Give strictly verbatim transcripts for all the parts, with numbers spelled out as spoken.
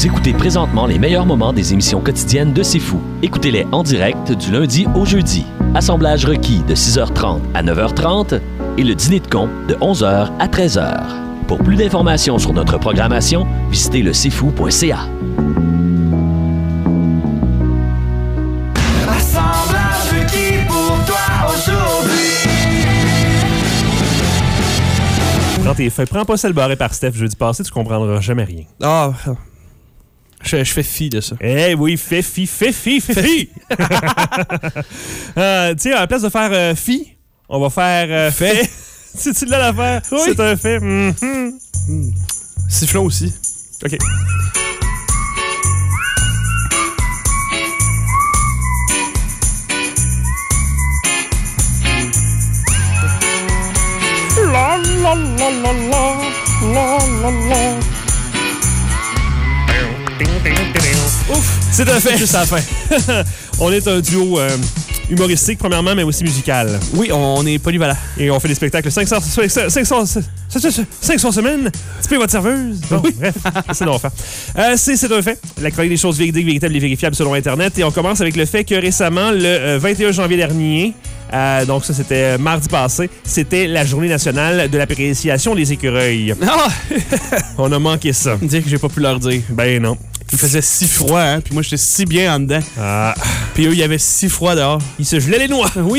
Vous écoutez présentement les meilleurs moments des émissions quotidiennes de C'est Fou. Écoutez-les en direct du lundi au jeudi. Assemblage requis de six heures trente à neuf heures trente et le dîner de con de onze heures à treize heures. Pour plus d'informations sur notre programmation, visitez le c fou point c a. Assemblage requis pour toi aujourd'hui. Quand t'es fait, prends pas celle barrée par Steph jeudi passé, tu comprendras jamais rien. Ah, je, je fais fi de ça. Eh oui, fais fi, fais fi, fais fi! euh, tu sais, à la place de faire euh, fi, on va faire euh, fait. Si tu l'as l'affaire, oui. C'est un fait. Mm-hmm. Mm. Sifflons aussi. OK. La la la la la la la la. Ouf, c'est un fait. Juste à la fin. On est un duo euh, humoristique, premièrement, mais aussi musical. Oui, on est polyvalent. Et on fait des spectacles cinq cents semaines. Tu peux votre serveuse. Bon, oui. Bref, c'est donc faire. Euh, c'est, c'est un fait. La chronique des choses véridiques, véritables et vérifiables selon Internet. Et on commence avec le fait que récemment, le euh, vingt et un janvier dernier, euh, donc ça c'était mardi passé, c'était la journée nationale de l'appréciation des écureuils. Ah! On a manqué ça. Dire que j'ai pas pu leur dire. Ben non. Il faisait si froid, hein, puis moi j'étais si bien en dedans. Ah. Puis eux, il y avait si froid dehors. Ils se gelaient les noix. Oui.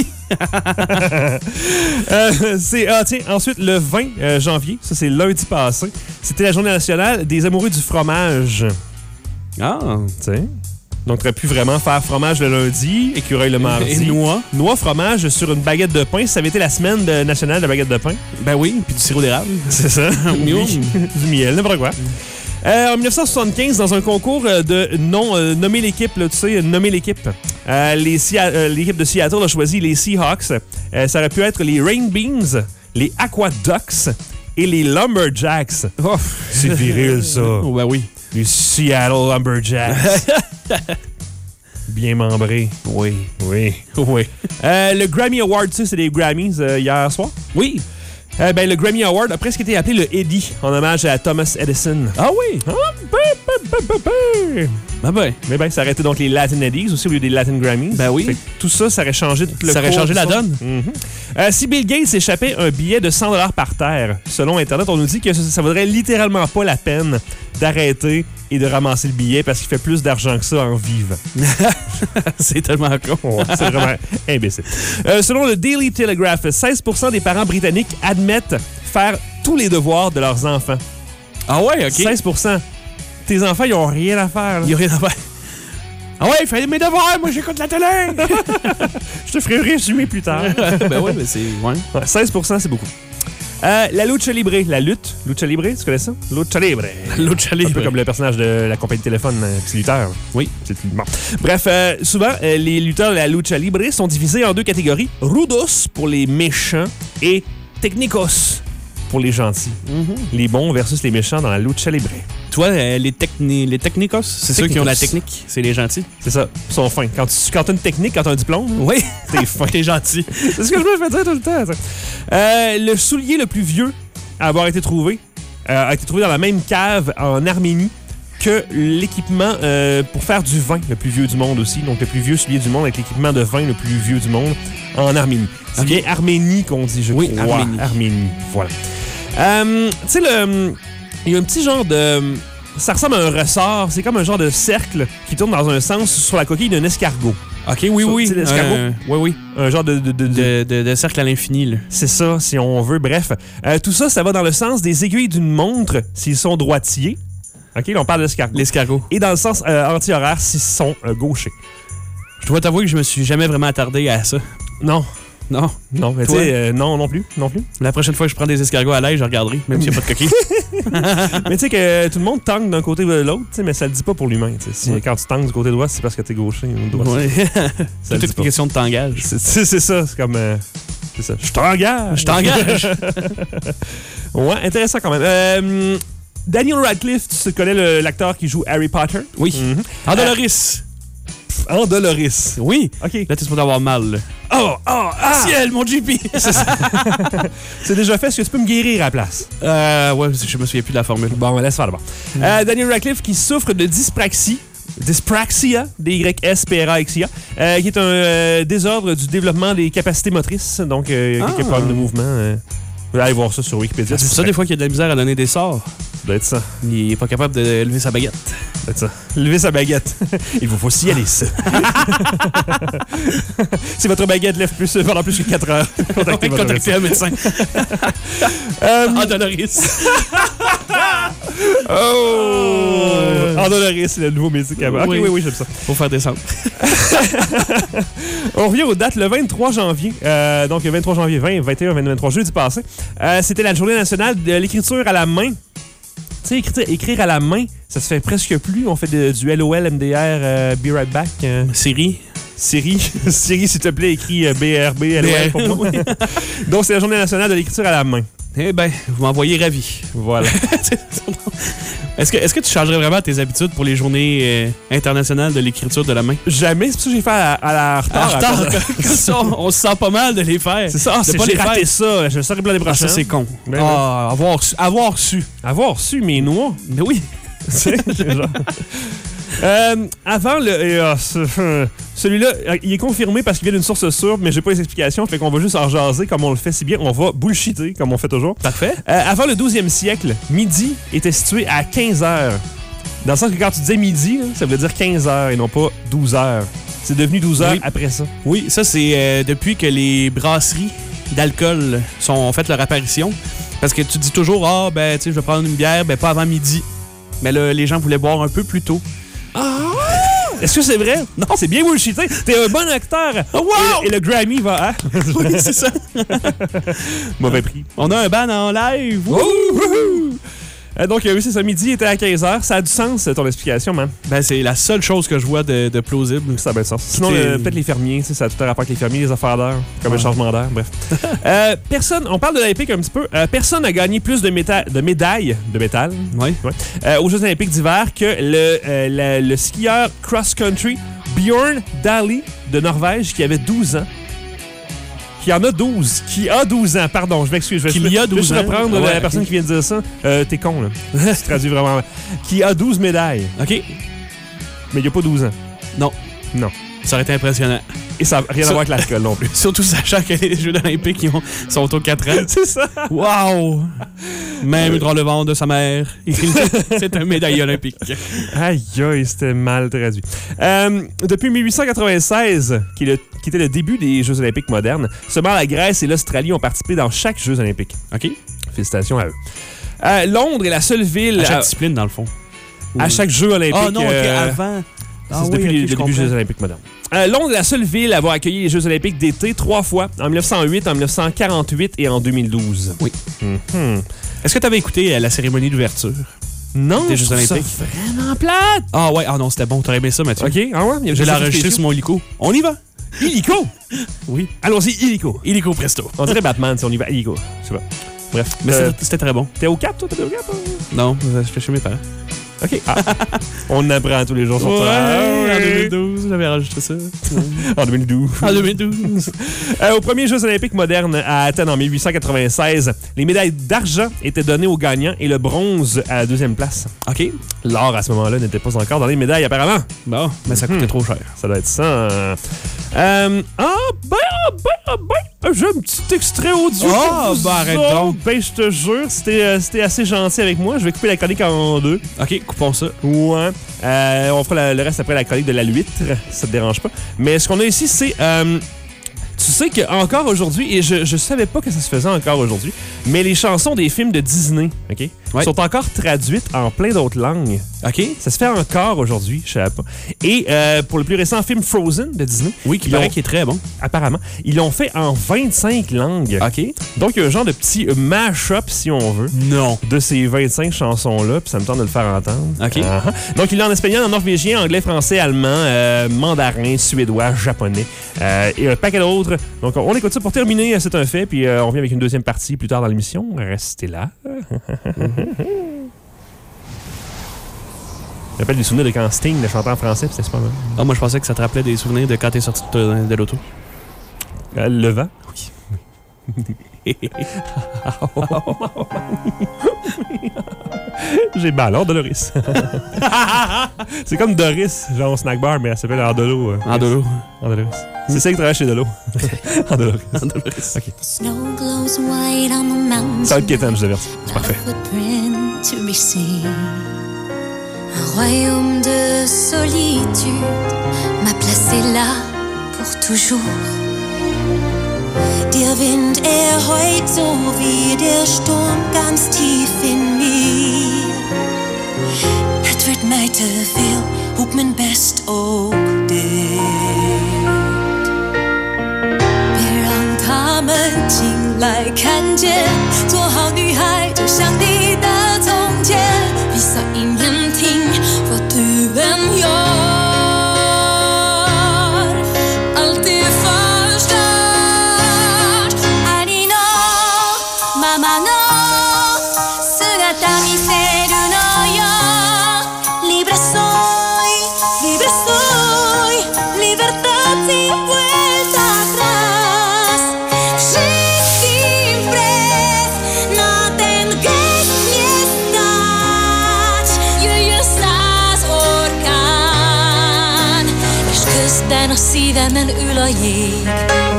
euh, c'est, ah, tiens, ensuite, le vingt euh, janvier, ça c'est lundi passé, c'était la journée nationale des amoureux du fromage. Ah. Tu sais. Donc, tu aurais pu vraiment faire fromage le lundi, écureuil le mardi. Et noix. Noix, fromage sur une baguette de pain. Ça avait été la semaine de, nationale de la baguette de pain. Ben oui, puis du sirop d'érable. C'est ça. Oui. Du miel, n'importe quoi. Euh, en dix-neuf cent soixante-quinze, dans un concours de nom, euh, nommer l'équipe, là, tu sais, nommer l'équipe, euh, les Sia- euh, l'équipe de Seattle a choisi les Seahawks. Euh, ça aurait pu être les Rain Beans, les Aqua Ducks et les Lumberjacks. Oh, c'est viril, ça. Oh, ben oui. Les Seattle Lumberjacks. Bien membrés. Oui. Oui. Oui. Euh, le Grammy Award, tu sais, c'est des Grammys euh, hier soir. Oui. Euh, ben, le Grammy Award a presque été appelé le Eddie, en hommage à Thomas Edison. Ah oui? Ah, ben, ben, ben, ben, ben. Ben ben. Mais ben, ça aurait été donc les Latin Eddies aussi au lieu des Latin Grammys. Ben oui. Fait que tout ça, ça aurait changé tout le Ça aurait cours changé du la son. donne. Mm-hmm. Euh, si Bill Gates échappait un billet de cent dollars par terre, selon Internet, on nous dit que ça, ça vaudrait littéralement pas la peine d'arrêter et de ramasser le billet parce qu'il fait plus d'argent que ça en vivant. C'est tellement con. Ouais, c'est vraiment imbécile. Euh, selon le Daily Telegraph, seize pour cent des parents britanniques admettent faire tous les devoirs de leurs enfants. Ah ouais, OK. seize pour cent. Tes enfants, ils ont rien à faire. Il n'y a rien à faire. Ah ouais, fallait mes devoirs, moi j'écoute la télé. Je te ferai un résumé plus tard. Ben ouais, mais c'est... Ouais. Ouais, seize pour cent, c'est beaucoup. Euh, la lucha libre, la lutte, lucha libre, tu connais ça? Lucha libre. Lucha libre. Un peu comme le personnage de la compagnie de téléphone, euh, petit lutteur. Oui. C'est bon. Bref, euh, souvent, euh, les lutteurs de la lucha libre sont divisés en deux catégories. Rudos pour les méchants et technicos pour les gentils. Mm-hmm. Les bons versus les méchants dans la lucha libre. Toi, euh, les, techni- les technicos, c'est ceux qui ont la technique. C'est les gentils. C'est ça. Ils sont fins. Quand tu quand as une technique, quand tu as un diplôme, oui, t'es fin. T'es gentil. C'est ce que je me fais dire tout le temps. Euh, le soulier le plus vieux à avoir été trouvé euh, a été trouvé dans la même cave en Arménie que l'équipement euh, pour faire du vin le plus vieux du monde aussi. Donc, le plus vieux soulier du monde avec l'équipement de vin le plus vieux du monde en Arménie. C'est okay. bien Arménie qu'on dit, je oui, crois. Arménie. Arménie, voilà. Euh, tu sais, le... il y a un petit genre de... Ça ressemble à un ressort. C'est comme un genre de cercle qui tourne dans un sens sur la coquille d'un escargot. OK, oui, sur, oui. L'escargot. Euh, oui, oui. Un genre de... De, de, de, de, de cercle à l'infini, là. C'est ça, si on veut. Bref, euh, tout ça, ça va dans le sens des aiguilles d'une montre s'ils sont droitiers. OK, là, on parle de l'escargot. L'escargot. Et dans le sens euh, anti-horaire s'ils sont euh, gauchers. Je dois t'avouer que je me suis jamais vraiment attardé à ça. Non. Non. Non, mais tu sais, euh, non, non plus. Non plus. La prochaine fois que je prends des escargots à l'ail, je regarderai, même s'il n'y a pas de coquille. Mais tu sais que tout le monde tangue d'un côté ou de l'autre, mais ça le dit pas pour l'humain. Si, ouais. Quand tu tangues du côté droit, c'est parce que t'es gaucher ou droit. Ouais. C'est toute une question de tangage. C'est, c'est, c'est ça, c'est comme... Euh, c'est ça. Je t'engage! Je t'engage! Ouais, intéressant quand même. Euh, Daniel Radcliffe, tu connais le, l'acteur qui joue Harry Potter? Oui. Mm-hmm. Andoloris! Endoloris. Oui. OK. Là, t'es supposé avoir mal. Là. Oh, oh, ah! Ciel, mon G P! C'est déjà fait. Est-ce que tu peux me guérir à la place? euh, ouais, je me souviens plus de la formule. Bon, laisse faire d'abord. Mm. Euh, Daniel Radcliffe qui souffre de dyspraxie. Dyspraxia, D Y S P R A X I A, euh, qui est un euh, désordre du développement des capacités motrices, donc euh, Ah. quelques problèmes de mouvement. Euh. Vous allez voir ça sur Wikipédia. C'est ça, des fois, qu'il y a de la misère à donner des sorts. Ça doit être ça. Il est pas capable de lever sa baguette. Ça doit être ça. Levez sa baguette. Il vous faut s'y aller, ça. Si votre baguette lève plus, pendant plus que quatre heures, contactez, votre Contactez un médecin. euh, Endoloris. Oh! Endoloris, c'est le nouveau médicament. Ok, Oui. oui, oui, j'aime ça. Faut faire descendre. On revient aux dates. Le vingt-trois janvier, euh, donc le vingt-trois janvier vingt, vingt et un, vingt-deux, vingt-trois, jeudi passé, euh, c'était la journée nationale de l'écriture à la main. Tu sais, écrire, écrire à la main, ça se fait presque plus. On fait de, du L O L, M D R, euh, Be Right Back. Euh, Siri. Siri, Siri, s'il te plaît, écris euh, B R B, L O L pour moi. Donc, c'est la journée nationale de l'écriture à la main. Eh ben, vous m'envoyez ravi. Voilà. Est-ce que, est-ce que tu changerais vraiment tes habitudes pour les journées euh, internationales de l'écriture de la main? Jamais, c'est pour ça que j'ai fait à, à la retard. En retard, comme ça, on, on se sent pas mal de les faire. C'est ça, ah, De c'est, pas j'ai les raté faire. ça. Je le saurai pour l'année Ah, prochaine. ça, c'est con. Ben ah, avoir, su- avoir su. Avoir su mes noix. Mais oui. Genre. Euh, avant le. euh, ce- celui-là, euh, il est confirmé parce qu'il vient d'une source sûre, mais j'ai pas les explications, fait qu'on va juste en jaser comme on le fait si bien. On va bullshiter comme on fait toujours. Parfait. Euh, avant le douzième siècle, midi était situé à quinze heures. Dans le sens que quand tu disais midi, hein, ça voulait dire quinze heures et non pas douze heures. C'est devenu douze heures Oui. après ça. Oui, ça, c'est euh, depuis que les brasseries d'alcool sont, ont fait leur apparition. Parce que tu dis toujours, ah, ben, tu sais, je vais prendre une bière, ben, pas avant midi. Mais là, les gens voulaient boire un peu plus tôt. Est-ce que c'est vrai? Non. C'est bien bullshité. T'es un bon acteur. Oh, wow! Et, et le Grammy va à... Oui, c'est ça. Mauvais prix. On a un ban en live. Wouhou! Wouhou! Euh, donc, euh, oui, c'est ça. Midi était à quinze heures. Ça a du sens, ton explication, man. Ben, c'est la seule chose que je vois de, de plausible. Ça a bien du sens. Sinon, C'est- le- peut-être les fermiers, tu sais, ça a tout un rapport avec les fermiers, les affaires d'heure, comme Ouais. un changement d'heure, bref. euh, personne, on parle de l'Olympique un petit peu. Euh, personne n'a gagné plus de, méta- de médailles de métal Oui. ouais, euh, aux Jeux Olympiques d'hiver que le, euh, la- le skieur cross-country Björn Daly de Norvège qui avait douze ans. Qui en a douze. Qui a douze ans, pardon, je m'excuse. Je vais Qu'il juste- y a je vais juste douze ans. reprendre Ouais, la personne ok. qui vient de dire ça. Euh, t'es con, là. Tu traduis vraiment. Qui a douze médailles, OK. mais il n'y a pas douze ans. Non. Non. Ça aurait été impressionnant. Et ça n'a rien à Ça- voir avec l'alcool non plus. Surtout sachant que les Jeux olympiques ils ont- sont aux quatre ans. C'est ça. Wow! Même dans le ventre de sa mère. C'est un médaillé olympique. Aïe, aïe, c'était mal traduit. Euh, depuis mille huit cent quatre-vingt-seize, qui, est le- qui était le début des Jeux olympiques modernes, seulement la Grèce et l'Australie ont participé dans chaque Jeux olympiques. OK? Félicitations à eux. Euh, Londres est la seule ville À chaque à, discipline, dans le fond. à chaque Jeu olympique. Ah non, OK, euh, avant. ça, Ah c'est oui, depuis ok, le je début des comprends. Jeux olympiques modernes. Euh, Londres est la seule ville à avoir accueilli les Jeux olympiques d'été trois fois, en mille neuf cent huit, en mille neuf cent quarante-huit et en deux mille douze. Oui. Mhm. Est-ce que tu avais écouté euh, la cérémonie d'ouverture? Non, Des je Jeux trouve ça olympiques. vraiment plate. Ah ouais, ah non, c'était bon. T'aurais aimé ça, Mathieu. OK, ah ouais? il y a Je des l'ai effets enregistré spéciaux. sur mon hélico. On y va? Illico! Oui. Allons-y, illico. Hélico presto. On dirait Batman si on y va illico. Je sais pas. Bref. Mais Euh, c'était- c'était très bon. T'es au cap, toi? T'es au cap? hein? Non, j'étais chez mes parents. OK. Ah. On apprend tous les jours sur Ouais, ça. en deux mille douze, j'avais enregistré ça. En deux mille douze. En deux mille douze. Euh, aux premiers Jeux olympiques modernes à Athènes en mille huit cent quatre-vingt-seize, les médailles d'argent étaient données aux gagnants et le bronze à la deuxième place. OK. L'or, à ce moment-là, n'était pas encore dans les médailles, apparemment. Bon, mais ça coûtait Hmm. trop cher. Ça doit être ça. Euh, euh, ah, ben, ah, ben, ah, ben, j'ai un petit extrait audio. Ah, pour vous ben, arrête autres. donc. Ben, je te jure, c'était euh, c'était assez gentil avec moi. Je vais couper la chronique en deux. OK, coupons ça. Ouais. Euh, on fera la- le reste après la chronique de la l'huître. Ça te dérange pas. Mais ce qu'on a ici, c'est... euh, tu sais qu'encore aujourd'hui, et je, je savais pas que ça se faisait encore aujourd'hui, mais les chansons des films de Disney, OK, Ouais. sont encore traduites en plein d'autres langues. OK? Ça se fait encore aujourd'hui, je savais pas. Et euh, pour le plus récent film Frozen de Disney, Oui, qui ils paraît l'ont- qu'il est très bon. apparemment, ils l'ont fait en vingt-cinq langues. OK? Donc, il y a un genre de petit mash-up, si on veut, Non. de ces vingt-cinq chansons-là, puis ça me tente de le faire entendre. OK. Ah-ha. Donc, il est en espagnol, en norvégien, anglais, français, allemand, euh, mandarin, suédois, japonais euh, et un paquet d'autres. Donc, on écoute ça pour terminer, c'est un fait, puis euh, on revient avec une deuxième partie plus tard dans l'émission. Restez là. me rappelle des souvenirs de quand Sting le chantait en français, puis c'était super mal. Ah, moi, je pensais que ça te rappelait des souvenirs de quand t'es sorti de, de l'auto. Euh, le vent? Oui. J'ai mal, alors Doloris. C'est comme Doris, genre au snack bar, mais elle s'appelle Andolo. Euh, Andolo. Andoloris. C'est ça qui travaille chez Dolo. Andoloris. Andoloris. OK. Snow glows white on the mountains. Ça va être Kétan, je vous avertis. C'est parfait. Footprint to be seen. Un royaume de solitude m'a placé là pour toujours. Der Wind, er heult so wie der Sturm ganz tief in mir. Het werd mij te veel op mijn best ook dit.别让他们进来看见，做好女孩就像你的从前。Visa ingenting vad du än gör. Szívemen ül a jég.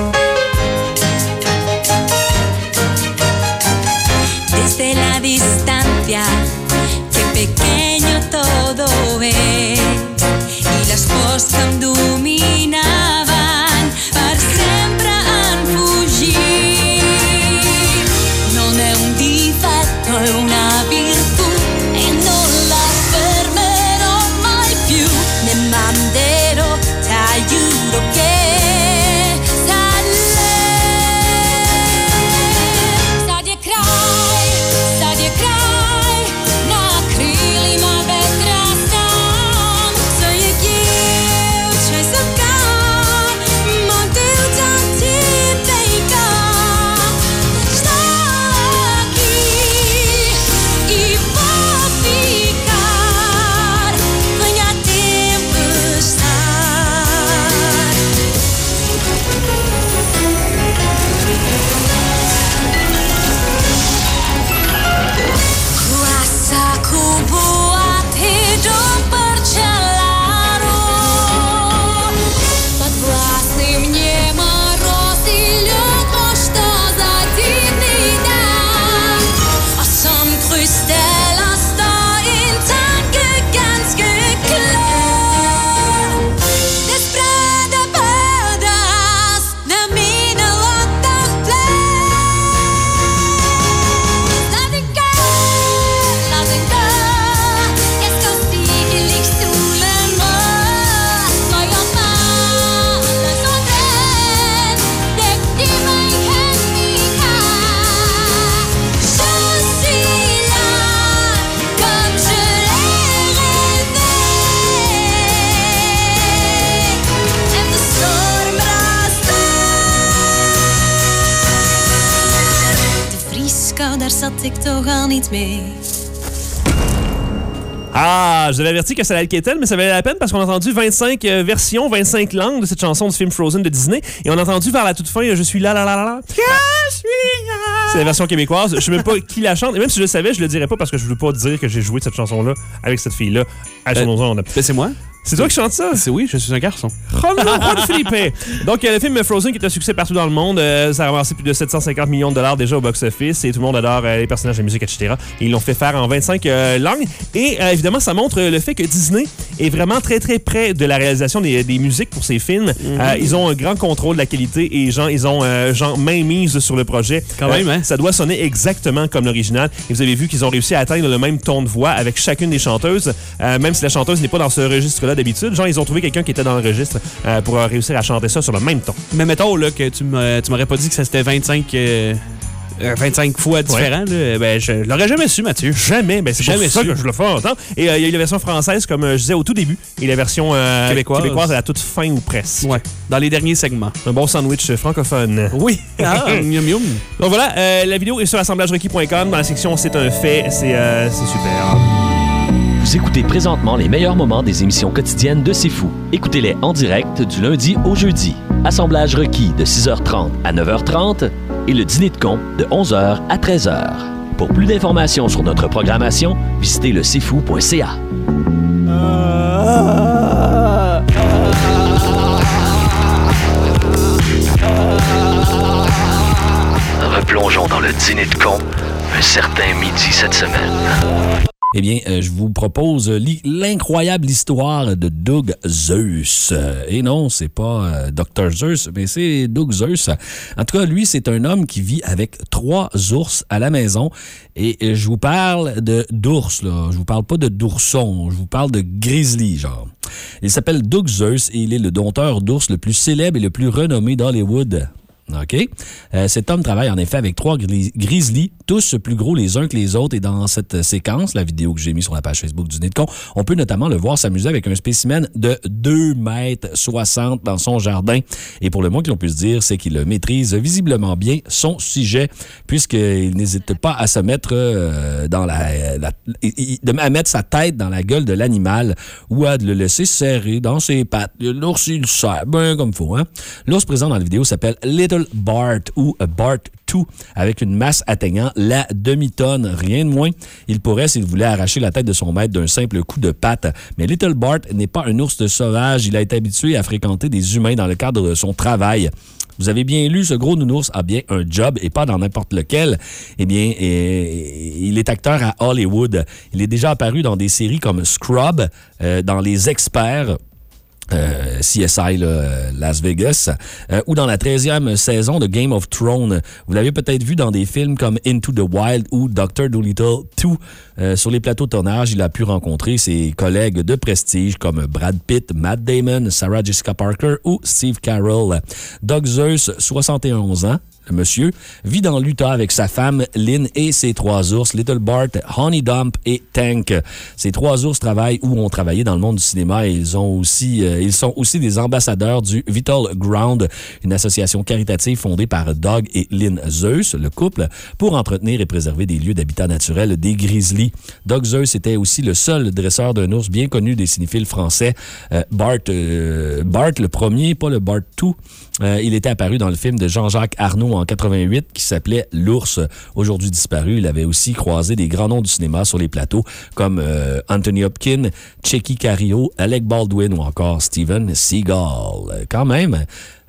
Desde la distancia, qué pequeño todo es. Y las cosas que em dominaven per sempre han fugit. Non è un difetto, è una virtù e non la fermerò mai più. Ne manderò t'aiuto che daar zat ik toch al niet mee. Ah, je vous avais averti que ça allait être Kétel, mais ça valait la peine parce qu'on a entendu vingt-cinq euh, versions, vingt-cinq langues de cette chanson du film Frozen de Disney. Et on a entendu vers la toute fin, je suis là, là, là, là, là. Je suis là. C'est la version québécoise. Je sais même pas qui la chante. Et même si je le savais, je le dirais pas parce que je veux pas dire que j'ai joué de cette chanson-là avec cette fille-là. À son euh, on a... ben c'est moi. C'est toi qui chantes ça? C'est oui, je suis un garçon. Juan Felipe. Donc, euh, le film Frozen qui est un succès partout dans le monde. Euh, ça a ramassé plus de sept cent cinquante millions de dollars déjà au box-office et tout le monde adore euh, les personnages de musique, et cetera. Et ils l'ont fait faire en vingt-cinq euh, langues. Et euh, évidemment, ça montre le fait que Disney est vraiment très, très près de la réalisation des, des musiques pour ses films. Mm-hmm. Euh, ils ont un grand contrôle de la qualité et genre, ils ont euh, genre main mise sur le projet. Quand même, euh, hein? Ça doit sonner exactement comme l'original. Et vous avez vu qu'ils ont réussi à atteindre le même ton de voix avec chacune des chanteuses, euh, même si la chanteuse n'est pas dans ce registre-là d'habitude. Genre, ils ont trouvé quelqu'un qui était dans le registre euh, pour réussir à chanter ça sur le même ton. Mais mettons là, que tu m'aurais pas dit que ça c'était vingt-cinq, euh, vingt-cinq fois différent. Ouais. Là, ben, je l'aurais jamais su, Mathieu. Jamais. Ben, c'est jamais pour ça su. Que je le fais autant. Et il euh, y a eu la version française, comme euh, je disais au tout début, et la version euh, québécoise. québécoise à la toute fin ou presque. Ouais, dans les derniers segments. Un bon sandwich francophone. Oui. Ah, miam miam. Donc voilà, euh, la vidéo est sur assemblage requis point com. Dans la section C'est un fait. C'est euh, super. Vous écoutez présentement les meilleurs moments des émissions quotidiennes de C'est Fou. Écoutez-les en direct du lundi au jeudi. Assemblage requis de six heures trente à neuf heures trente et le dîner de con de onze heures à treize heures. Pour plus d'informations sur notre programmation, visitez le c'est fou point c a. Replongeons dans le dîner de con un certain midi cette semaine. Eh bien, euh, je vous propose li- l'incroyable histoire de Doug Zeus. Euh, et non, c'est pas euh, docteur Zeus, mais c'est Doug Zeus. En tout cas, lui, c'est un homme qui vit avec trois ours à la maison. Et euh, je vous parle de d'ours, là. Je vous parle pas de d'ourson. Je vous parle de grizzly, genre. Il s'appelle Doug Zeus et il est le dompteur d'ours le plus célèbre et le plus renommé d'Hollywood. OK? Euh, cet homme travaille en effet avec trois gris- grizzlies, tous plus gros les uns que les autres. Et dans cette séquence, la vidéo que j'ai mise sur la page Facebook du Nid de Con, on peut notamment le voir s'amuser avec un spécimen de deux mètres soixante dans son jardin. Et pour le moins que l'on puisse dire, c'est qu'il maîtrise visiblement bien son sujet, puisqu'il n'hésite pas à se mettre euh, dans la, la, à mettre sa tête dans la gueule de l'animal ou à le laisser serrer dans ses pattes. L'ours, il le serre bien comme il faut. Hein? L'ours présent dans la vidéo s'appelle Little Bart ou Bart deux, avec une masse atteignant la demi-tonne, rien de moins. Il pourrait, s'il voulait, arracher la tête de son maître d'un simple coup de patte. Mais Little Bart n'est pas un ours de sauvage. Il a été habitué à fréquenter des humains dans le cadre de son travail. Vous avez bien lu, ce gros nounours a bien un job et pas dans n'importe lequel. Eh bien, eh, il est acteur à Hollywood. Il est déjà apparu dans des séries comme Scrub, euh, dans Les Experts, Euh, C S I là, Las Vegas, euh, ou dans la treizième saison de Game of Thrones. Vous l'avez peut-être vu dans des films comme Into the Wild ou docteur Dolittle deux. Euh, sur les plateaux de tournage, il a pu rencontrer ses collègues de prestige comme Brad Pitt, Matt Damon, Sarah Jessica Parker ou Steve Carell. Doug Zeus, soixante et onze ans, le monsieur, vit dans l'Utah avec sa femme Lynn et ses trois ours, Little Bart, Honey Dump et Tank. Ces trois ours travaillent ou ont travaillé dans le monde du cinéma et ils ont aussi, euh, ils sont aussi des ambassadeurs du Vital Ground, une association caritative fondée par Doug et Lynn Zeus, le couple, pour entretenir et préserver des lieux d'habitat naturel des grizzlies. Doug Zeus était aussi le seul dresseur d'un ours bien connu des cinéphiles français. Euh, Bart, euh, Bart le premier, pas le Bart deux. Euh, il était apparu dans le film de Jean-Jacques Arnaud en quatre-vingt-huit qui s'appelait L'Ours, aujourd'hui disparu. Il avait aussi croisé des grands noms du cinéma sur les plateaux comme euh, Anthony Hopkins, Checky Cario, Alec Baldwin ou encore Steven Seagal. Quand même,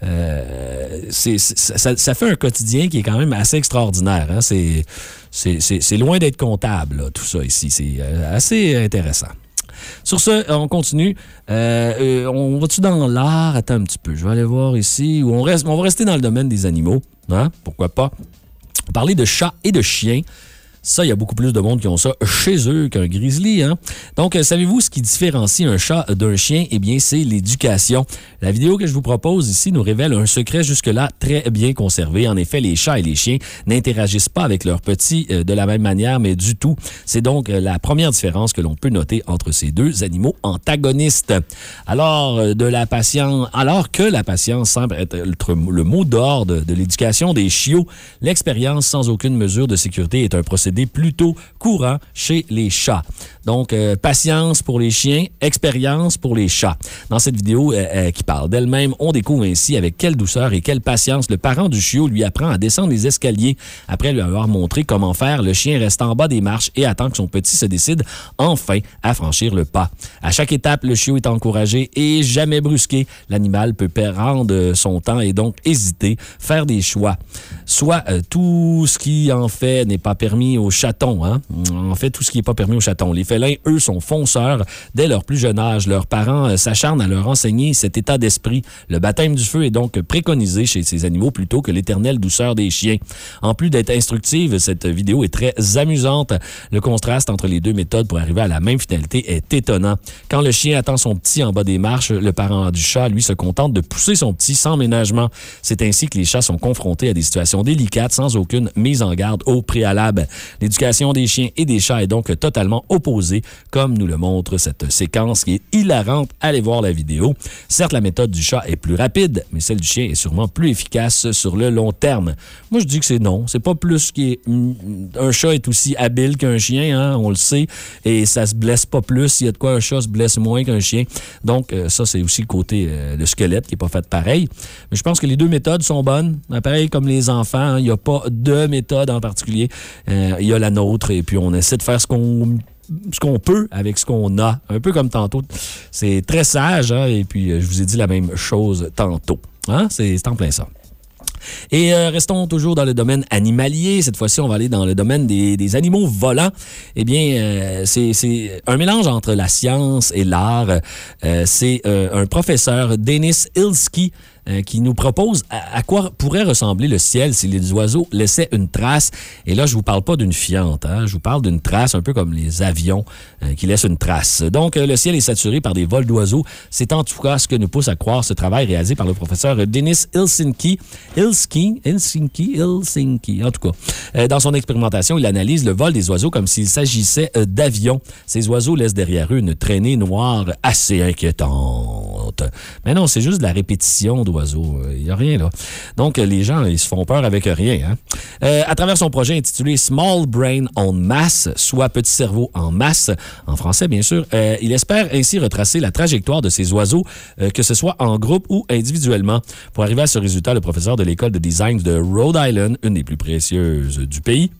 euh, c'est, c'est, ça, ça fait un quotidien qui est quand même assez extraordinaire. Hein? C'est, c'est, c'est, c'est loin d'être comptable, là, tout ça ici. C'est euh, assez intéressant. Sur ce, on continue. Euh, euh, on va-tu dans l'art? Attends un petit peu. Je vais aller voir ici. Où on, reste, on va rester dans le domaine des animaux. Hein? Pourquoi pas? Parler de chats et de chiens. Ça, il y a beaucoup plus de monde qui ont ça chez eux qu'un grizzly. Hein? Donc, euh, savez-vous ce qui différencie un chat d'un chien? Eh bien, c'est l'éducation. La vidéo que je vous propose ici nous révèle un secret jusque-là très bien conservé. En effet, les chats et les chiens n'interagissent pas avec leurs petits euh, de la même manière, mais du tout. C'est donc euh, la première différence que l'on peut noter entre ces deux animaux antagonistes. Alors, euh, de la patience, alors que la patience semble être le mot d'ordre de l'éducation des chiots, l'expérience sans aucune mesure de sécurité est un procédé plutôt courant chez les chats. Donc, euh, patience pour les chiens, expérience pour les chats. Dans cette vidéo euh, euh, qui parle d'elle-même, on découvre ainsi avec quelle douceur et quelle patience le parent du chiot lui apprend à descendre les escaliers. Après lui avoir montré comment faire, le chien reste en bas des marches et attend que son petit se décide enfin à franchir le pas. À chaque étape, le chiot est encouragé et jamais brusqué. L'animal peut prendre son temps et donc hésiter, faire des choix. Soit euh, tout ce qui en fait n'est pas permis aux chatons. Hein? En fait, tout ce qui n'est pas permis aux chatons. Les félins, eux, sont fonceurs dès leur plus jeune âge. Leurs parents euh, s'acharnent à leur enseigner cet état d'esprit. Le baptême du feu est donc préconisé chez ces animaux plutôt que l'éternelle douceur des chiens. En plus d'être instructive, cette vidéo est très amusante. Le contraste entre les deux méthodes pour arriver à la même finalité est étonnant. Quand le chien attend son petit en bas des marches, le parent du chat, lui, se contente de pousser son petit sans ménagement. C'est ainsi que les chats sont confrontés à des situations délicates sans aucune mise en garde au préalable. L'éducation des chiens et des chats est donc totalement opposée, comme nous le montre cette séquence qui est hilarante. Allez voir la vidéo. Certes, la méthode du chat est plus rapide, mais celle du chien est sûrement plus efficace sur le long terme. Moi, je dis que c'est non. C'est pas plus qui est... Un chat est aussi habile qu'un chien, hein, on le sait, et ça se blesse pas plus. Il y a de quoi un chat se blesse moins qu'un chien. Donc, euh, ça, c'est aussi le côté euh, le squelette qui n'est pas fait pareil. Mais je pense que les deux méthodes sont bonnes. Pareil comme les enfants, hein, il n'y a pas de méthode en particulier. Euh, il y a la nôtre et puis on essaie de faire ce qu'on ce qu'on peut avec ce qu'on a. Un peu comme tantôt. C'est très sage, hein, et puis euh, je vous ai dit la même chose tantôt. Hein? C'est, c'est en plein ça. Et euh, restons toujours dans le domaine animalier. Cette fois-ci, on va aller dans le domaine des, des animaux volants. Eh bien, euh, c'est, c'est un mélange entre la science et l'art. Euh, c'est euh, un professeur, Dennis Ilski, euh, qui nous propose à, à quoi pourrait ressembler le ciel si les oiseaux laissaient une trace. Et là, je vous parle pas d'une fiente, hein, je vous parle d'une trace un peu comme les avions euh, qui laissent une trace. Donc, euh, le ciel est saturé par des vols d'oiseaux. C'est en tout cas ce que nous pousse à croire ce travail réalisé par le professeur Dennis Ilski. Ilski, Ilski, Ilski, en tout cas. Euh, dans son expérimentation, il analyse le vol des oiseaux comme s'il s'agissait euh, d'avions. Ces oiseaux laissent derrière eux une traînée noire assez inquiétante. Mais non, c'est juste de la répétition d'oiseaux. Il n'y a rien, là. Donc, les gens, ils se font peur avec rien. Hein? Euh, à travers son projet intitulé Small Brain en masse, soit Petit cerveau en masse, en français, bien sûr, euh, il espère ainsi retracer la trajectoire de ces oiseaux, euh, que ce soit en groupe ou individuellement. Pour arriver à ce résultat, le professeur de l'école de design de Rhode Island, une des plus précieuses du pays,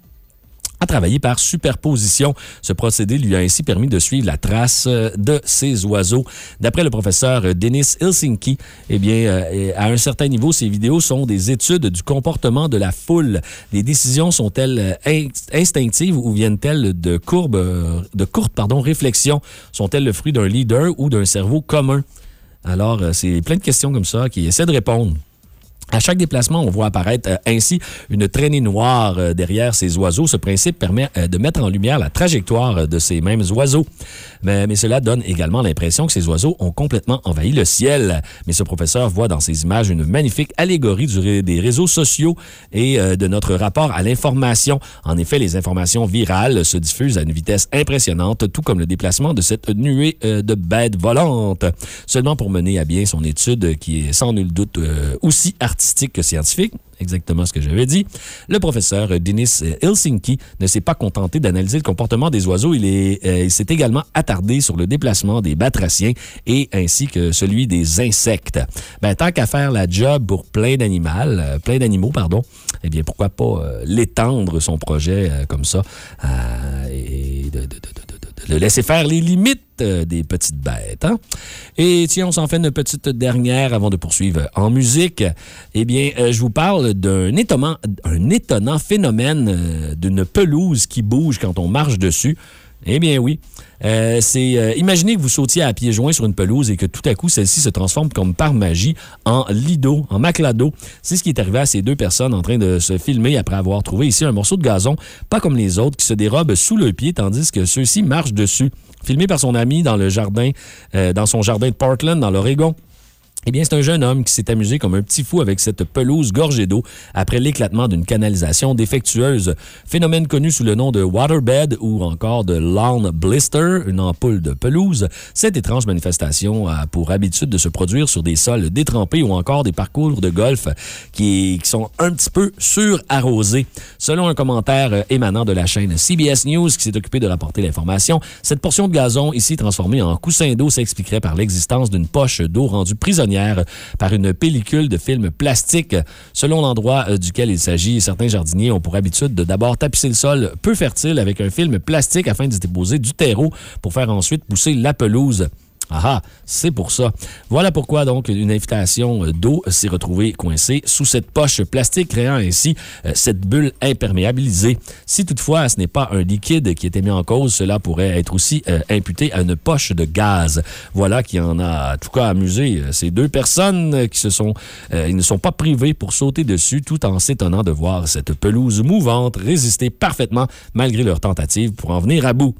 a travaillé par superposition. Ce procédé lui a ainsi permis de suivre la trace de ces oiseaux. D'après le professeur Dennis Ilski, eh bien, à un certain niveau, ces vidéos sont des études du comportement de la foule. Les décisions sont-elles instinctives ou viennent-elles de courbes, de courtes, pardon, réflexions? Sont-elles le fruit d'un leader ou d'un cerveau commun? Alors, c'est plein de questions comme ça qui essaient de répondre. À chaque déplacement, on voit apparaître euh, ainsi une traînée noire euh, derrière ces oiseaux. Ce principe permet euh, de mettre en lumière la trajectoire euh, de ces mêmes oiseaux. Mais, mais cela donne également l'impression que ces oiseaux ont complètement envahi le ciel. Mais ce professeur voit dans ces images une magnifique allégorie du ré- des réseaux sociaux et euh, de notre rapport à l'information. En effet, les informations virales se diffusent à une vitesse impressionnante, tout comme le déplacement de cette nuée euh, de bêtes volantes. Seulement pour mener à bien son étude, qui est sans nul doute euh, aussi artistique que scientifique, exactement ce que j'avais dit, le professeur Dennis Ilski ne s'est pas contenté d'analyser le comportement des oiseaux. Il, est, euh, il s'est également attardé sur le déplacement des batraciens et ainsi que celui des insectes. Ben, tant qu'à faire la job pour plein d'animaux, euh, plein d'animaux, pardon, eh bien, pourquoi pas euh, l'étendre son projet euh, comme ça euh, et de, de, de, de, de, de laisser faire les limites des petites bêtes. Hein? Et tiens, on s'en fait une petite dernière avant de poursuivre en musique. Eh bien, euh, je vous parle d'un étonnant, un étonnant phénomène euh, d'une pelouse qui bouge quand on marche dessus. Eh bien oui. Euh, c'est euh, imaginez que vous sautiez à pieds joints sur une pelouse et que tout à coup, celle-ci se transforme comme par magie en lit d'eau, en matelas d'eau. C'est ce qui est arrivé à ces deux personnes en train de se filmer après avoir trouvé ici un morceau de gazon, pas comme les autres, qui se dérobent sous le pied tandis que ceux-ci marchent dessus. Filmé par son ami dans le jardin, euh, dans son jardin de Portland, dans l'Oregon. Eh bien, c'est un jeune homme qui s'est amusé comme un petit fou avec cette pelouse gorgée d'eau après l'éclatement d'une canalisation défectueuse. Phénomène connu sous le nom de waterbed ou encore de lawn blister, une ampoule de pelouse. Cette étrange manifestation a pour habitude de se produire sur des sols détrempés ou encore des parcours de golf qui, qui sont un petit peu surarrosés. Selon un commentaire émanant de la chaîne C B S News qui s'est occupé de rapporter l'information, cette portion de gazon ici transformée en coussin d'eau s'expliquerait par l'existence d'une poche d'eau rendue prisonnière par une pellicule de film plastique. Selon l'endroit euh, duquel il s'agit, certains jardiniers ont pour habitude de d'abord tapisser le sol peu fertile avec un film plastique afin d'y déposer du terreau pour faire ensuite pousser la pelouse. Ah ah, c'est pour ça. Voilà pourquoi donc une invitation d'eau s'est retrouvée coincée sous cette poche plastique, créant ainsi euh, cette bulle imperméabilisée. Si toutefois ce n'est pas un liquide qui était mis en cause, cela pourrait être aussi euh, imputé à une poche de gaz. Voilà qui en a en tout cas amusé euh, ces deux personnes qui se sont, euh, ils ne sont pas privés pour sauter dessus tout en s'étonnant de voir cette pelouse mouvante résister parfaitement malgré leur tentative pour en venir à bout.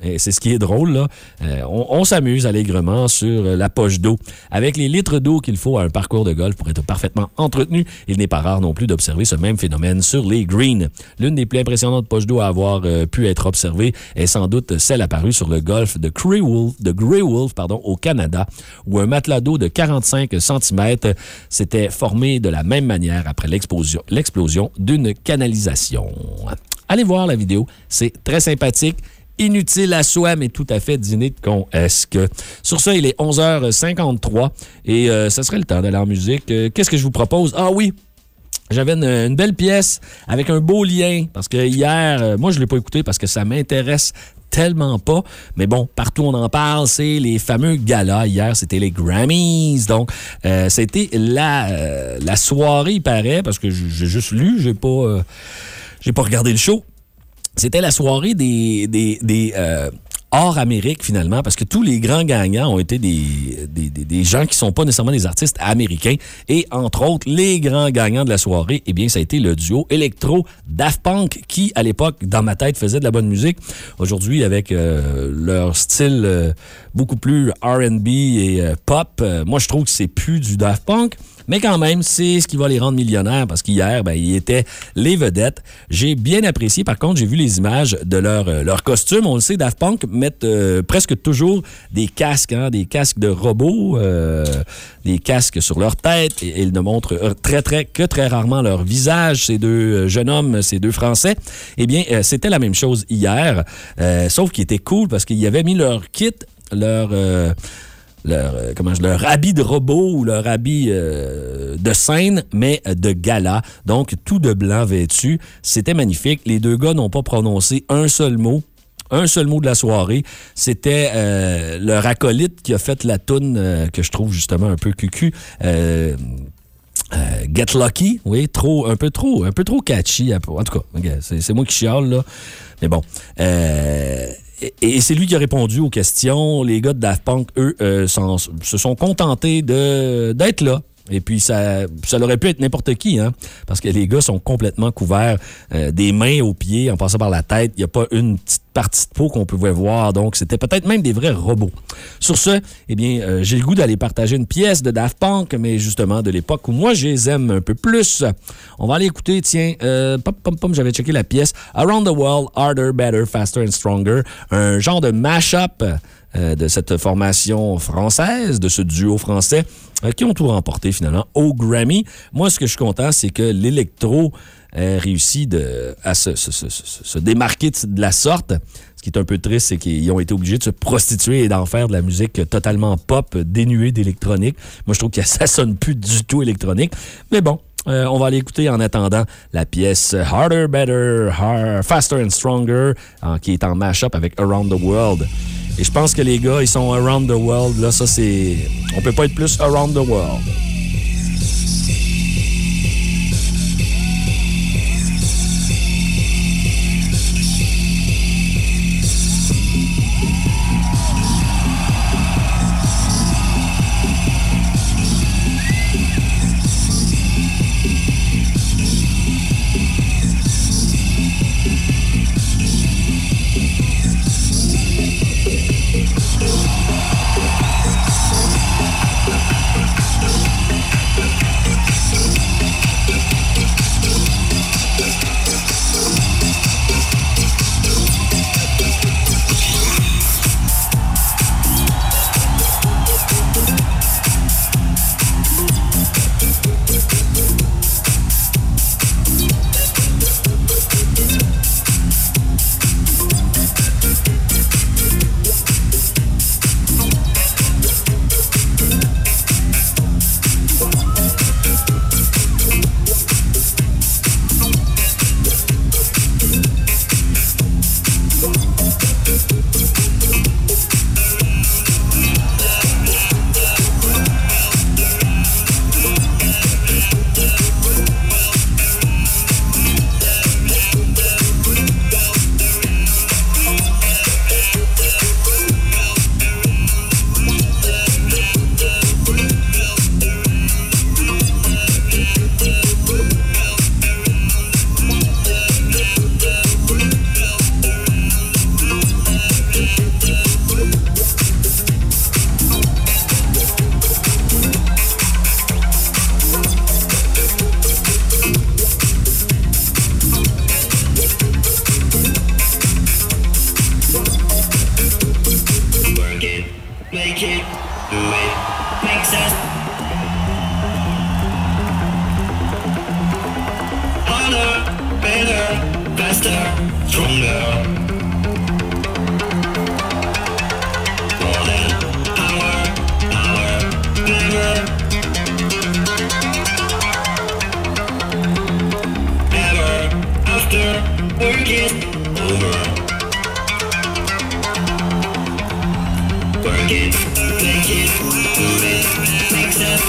Et c'est ce qui est drôle, là. Euh, on, on s'amuse allègrement sur la poche d'eau. Avec les litres d'eau qu'il faut à un parcours de golf pour être parfaitement entretenu, il n'est pas rare non plus d'observer ce même phénomène sur les greens. L'une des plus impressionnantes poches d'eau à avoir euh, pu être observée est sans doute celle apparue sur le golfe de Grey Wolf, de Grey Wolf pardon, au Canada, où un matelas d'eau de quarante-cinq centimètres s'était formé de la même manière après l'explosion, l'explosion d'une canalisation. Allez voir la vidéo, c'est très sympathique. Inutile à soi, mais tout à fait dîner de con. Est-ce que... Sur ça, il est onze heures cinquante-trois et euh, ce serait le temps d'aller en musique. Euh, qu'est-ce que je vous propose? Ah oui! J'avais une, une belle pièce avec un beau lien parce que hier, euh, moi, je ne l'ai pas écouté parce que ça m'intéresse tellement pas. Mais bon, partout on en parle, c'est les fameux galas. Hier, c'était les Grammys. Donc, euh, c'était la, euh, la soirée, il paraît, parce que j'ai juste lu, j'ai pas, euh, j'ai pas regardé le show. C'était la soirée des, des, des euh, hors Amérique, finalement, parce que tous les grands gagnants ont été des, des, des, des gens qui sont pas nécessairement des artistes américains. Et, entre autres, les grands gagnants de la soirée, eh bien, ça a été le duo Electro Daft Punk, qui, à l'époque, dans ma tête, faisait de la bonne musique. Aujourd'hui, avec euh, leur style euh, beaucoup plus R and B et euh, pop, euh, moi, je trouve que c'est plus du Daft Punk. Mais quand même, c'est ce qui va les rendre millionnaires parce qu'hier, ben, ils étaient les vedettes. J'ai bien apprécié. Par contre, j'ai vu les images de leur, euh, leur costume. On le sait, Daft Punk mettent euh, presque toujours des casques, hein, des casques de robots, euh, des casques sur leur tête. Et, et ils ne montrent très, très, que très rarement leur visage, ces deux jeunes hommes, ces deux Français. Eh bien, euh, c'était la même chose hier, euh, sauf qu'il était cool parce qu'ils avaient mis leur kit, leur... Euh, Leur, euh, comment je, leur habit de robot ou leur habit euh, de scène, mais de gala. Donc, tout de blanc vêtu. C'était magnifique. Les deux gars n'ont pas prononcé un seul mot. Un seul mot de la soirée. C'était euh, leur acolyte qui a fait la toune euh, que je trouve justement un peu cucu. Euh, Euh, Get Lucky, oui, trop, un peu trop, un peu trop catchy. En tout cas, c'est, c'est moi qui chiale, là. Mais bon. Euh, et, et c'est lui qui a répondu aux questions. Les gars de Daft Punk, eux, euh, sont, se sont contentés de, d'être là. Et puis, ça, ça aurait pu être n'importe qui, hein, parce que les gars sont complètement couverts euh, des mains aux pieds, en passant par la tête. Il n'y a pas une petite partie de peau qu'on pouvait voir. Donc, c'était peut-être même des vrais robots. Sur ce, eh bien, euh, j'ai le goût d'aller partager une pièce de Daft Punk, mais justement de l'époque où moi, je les aime un peu plus. On va aller écouter, tiens, euh, pom, pom, pom, j'avais checké la pièce Around the World, Harder, Better, Faster and Stronger, un genre de mash-up euh, de cette formation française, de ce duo français, euh, qui ont tout remporté finalement au Grammy. Moi, ce que je suis content, c'est que l'électro a réussi de, à se, se, se, se démarquer de la sorte. Ce qui est un peu triste, c'est qu'ils ont été obligés de se prostituer et d'en faire de la musique totalement pop, dénuée d'électronique. Moi, je trouve que ça sonne plus du tout électronique. Mais bon, euh, on va aller écouter en attendant la pièce Harder, Better, Hard, Faster and Stronger, hein, qui est en mash-up avec Around the World. Et je pense que les gars, ils sont Around the World. Là, ça, c'est... On peut pas être plus Around the World. make it, do it, make sense. Harder, better, faster, stronger. More than hour, hour, never. Ever, after, work it over. Work it, make it, do it, make sense.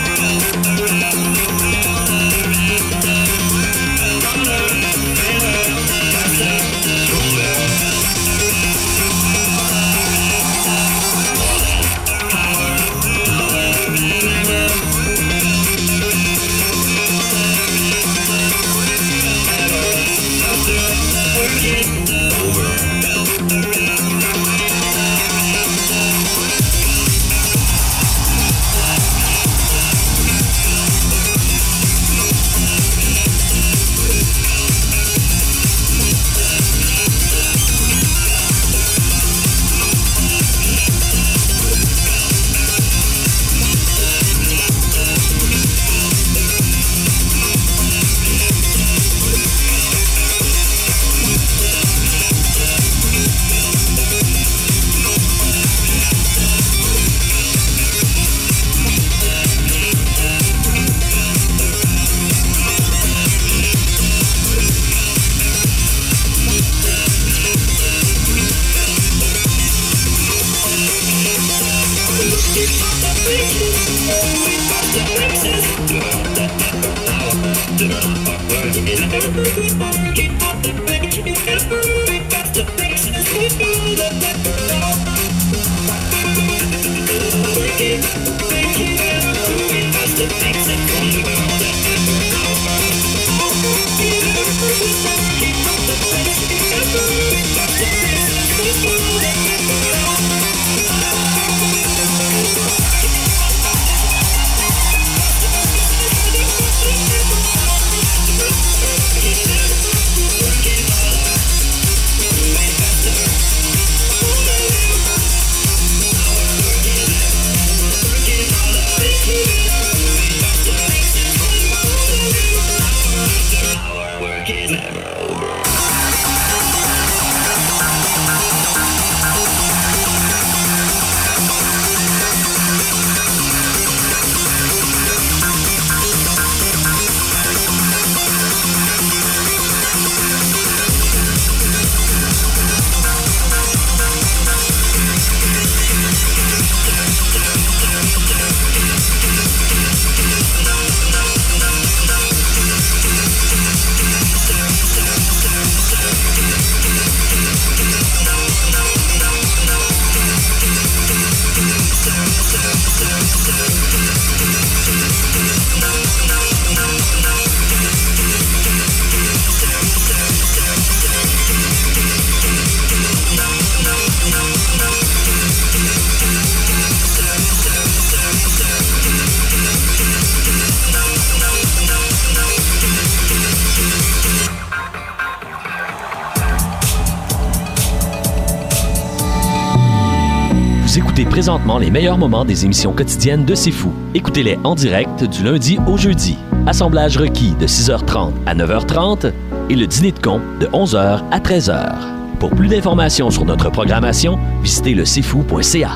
Écoutez présentement les meilleurs moments des émissions quotidiennes de C'est Fou. Écoutez-les en direct du lundi au jeudi. Assemblage requis de six heures trente à neuf heures trente et le dîner de con de onze heures à treize heures. Pour plus d'informations sur notre programmation, visitez le c'est fou point c a.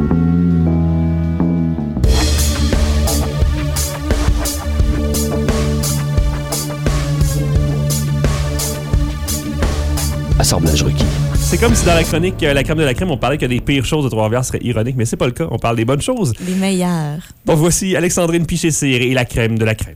Assemblage requis. C'est comme si dans la chronique euh, La crème de la crème, on parlait que les pires choses de Trois-Rivières seraient ironiques, mais c'est pas le cas. On parle des bonnes choses. Les meilleures. Bon, voici Alexandrine Piché-Cyr et la crème de la crème.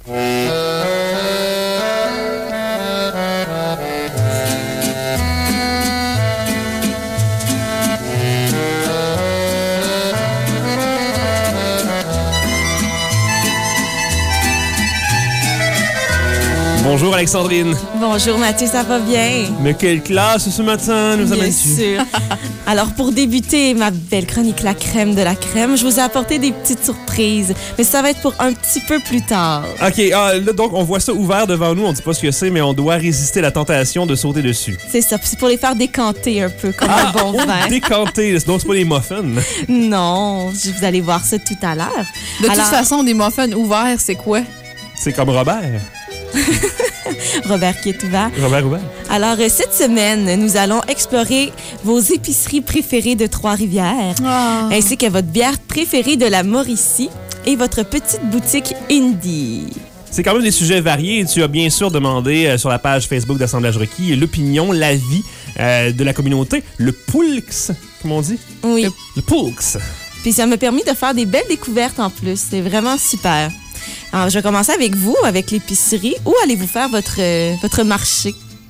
Bonjour Alexandrine. Bonjour Mathieu, ça va bien? Mais quelle classe ce matin nous Bien amènes-tu? sûr. Alors pour débuter ma belle chronique La crème de la crème, je vous ai apporté des petites surprises, mais ça va être pour un petit peu plus tard. OK, ah, là, donc on voit ça ouvert devant nous, on dit pas ce que c'est, mais on doit résister à la tentation de sauter dessus. C'est ça, c'est pour les faire décanter un peu, comme Ah, un bon oh, vin. décanté, donc c'est pas des muffins. Non, je- vous allez voir ça tout à l'heure. De Alors, toute façon, des muffins ouverts, c'est quoi? C'est comme Robert. Robert qui est ouvert. Robert ouvert. Alors, euh, cette semaine, nous allons explorer vos épiceries préférées de Trois-Rivières, Ah. ainsi que votre bière préférée de la Mauricie et votre petite boutique indie. C'est quand même des sujets variés. Tu as bien sûr demandé euh, sur la page Facebook d'Assemblage requis l'opinion, l'avis euh, de la communauté. Le Poulx, comme on dit? Oui. Le Poulx. Puis ça m'a permis de faire des belles découvertes en plus. C'est vraiment super. Alors, je vais commencer avec vous, avec l'épicerie. Où allez-vous faire votre, euh, votre marché?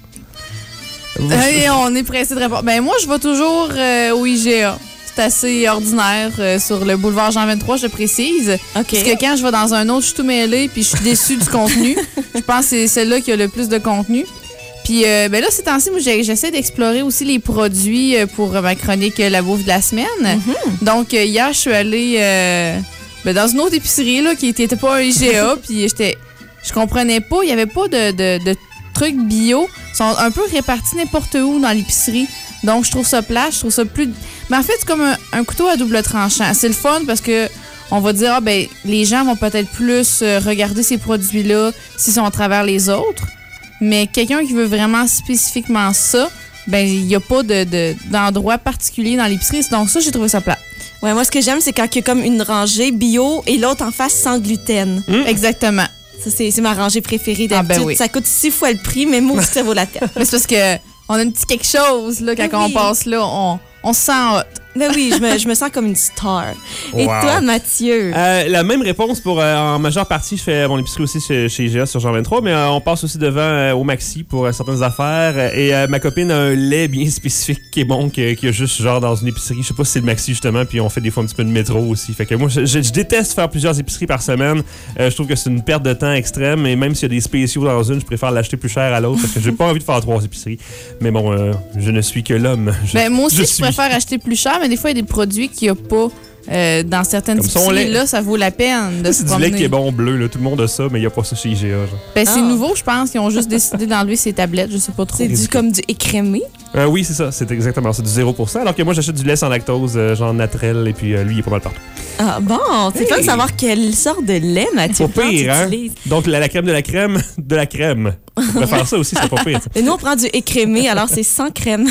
Hey, on est pressé de répondre. Ben moi, je vais toujours euh, au I G A. C'est assez ordinaire euh, sur le boulevard Jean vingt-trois, je précise. OK. Parce que quand je vais dans un autre, je suis tout mêlée puis je suis déçue du contenu. Je pense que c'est celle-là qui a le plus de contenu. Puis euh, ben là, ces temps-ci, moi, j'ai- j'essaie d'explorer aussi les produits euh, pour ma chronique euh, La bouffe de la semaine. Donc, euh, hier, je suis allée euh, ben, dans une autre épicerie là, qui n'était pas un I G A. Puis j'étais, je comprenais pas. Il n'y avait pas de, de, de trucs bio. Ils sont un peu répartis n'importe où dans l'épicerie. Donc, je trouve ça plat. Je trouve ça plus... Mais en fait, c'est comme un, un couteau à double tranchant. C'est le fun parce que on va dire, ah, ben, les gens vont peut-être plus euh, regarder ces produits-là s'ils sont à travers les autres. Mais quelqu'un qui veut vraiment spécifiquement ça, ben il n'y a pas de, de- d'endroit particulier dans l'épicerie. Donc ça, j'ai trouvé ça plat. Ouais, moi, ce que j'aime, c'est quand il y a comme une rangée bio et l'autre en face sans gluten. Exactement. Ça, c'est c'est ma rangée préférée Ah, d'habitude. ben oui. Ça coûte six fois le prix, mais moi, ça vaut la peine. Mais c'est parce que on a un petit quelque chose, là, quand Ah oui. on passe là, on, on se sent hot. Ben oui, je me, je me sens comme une star. Et Wow. toi, Mathieu? Euh, la même réponse pour, euh, en majeure partie, je fais mon épicerie aussi chez, chez I G A sur Jean vingt-trois, mais euh, on passe aussi devant euh, au Maxi pour euh, certaines affaires. Euh, et euh, ma copine a un lait bien spécifique qui est bon, qui, qui a juste genre dans une épicerie. Je sais pas si c'est le Maxi justement, puis on fait des fois un petit peu de métro aussi. Fait que moi, je, je- je déteste faire plusieurs épiceries par semaine. Euh, je trouve que c'est une perte de temps extrême, et même s'il y a des spéciaux dans une, je préfère l'acheter plus cher à l'autre parce que j'ai pas envie de faire trois épiceries. Mais bon, euh, je ne suis que l'homme. Je- Ben, moi aussi, je je, suis. préfère acheter plus cher, mais des fois, il y a des produits qu'il n'y a pas euh, dans certaines Comme son épiceries. lait. Là, ça vaut la peine de se C'est du promener. lait qui est bon bleu, là. Tout le monde a ça, mais il n'y a pas ça chez I G A. Genre. Ben, c'est Ah. nouveau, je pense. Ils ont juste décidé d'enlever ces tablettes. Je sais pas trop. C'est du, comme du écrémé. Euh, oui, c'est ça, c'est exactement ça, du zéro pour cent. Alors que moi, j'achète du lait sans lactose, euh, genre naturel, et puis euh, lui, il est pas mal partout. Ah bon, c'est Hey. fun de savoir quelle sorte de lait, Mathieu. Pas Plante pire, hein? utilise. Donc, la, la crème de la crème de la crème. On pourrait faire ça aussi, c'est pas pire. ça. Et nous, on prend du écrémé, alors c'est sans crème.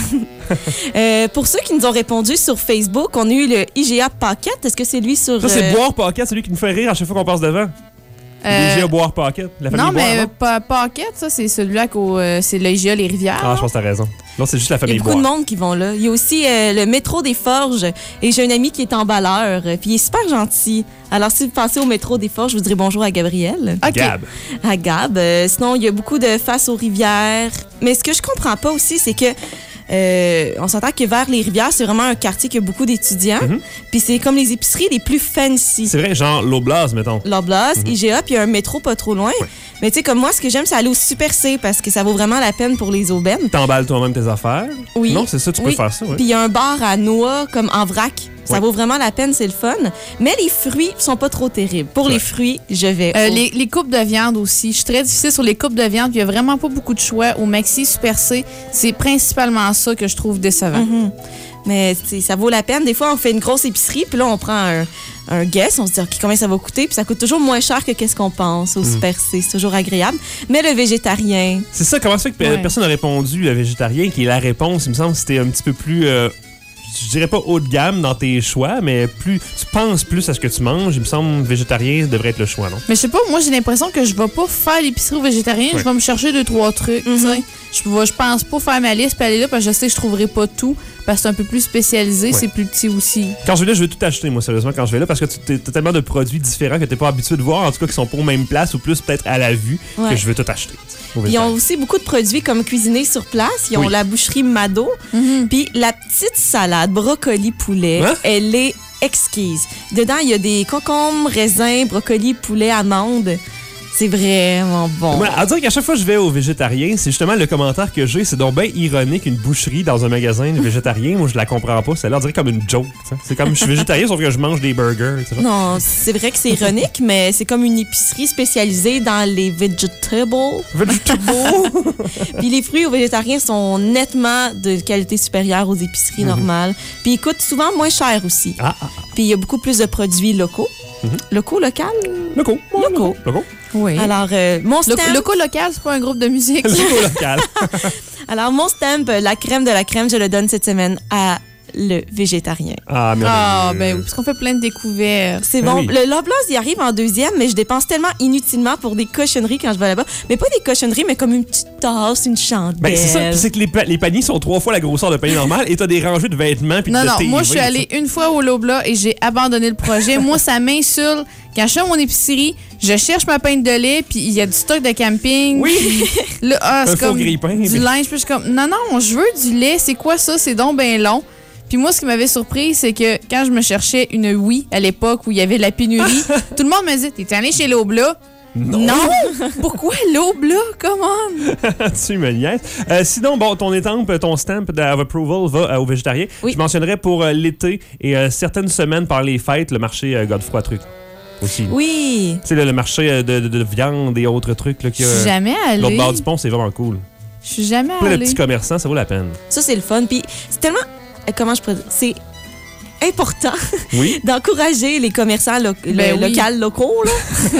Euh, pour ceux qui nous ont répondu sur Facebook, on a eu le I G A Pocket. Est-ce que c'est lui sur... Ça, c'est euh, Boire Pocket, celui qui nous fait rire à chaque fois qu'on passe devant. Euh, I G A Boire Pocket, la famille Non, Boire, mais non? pas Pocket, ça, c'est celui-là qu'au euh, c'est le I G A Les Rivières. Ah, je pense que t'as raison. Non, c'est juste la Il y a famille beaucoup de Boire. monde qui vont là. Il y a aussi euh, le métro des Forges. Et j'ai un ami qui est emballeur. euh, Puis il est super gentil. Alors, si vous passez au métro des Forges, je vous direz bonjour à Gabriel. OK. Gab. À Gab. Euh, sinon, il y a beaucoup de face aux rivières. Mais ce que je comprends pas aussi, c'est que euh, on s'entend que vers les rivières, c'est vraiment un quartier qui a beaucoup d'étudiants. Mhm. Puis c'est comme les épiceries les plus fancy. C'est vrai, genre l'Oblast, mettons. L'Oblast, I G A, puis il y a un métro pas trop loin. Mais tu sais, comme moi, ce que j'aime, c'est aller au Super C parce que ça vaut vraiment la peine pour les aubaines. T'emballes toi-même tes affaires. Oui. Non, c'est ça, tu peux Oui. faire ça, ouais. Puis il y a un bar à noix, comme en vrac. Ça Oui. vaut vraiment la peine, c'est le fun. Mais les fruits sont pas trop terribles. Pour les fruits, je vais. Euh, au- les, les coupes de viande aussi. Je suis très difficile sur les coupes de viande. Il n'y a vraiment pas beaucoup de choix. Au Maxi Super C, c'est principalement ça que je trouve décevant. Mhm. Mais tu sais, ça vaut la peine. Des fois, on fait une grosse épicerie, puis là, on prend un, un guess, on se dit OK, combien ça va coûter, puis ça coûte toujours moins cher que qu'est-ce qu'on pense au Super C. C'est toujours agréable. Mais le végétarien, C'est ça, comment ça fait que pe- Ouais. personne n'a répondu à végétarien, qui est la réponse, il me semble que c'était un petit peu plus, euh, je dirais pas haut de gamme dans tes choix, mais plus tu penses plus à ce que tu manges, il me semble que végétarien devrait être le choix, non? Mais je sais pas, moi j'ai l'impression que je vais pas faire l'épicerie au végétarien, Ouais. je vais me chercher deux, trois trucs. tu sais. Je vais- je pense pas faire ma liste puis aller là parce que je sais que je trouverai pas tout parce que c'est un peu plus spécialisé, Ouais. c'est plus petit aussi. Quand je vais là, je veux tout acheter, moi, sérieusement, quand je vais là, parce que tu as tellement de produits différents que t'es pas habitué de voir, en tout cas, qui sont pas aux mêmes places ou plus peut-être à la vue, Ouais. que je veux tout acheter. au ils ont végétarien. aussi beaucoup de produits comme cuisinés sur place. Ils ont Oui. la boucherie Mado. Puis la petite salade brocoli poulet, Hein? elle est exquise. Dedans, il y a des concombres, raisins, brocoli, poulet, amandes. C'est vraiment bon. Moi, à dire qu'à chaque fois que je vais au végétarien, c'est justement le commentaire que j'ai. C'est donc bien ironique, une boucherie dans un magasin végétarien. Moi, je la comprends pas. Ça a l'air dirait comme une joke. T'sais. C'est comme je suis végétarien, sauf que je mange des burgers. Et cetera. Non, c'est vrai que c'est ironique, mais c'est comme une épicerie spécialisée dans les vegetables. Vegetables. Puis les fruits aux végétariens sont nettement de qualité supérieure aux épiceries mm-hmm. normales. Puis ils coûtent souvent moins cher aussi. Ah, ah, ah. Puis il y a beaucoup plus de produits locaux. Mm-hmm. Locaux, local? Locaux. Ouais, locaux. Locaux. Oui. Alors, euh, mon stamp... Le, loco local, c'est pas un groupe de musique. Loco local. Alors, mon stamp, la crème de la crème, je le donne cette semaine à le végétarien. Ah, merveilleux. Ah, ben oui, parce qu'on fait plein de découvertes. C'est ben bon. Oui. Le Loblaws, il arrive en deuxième, mais je dépense tellement inutilement pour des cochonneries quand je vais là-bas. Mais pas des cochonneries, mais comme une petite tasse, une chandelle. Ben, c'est ça. Puis c'est que les, pa- les paniers sont trois fois la grosseur de panier normal et t'as des rangées de vêtements puis Non, de non, T V, moi, je suis allée une fois au Loblaws et j'ai abandonné le projet. Moi, ça m'insulte. Quand je suis à mon épicerie, je cherche ma pinte de lait, puis il y a du stock de camping. Oui! Là, ah, c'est Un faux comme grille-pain, du puis- linge. Puis je suis comme, non, non, je veux du lait. C'est quoi ça? C'est donc bien long. Puis moi, ce qui m'avait surpris, c'est que quand je me cherchais une oui à l'époque où il y avait de la pénurie, tout le monde me disait, t'es allé chez Loblaws? Non! Non! Pourquoi Loblaws? Comment? tu me niaises. Euh, sinon, bon, ton étampe, ton stamp of approval va euh, aux végétariens. Oui. Je mentionnerais pour euh, l'été et euh, certaines semaines par les fêtes, le marché euh, Godefroy Truc. Aussi. Oui. Tu sais, le, le marché euh, de, de, de viande et autres trucs. Là, Je suis jamais L'autre allée. bord du pont, c'est vraiment cool. Je suis jamais Plein de allée. petits commerçants, ça vaut la peine. Ça, c'est le fun. Puis c'est tellement... euh, Comment je pourrais dire? C'est important Oui. d'encourager les commerçants lo- Ben le- oui. locaux, locaux, là.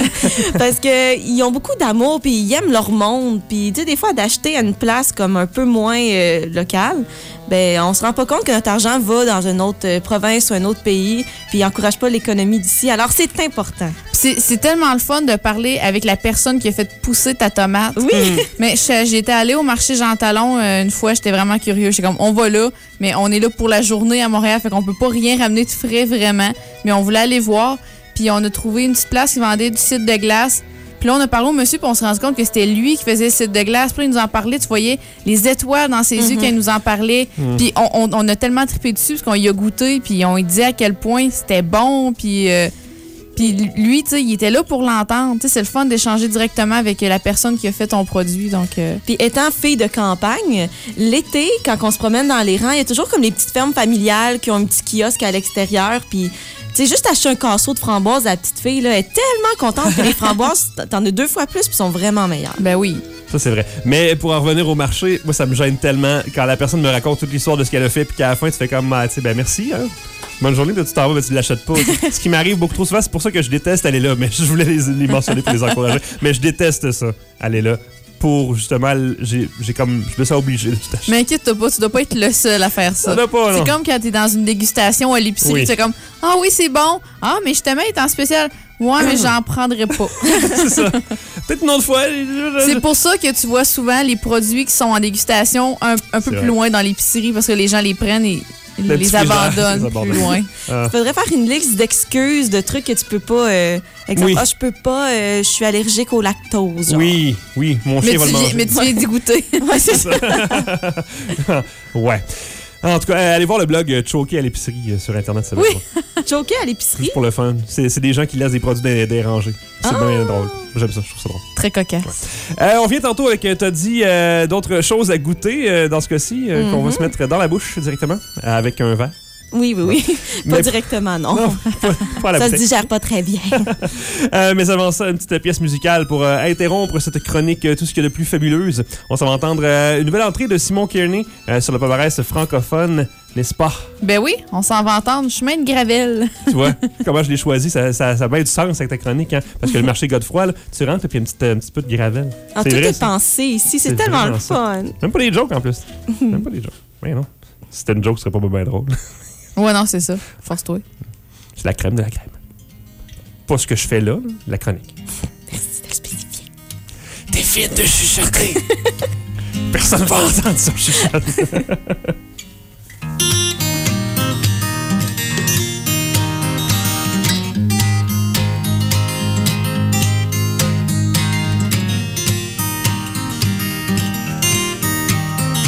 Parce qu'ils ont beaucoup d'amour, puis ils aiment leur monde. Puis, tu sais, des fois, d'acheter à une place comme un peu moins euh, locale, ben, on se rend pas compte que notre argent va dans une autre euh, province ou un autre pays, puis ils n'encouragent pas l'économie d'ici. Alors, c'est important. C'est c'est tellement le fun de parler avec la personne qui a fait pousser ta tomate. Oui. Mais je- j'étais allée au marché Jean Talon euh, une fois, j'étais vraiment curieux. J'étais comme, on va là, mais on est là pour la journée à Montréal, fait qu'on peut pas rien ramener de frais vraiment. Mais on voulait aller voir, puis on a trouvé une petite place qui vendait du cidre de glace. Puis là, on a parlé au monsieur, puis on s'est rendu compte que c'était lui qui faisait le cidre de glace. Puis là, il nous en parlait, tu voyais les étoiles dans ses yeux quand il nous en parlait. Puis on, on- on a tellement trippé dessus, parce qu'on y a goûté, puis on lui disait à quel point c'était bon, puis... euh, Puis lui, tu sais, il était là pour l'entendre. Tu sais, c'est le fun d'échanger directement avec la personne qui a fait ton produit. Donc, euh, Puis étant fille de campagne, l'été, quand on se promène dans les rangs, il y a toujours comme les petites fermes familiales qui ont un petit kiosque à l'extérieur. Puis, tu sais, juste acheter un casseau de framboises à la petite fille, là, elle est tellement contente que les framboises, t'en as deux fois plus, puis sont vraiment meilleures. ben oui. Ça, c'est vrai. Mais pour en revenir au marché, moi, ça me gêne tellement quand la personne me raconte toute l'histoire de ce qu'elle a fait, puis qu'à la fin, tu fais comme, ah, tu sais, ben merci, hein. Bonne journée, puis tu t'en vas, mais tu l'achètes pas. Ce qui m'arrive beaucoup trop souvent, c'est pour ça que je déteste aller là. Mais je voulais les, les mentionner pour les encourager. Mais je déteste ça, aller là. Pour justement, j'ai j'ai comme. Je me sens obligé de tout acheter. Mais inquiète-toi pas, tu dois pas être le seul à faire ça. Ça doit pas, non. C'est comme quand t'es dans une dégustation à l'épicerie, Oui. tu fais comme, ah oui, c'est bon. Ah, mais justement, il est en spécial. Ouais, mais j'en prendrai pas. C'est ça. Peut-être une autre fois. C'est pour ça que tu vois souvent les produits qui sont en dégustation un, un peu C'est plus vrai. loin dans l'épicerie parce que les gens les prennent et ils Le les petit frigidaire, abandonnent les plus abandonnent. loin. Ah. Il faudrait faire une liste d'excuses, de trucs que tu peux pas. Euh, exemple, Oui. ah, je peux pas, euh, je suis allergique au lactose. genre. Oui, oui, mon Mais chien va tu, le manger. viens, mais tu viens d'y goûter. Ouais, c'est ça. Ouais. En tout cas, euh, allez voir le blog euh, Choqué à l'épicerie euh, sur Internet. C'est Oui. bon. Choqué à l'épicerie. Juste pour le fun. C'est c'est des gens qui laissent des produits dé- dérangés. C'est Ah. bien drôle. J'aime ça, je trouve ça drôle. Très cocasse. Euh, on vient tantôt avec, euh, t'as dit euh, d'autres choses à goûter euh, dans ce cas-ci, euh, qu'on va Mm-hmm. se mettre dans la bouche directement, euh, avec un verre. Oui, oui, oui. Pas Mais- directement, non. Non, pas, pas à la Ça se bouteille. digère pas très bien. Euh, mais avant ça, une petite pièce musicale pour euh, interrompre cette chronique euh, tout ce qu'il y a de plus fabuleuse. On s'en va entendre euh, une nouvelle entrée de Simon Kearney euh, sur le palmarès francophone, n'est-ce pas? Ben oui, on s'en va entendre. Chemin de Gravel. Tu vois comment je l'ai choisi? Ça, ça, ça a bien du sens avec ta chronique, hein? Parce que le marché Godefroy, là, tu rentres et puis il y a un petit, un petit peu de gravel. Ah, C'est tout vrai, est ça. pensé ici. C'est C'est tellement vraiment le ça. fun. Même pas des jokes en plus. Même pas des jokes. Mais non. Si c'était une joke, ce serait pas bien drôle. Ouais, non, c'est ça. Force-toi. C'est la crème de la crème. Pas ce que je fais là, la chronique. Merci de le spécifier. T'es vite de chuchoter. Personne va entendre ça, chuchote.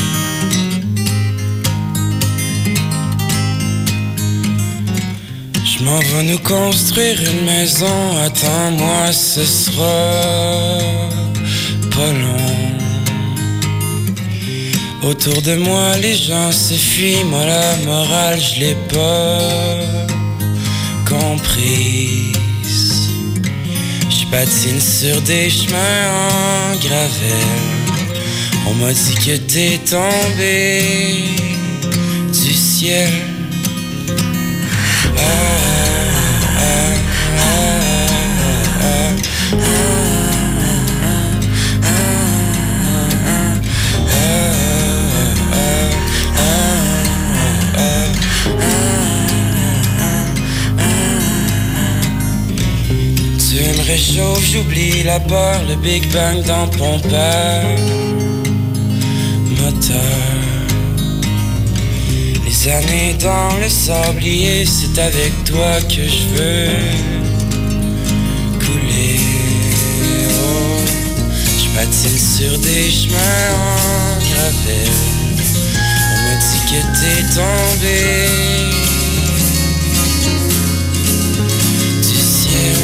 Je Je m'en vais nous construire une maison, attends-moi, ce sera pas long. Autour de moi, les gens s'enfuient, moi la morale, je l'ai pas comprise. Je patine sur des chemins en gravel. On m'a dit que t'es tombé du ciel. Ah, ah, ah, ah, ah, Tu me réchauffes, j'oublie la peur, le Big Bang dans pompeur moteur. Les années dans le sablier, c'est avec toi que je veux couler. Oh, je patine sur des chemins en gravel. On me dit que t'es tombé du ciel.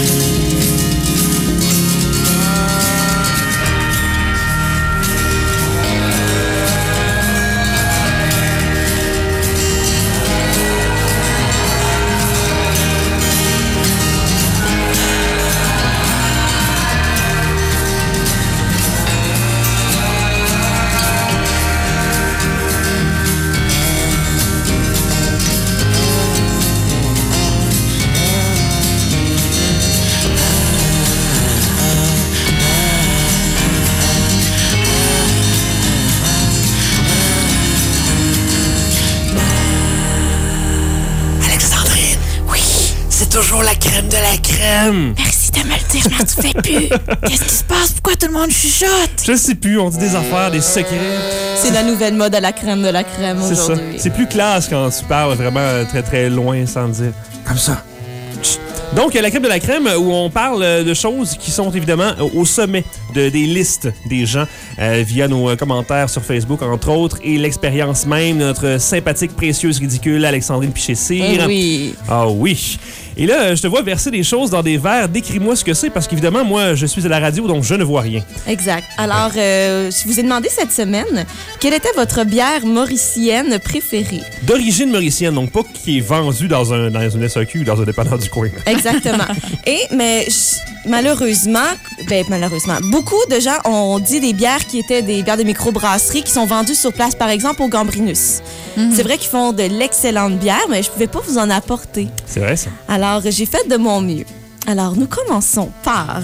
Toujours la crème de la crème. Merci de me le dire, je m'en souviens plus. Qu'est-ce qui se passe? Pourquoi tout le monde chuchote? Je sais plus, on dit des affaires, des secrets. C'est la nouvelle mode à la crème de la crème C'est ça. aujourd'hui. C'est plus classe quand tu parles vraiment très très loin sans dire. Comme ça. Chut. Donc, la crème de la crème, où on parle de choses qui sont évidemment au sommet de, des listes des gens euh, via nos commentaires sur Facebook, entre autres, et l'expérience même de notre sympathique, précieuse, ridicule Alexandrine Piché-Cyr. Oui. Ah oui. Et là, je te vois verser des choses dans des verres. Décris-moi ce que c'est, parce qu'évidemment, moi, je suis à la radio, donc je ne vois rien. Exact. Alors, euh, je vous ai demandé cette semaine, quelle était votre bière mauricienne préférée? D'origine mauricienne, donc pas qui est vendue dans un, dans une S A Q ou dans un dépanneur du coin. Exactement. Et, mais je- malheureusement, ben malheureusement, beaucoup de gens ont dit des bières qui étaient des bières de microbrasserie qui sont vendues sur place, par exemple, au Gambrinus. Mm-hmm. C'est vrai qu'ils font de l'excellente bière, mais je pouvais pas vous en apporter. C'est vrai, ça? Alors, j'ai fait de mon mieux. Alors, nous commençons par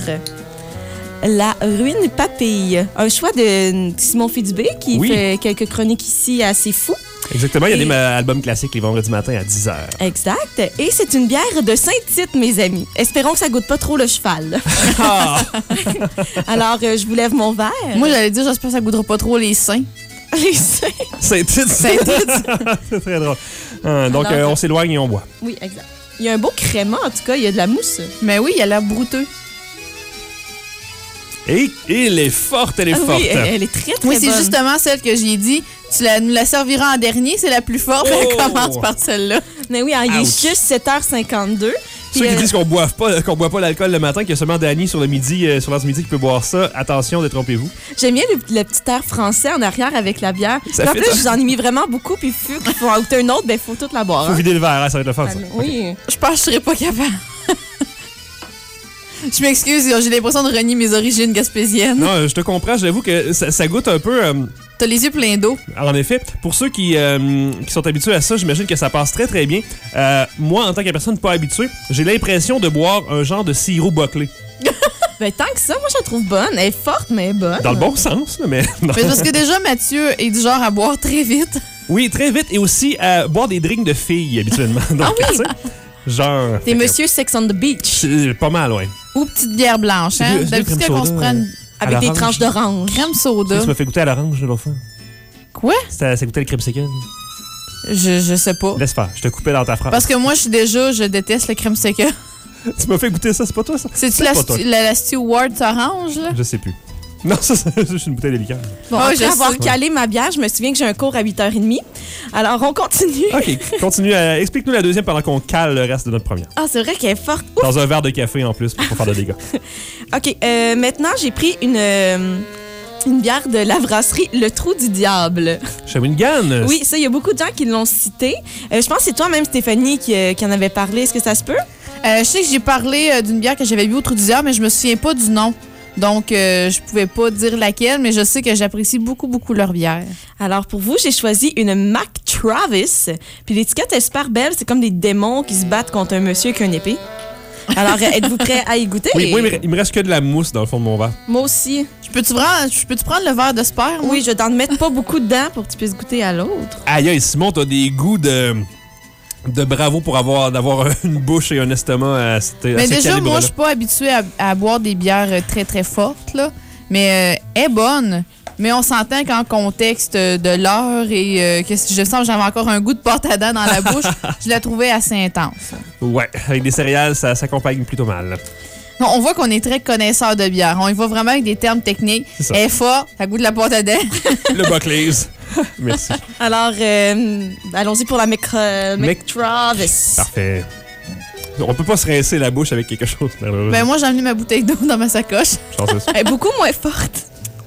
La Ruine Papille, un choix de Simon Fitzbé qui Oui. fait quelques chroniques ici assez fous. Exactement, il y a Et- des euh, albums classiques les vendredis matin à dix heures. Exact. Et c'est une bière de Saint-Tite, mes amis. Espérons que ça goûte pas trop le cheval. Ah! Alors, euh, je vous lève mon verre. Moi, j'allais dire, j'espère que ça goûtera pas trop les seins. Les seins. C'est c'est très drôle. Ah, donc, Alors, euh, euh, on s'éloigne et on boit. Oui, exact. Il y a un beau crément, en tout cas. Il y a de la mousse. Mais oui, il a l'air brouteux. Et, et elle est forte, elle est Ah forte. oui, elle, elle est très, très Oui, c'est bonne. justement celle que j'ai dit. Tu la, nous la serviras en dernier, c'est la plus forte. Oh! Elle commence par celle-là. Mais oui, hein, il est Ouch. juste sept heures cinquante-deux. Ceux Puis, qui euh, disent qu'on boit pas, qu'on boit pas l'alcool le matin, qu'il y a seulement Danny sur le midi, euh, sur l'heure du midi qui peut boire ça, attention, détrompez-vous. J'aime bien le, le petit air français en arrière avec la bière. Ça Puis en fait plus, ça. je vous en ai mis vraiment beaucoup. Puis vu qu'il faut en goûter un autre, ben, il faut toute la boire. Faut hein. vider le verre, hein, ça va être le fun, ça. Oui. Je pense que je serais pas capable. Je m'excuse, j'ai l'impression de renier mes origines gaspésiennes. Non, euh, je te comprends, j'avoue que ça, ça goûte un peu... euh, T'as les yeux pleins d'eau. En effet, pour ceux qui, euh, qui sont habitués à ça, j'imagine que ça passe très très bien. Euh, moi, en tant que personne pas habituée, j'ai l'impression de boire un genre de sirop boclé. Ben, tant que ça, moi, je la trouve bonne. Elle est forte, mais elle est bonne. Dans le bon sens, là, mais... non. Mais parce que déjà, Mathieu est du genre à boire très vite. Oui, très vite, et aussi à boire des drinks de filles, habituellement. Donc, Ah oui? tu sais, genre... T'es monsieur Sex on the Beach. C'est pas mal, ouais. Ou petite bière blanche. C'est Hein? mieux- c'est mieux D'habitude, crème quand on se soda, prend une euh, à Avec des l'orange. tranches d'orange. crème Tu soda. sais, tu m'as fait goûter à l'orange l'autre fois. Quoi? C'était- Ça goûtait le crème sequel. Je, je sais pas. Laisse faire, je te coupais dans ta phrase. Parce que moi, je suis déjà, je déteste le crème seca. Tu m'as fait goûter ça, c'est pas toi, ça? C'est-tu C'est la, pas toi. stu- la, la Stewart orange, là? Je sais plus. Non, ça, c'est juste une bouteille de liqueur. Bon, Ah, après je avoir sais. calé ma bière, je me souviens que j'ai un cours à huit heures trente. Alors, on continue. OK, continue. à- Explique-nous la deuxième pendant qu'on cale le reste de notre première. Ah, c'est vrai qu'elle est forte. Ouf! Dans un verre de café en plus, pour pas faire de dégâts. OK, euh, maintenant, j'ai pris une, euh, une bière de la brasserie Le Trou du Diable. Shawinigan. Oui, ça, il y a beaucoup de gens qui l'ont cité. Euh, je pense que c'est toi-même, Stéphanie, qui, euh, qui en avait parlé. Est-ce que ça se peut? Euh, je sais que j'ai parlé euh, d'une bière que j'avais bu au Trou du Diable, mais je me souviens pas du nom. Donc, euh, je pouvais pas dire laquelle, mais je sais que j'apprécie beaucoup, beaucoup leur bière. Alors, pour vous, j'ai choisi une Mac Travis. Puis l'étiquette est super belle. C'est comme des démons qui se battent contre un monsieur qui a une épée. Alors, euh, êtes-vous prêts à y goûter? Oui, oui, mais il me reste que de la mousse dans le fond de mon verre. Moi aussi. Je peux-tu prendre, je peux-tu prendre le verre de Sper, moi? Oui, je vais t'en mettre pas beaucoup dedans pour que tu puisses goûter à l'autre. Aïe, aïe, Simon, t'as des goûts de. De bravo pour avoir d'avoir une bouche et un estomac à cette Mais déjà, moi, je suis pas habituée à, à boire des bières euh, très, très fortes, là. Mais euh, elle est bonne. Mais on s'entend qu'en contexte de l'heure et euh, que si je sens que j'avais encore un goût de porte à dents dans la bouche, je la trouvais assez intense. Ouais, avec des céréales, ça s'accompagne plutôt mal. Non, on voit qu'on est très connaisseur de bière. On y va vraiment avec des termes techniques. C'est ça. Elle est forte, ça goûte de la porte à dents. Le Buckley's. Merci. Alors, euh, allons-y pour la Mac, euh, Mac Mac- Travis. Parfait. On peut pas se rincer la bouche avec quelque chose. Ben moi, j'ai emmené ma bouteille d'eau dans ma sacoche. Chanceuse. Elle est beaucoup moins forte.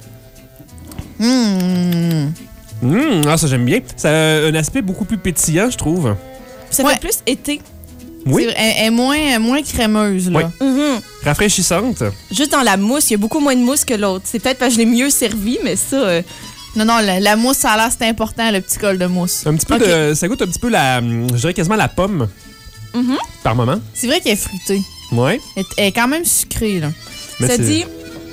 Mmh. Hum, ah, ça j'aime bien. Ça a un aspect beaucoup plus pétillant, je trouve. Ça Ouais. fait plus été. Oui. C'est vrai, Elle elle est moins, moins crémeuse, là. Oui. Mhm. Rafraîchissante. Juste dans la mousse, il y a beaucoup moins de mousse que l'autre. C'est peut-être parce que je l'ai mieux servi, mais ça... euh, Non, non, la, la mousse, ça a l'air, c'est important, le petit col de mousse. Un petit peu Ok. de. Ça goûte un petit peu la. hum, Je dirais quasiment la pomme. Mhm. Par moment. C'est vrai qu'elle est fruitée. Ouais. Elle, elle est quand même sucrée, là. Mais ça c'est- dit...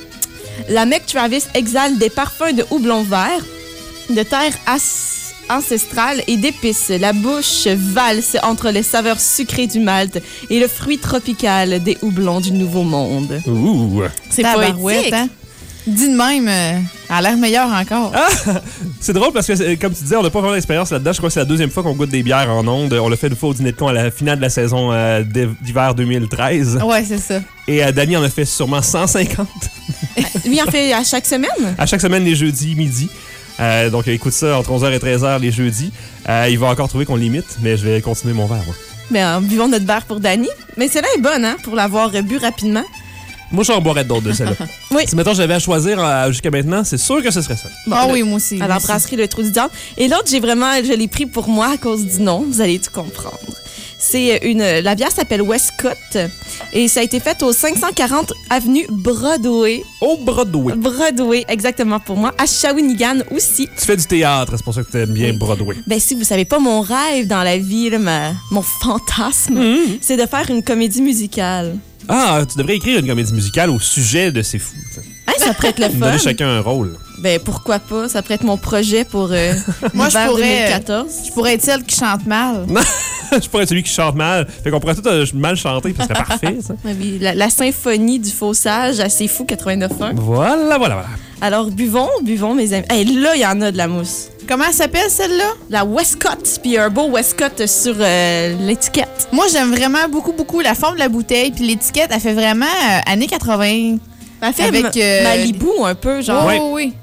La Mac Travis exhale des parfums de houblon vert, de terre as- ancestrale et d'épices. La bouche valse entre les saveurs sucrées du malt et le fruit tropical des houblons du Nouveau Monde. Ouh. C'est Tabarouette, poétique. hein? Dit de même, euh, elle a l'air meilleure encore. C'est drôle parce que, c'est- comme tu disais, on n'a pas vraiment d'expérience là-dedans. Je crois que c'est la deuxième fois qu'on goûte des bières en ondes. On l'a fait une fois au dîner de con à la finale de la saison euh, d'hiv- d'hiver deux mille treize. Ouais, c'est ça. Et euh, Danny en a fait sûrement cent cinquante Lui, il en fait à chaque semaine. à chaque semaine les jeudis midi. Euh, donc, écoute ça entre onze heures et treize heures les jeudis. Euh, il va encore trouver qu'on limite, mais je vais continuer mon verre. Moi, Ben, buvons notre verre pour Dani. Mais celle-là est bonne, hein, pour l'avoir bu rapidement. moi j'en boirais d'autres de celle-là. Oui. Si, mettons, j'avais à choisir euh, jusqu'à maintenant, c'est sûr que ce serait ça. Bon, ah le- oui, moi aussi. À moi la aussi. brasserie Le Trou du Diable. Et l'autre, j'ai vraiment, je l'ai pris pour moi à cause du nom. Vous allez tout comprendre. C'est une, la bière s'appelle Westcott et ça a été fait au cinq cent quarante avenue Broadway. Au Broadway. Broadway, exactement pour moi. À Shawinigan aussi. Tu fais du théâtre, c'est pour ça que tu aimes bien Oui. Broadway. Ben si vous savez pas, mon rêve dans la vie, là, ma- mon fantasme, c'est de faire une comédie musicale. Ah, tu devrais écrire une comédie musicale au sujet de ces fous. t'sais. Hein, ça pourrait être le Nous fun. donner chacun un rôle. Ben pourquoi pas? Ça pourrait être mon projet pour euh, Moi, je l'hiver pourrais- deux mille quatorze. Je pourrais être celle qui chante mal. Je pourrais être celui qui chante mal. Fait qu'on pourrait tout euh, mal chanter, puis ce serait parfait, ça. Ouais, oui, la, la symphonie du faux sage à C'est fou quatre-vingt-neuf un. Voilà, voilà, voilà. Alors buvons, buvons mes amis. Hey, là, il y en a de la mousse. Comment elle s'appelle, celle-là? La Westcott, puis il y a un beau Westcott sur euh, l'étiquette. Moi, j'aime vraiment beaucoup, beaucoup la forme de la bouteille. Puis l'étiquette, elle fait vraiment euh, années quatre-vingts. Elle fait Avec, Ma- euh, Malibu un peu, genre. Oui, Ouais. oui, oui.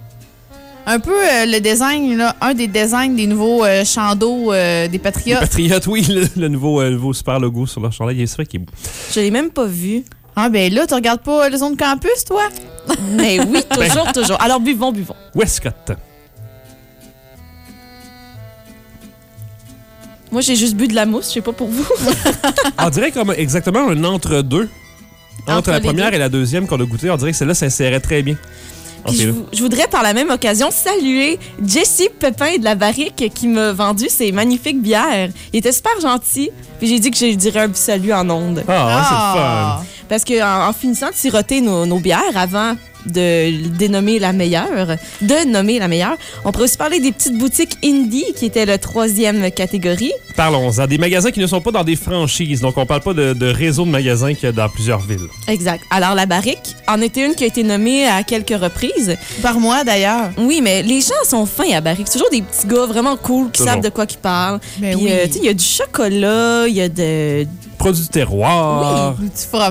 Un peu euh, le design, là, un des designs des nouveaux euh, champs d'eau euh, des Les Patriotes. Patriotes, oui, le, le nouveau, euh, nouveau super logo sur leur chandail, c'est vrai qu'il est beau. Je l'ai même pas vu. Ah, ben là, tu regardes pas le zone campus, toi? Mais oui, toujours, toujours. Alors buvons, buvons. Westcott. Moi, j'ai juste bu de la mousse, je sais pas pour vous. On dirait comme exactement un entre-deux. Entre, Entre la les première deux. et la deuxième qu'on a goûté, on dirait que celle-là s'insérait très bien. Puis Ok, je, là. vou- je voudrais par la même occasion saluer Jesse Pepin de la Barrique qui m'a vendu ces magnifiques bières. Il était super gentil. Puis j'ai dit que je lui dirais un petit salut en ondes. Ah, c'est le fun. Parce qu'en en finissant de siroter nos, nos bières avant de dénommer la meilleure, de nommer la meilleure, on pourrait aussi parler des petites boutiques indie qui étaient la troisième catégorie. Parlons-en. Des magasins qui ne sont pas dans des franchises. Donc, on parle pas de, de réseau de magasins qu'il y a dans plusieurs villes. Exact. Alors la Barrique en était une qui a été nommée à quelques reprises. Par moi, d'ailleurs. Oui, mais les gens sont fins à Barrique. C'est toujours des petits gars vraiment cool qui Toujours. savent de quoi ils parlent. Ben Puis, oui. euh, tu sais, il y a du chocolat, il y a de... Produits du terroir. Du fromage.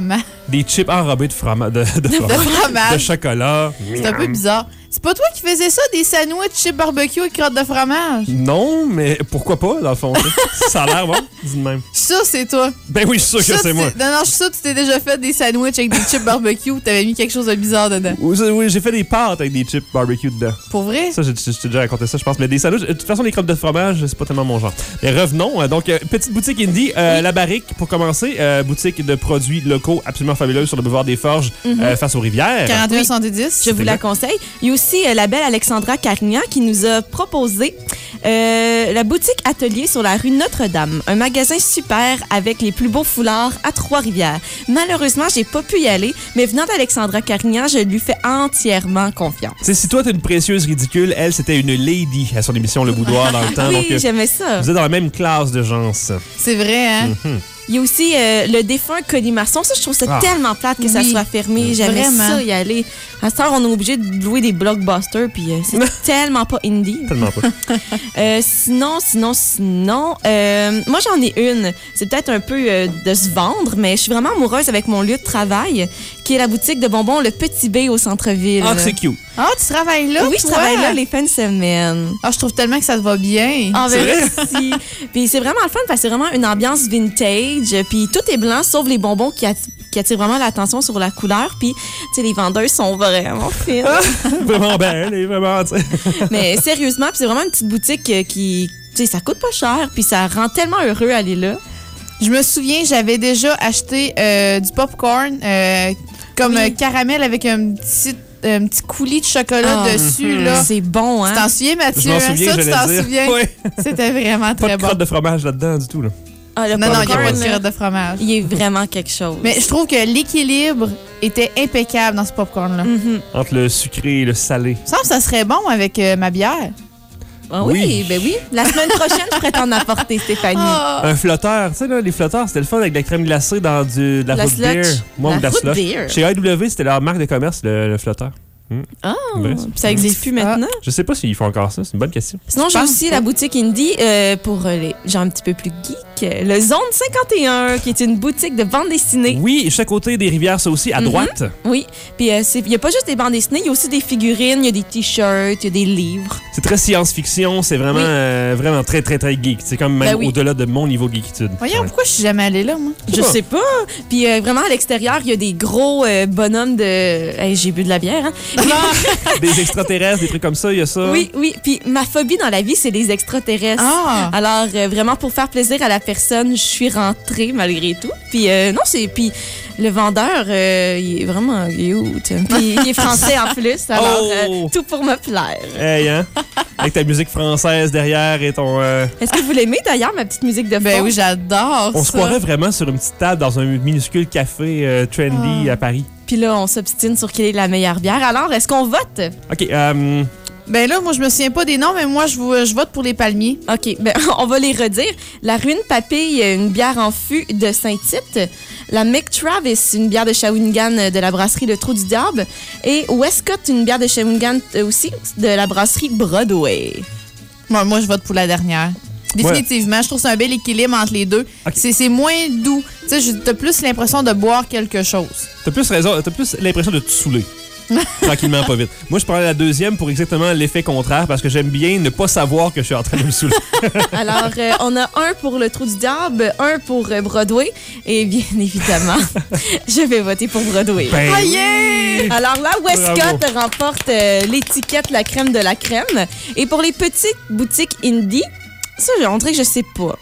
Des chips enrobés de, froma- de, de, De fromage, fromage. de chocolat. C'est un peu bizarre. C'est pas toi qui faisais ça, des sandwichs chips barbecue et crottes de fromage? Non, mais pourquoi pas, dans le fond? Ça a l'air bon, dis de même. Ça, c'est toi. Ben oui, je suis sûr que Ça, c'est tu moi. t'es- Non, non, je suis sûr que tu t'es déjà fait des sandwichs avec des chips barbecue. T'avais mis quelque chose de bizarre dedans. Oui, oui, j'ai fait des pâtes avec des chips barbecue dedans. Pour vrai? Ça, j'ai j'ai- j'ai déjà raconté ça, je pense. Mais des sandwichs, de toute façon, les crottes de fromage, c'est pas tellement mon genre. Mais revenons. euh, Donc, euh, petite boutique indie, euh, La Barrique, pour commencer. euh, boutique de produits locaux absolument fabuleux sur le boulevard des Forges, euh, face aux rivières. quarante et un Oui. soixante-dix. Je vous la exact. conseille. Il y a aussi euh, la belle Alexandra Carignan qui nous a proposé euh, la boutique Atelier sur la rue Notre-Dame. Un magasin super avec les plus beaux foulards à Trois-Rivières. Malheureusement, j'ai pas pu y aller, mais venant d'Alexandra Carignan, je lui fais entièrement confiance. Tu sais, si toi, t'es une précieuse ridicule, elle, c'était une lady à son émission Le Boudoir dans le temps. Oui, donc, euh, j'aimais ça. vous êtes dans la même classe de gens. C'est vrai, hein? Il y a aussi euh, le défunt colimaçon. Ça, je trouve ça Ah. tellement plate que ça Oui. soit fermé. J'aimais Vraiment. ça y aller. À cette heure, on est obligé de louer des blockbusters, puis euh, c'est tellement pas indie. Tellement pas. Euh, sinon, sinon, sinon, euh, moi j'en ai une. C'est peut-être un peu euh, de se vendre, mais je suis vraiment amoureuse avec mon lieu de travail, qui est la boutique de bonbons Le Petit B au centre-ville. Ah, que c'est cute. Ah, tu travailles là? Oui, je toi? travaille là les fins de semaine. Ah, je trouve tellement que ça te va bien. Ah, C'est ben merci. Puis c'est vraiment le fun parce que c'est vraiment une ambiance vintage. Puis tout est blanc sauf les bonbons qui, atti- qui attirent vraiment l'attention sur la couleur. Puis, tu sais, les vendeurs sont vraiment fines. Vraiment belle et vraiment, tu sais. Mais sérieusement, puis c'est vraiment une petite boutique euh, qui, tu sais, ça coûte pas cher. Puis ça rend tellement heureux aller là. Je me souviens, j'avais déjà acheté euh, du popcorn euh, comme Oui. euh, caramel avec un petit, un petit coulis de chocolat Ah, dessus. Là. C'est bon, Tu hein? t'en souviens, Mathieu? Je m'en hein? souviens, Ça, tu j'allais t'en dire. souviens? Ouais. C'était vraiment Pas très de bon. crotte de fromage là-dedans du tout, là. Ah, le Non, non, il n'y a pas de popcorn, crotte de fromage. il est vraiment quelque chose. Mais je trouve que l'équilibre était impeccable dans ce popcorn-là. Mhm. Entre le sucré et le salé. Il me semble que ça serait bon avec euh, ma bière. Ah oui, Oui. ben oui. La semaine prochaine, je pourrais t'en apporter, Stéphanie. Ah! Un flotteur, tu sais, là, les flotteurs, c'était le fun avec de la crème glacée dans du, de la, La root slush. beer. Moi, La ou de la root slush. beer. Chez A E W, c'était leur marque de commerce, le, le flotteur. Ah, Vrai, puis ça existe plus maintenant. Je sais pas s'ils font encore ça, c'est une bonne question. Sinon, Je j'ai pense aussi pas. la boutique Indie euh, pour euh, les gens un petit peu plus geeks. euh, Le Zone cinquante et un, qui est une boutique de bande dessinée. Oui, chaque côté des rivières, ça aussi, à Mhm. droite. Oui. Puis euh, c'est- il n'y a pas juste des bandes dessinées, il y a aussi des figurines, il y a des t-shirts, il y a des livres. C'est très science-fiction, c'est vraiment, Oui. euh, vraiment très, très, très geek. C'est comme même Ben oui. au-delà de mon niveau geekitude. Voyons, Ouais. pourquoi je suis jamais allée là, moi? Je pas. sais pas. Puis euh, vraiment, à l'extérieur, il y a des gros euh, bonhommes de... Hey, j'ai bu de la bière, hein? Des extraterrestres, des trucs comme ça, il y a ça. Oui, oui. Puis ma phobie dans la vie, c'est les extraterrestres. Ah! Alors, euh, vraiment, pour faire plaisir à la personne, je suis rentrée malgré tout. Puis, euh, non, c'est. Puis, le vendeur, euh, il est vraiment cute. Puis, il est français en plus. Alors, Oh! euh, tout pour me plaire. Hey, hein? Avec ta musique française derrière et ton... euh, Est-ce que vous l'aimez d'ailleurs, ma petite musique de fond? Ben oui, j'adore On ça. se croirait vraiment sur une petite table dans un minuscule café euh, trendy Ah. à Paris. Puis là, on s'obstine sur quelle est la meilleure bière. Alors, est-ce qu'on vote? OK, euh, Ben là, moi, je me souviens pas des noms, mais moi, je, vous- je vote pour les palmiers. OK, ben, on va les redire. La Ruine Papille, une bière en fût de Saint-Tite. La McTravis, une bière de Shawinigan de la brasserie Le Trou du Diable. Et Westcott, une bière de Shawinigan euh, aussi de la brasserie Broadway. Moi, moi, je vote pour la dernière. Définitivement, je trouve que c'est un bel équilibre entre les deux. Ok. C'est c'est moins doux. Tu sais, je- t'as plus l'impression de boire quelque chose. t'as plus raison, t'as plus l'impression de te saouler. Tranquillement, pas vite. Moi, je parlais la deuxième pour exactement l'effet contraire parce que j'aime bien ne pas savoir que je suis en train de me saouler. Alors, euh, on a un pour Le Trou du Diable, un pour euh, Broadway. Et bien évidemment, je vais voter pour Broadway. Ben Ah, oui. yeah! Alors là, Westcott remporte euh, l'étiquette La Crème de la Crème. Et pour les petites boutiques indie, ça, on dirait que je sais pas.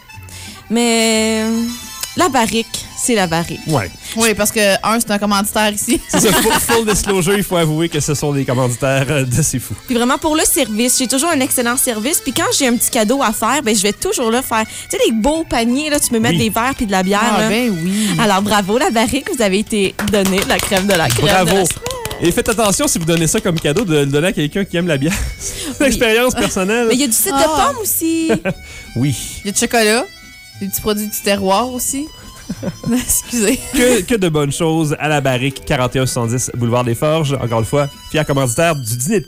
Mais euh, la barrique, c'est la barrique. Ouais. Oui, parce que, un, c'est un commanditaire ici. C'est ça, full, full disclosure, il faut avouer que ce sont des commanditaires euh, de C'est Fou. Puis vraiment, pour le service, j'ai toujours un excellent service. Puis quand j'ai un petit cadeau à faire, ben je vais toujours le faire. Tu sais, les beaux paniers, là, tu peux mettre Oui. des verres puis de la bière. Ah, là. ben oui. Alors, bravo, la barrique, vous avez été donné la crème de la crème. de Bravo. la- Et faites attention si vous donnez ça comme cadeau de le donner à quelqu'un qui aime la bière. C'est une expérience personnelle. Mais il y a du cidre Ah. de pomme aussi. Oui. Il y a du chocolat, des petits produits du terroir aussi. Excusez. Que, que de bonnes choses à la barrique quarante et un soixante-dix Boulevard des Forges. Encore une fois, fier commanditaire du dîner de con.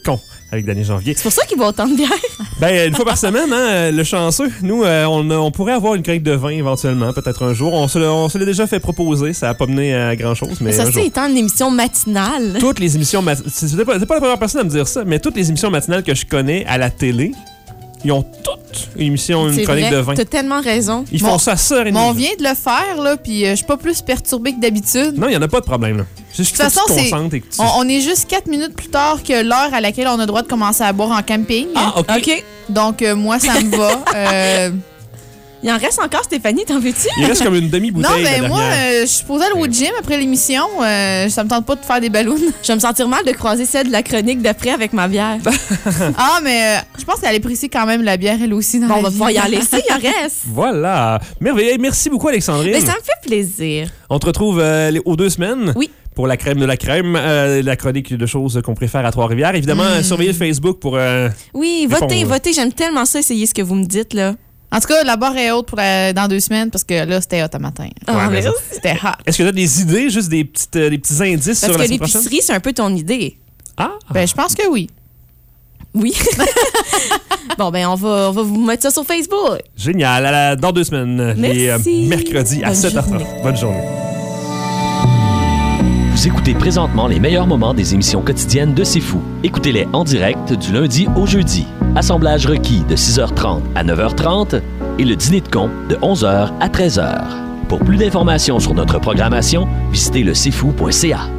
avec Danny Janvier. C'est pour ça qu'il boit autant de bière. Ben, une fois par semaine, hein, le chanceux. Nous, euh, on, on pourrait avoir une chronique de vin éventuellement, peut-être un jour. On se, l'a- on se l'a déjà fait proposer, ça n'a pas mené à grand-chose, mais ça, un c'est jour. étant une émission matinale. Toutes les émissions... mat- C'est c'est pas, c'est pas la première personne à me dire ça, mais toutes les émissions matinales que je connais à la télé, ils ont toutes une émission, une C'est chronique vrai, de vin. t'as tellement raison. Ils Bon, font ça à ça, Mais on vient de le faire, là, puis euh, je suis pas plus perturbée que d'habitude. Non, il n'y en a pas de problème, là. Juste De toute façon, que tu te c'est- concentres et que tu... On, on est juste quatre minutes plus tard que l'heure à laquelle on a le droit de commencer à boire en camping. Ah, OK. OK. Donc, euh, moi, ça me va. Euh, Il en reste encore, Stéphanie, t'en veux-tu? Il reste comme une demi-bouteille. non, mais la moi, dernière. euh, je suis posée aller au gym après l'émission. Euh, ça me tente pas de faire des ballons. Je vais me sentir mal de croiser celle de la chronique d'après avec ma bière. Ah, mais euh, je pense qu'elle apprécie quand même la bière, elle aussi, dans Bon, la on va vie. pouvoir y aller. Si, il en reste. Voilà. Merveilleux. Hey, merci beaucoup, Alexandrine. Mais ça me fait plaisir. On te retrouve euh, les- aux deux semaines. Oui. Pour la crème de la crème, euh, la chronique de choses qu'on préfère à Trois-Rivières. Évidemment, Mm. euh, surveillez le Facebook pour... euh, Oui, Répondre. votez, votez. J'aime tellement ça, essayer ce que vous me dites, là. En tout cas, la barre est haute pour la- dans deux semaines parce que là, c'était hot à matin. Ah, Ouais, mais merci. C'était hot. Est-ce que tu as des idées, juste des, petites, euh, des petits indices Parce sur que la semaine prochaine? l'épicerie, c'est un peu ton idée. Ah! Ben, je pense que oui. Oui. Bon, ben, on va, on va vous mettre ça sur Facebook. Génial. À la- dans deux semaines, les euh, Merci. mercredis à Bonne sept heures trente. journée. Bonne journée. Vous écoutez présentement les meilleurs moments des émissions quotidiennes de C'est Fou. Écoutez-les en direct du lundi au jeudi. Assemblage requis de six heures trente à neuf heures trente et le dîner de con de onze heures à treize heures. Pour plus d'informations sur notre programmation, visitez le c'est fou point c a.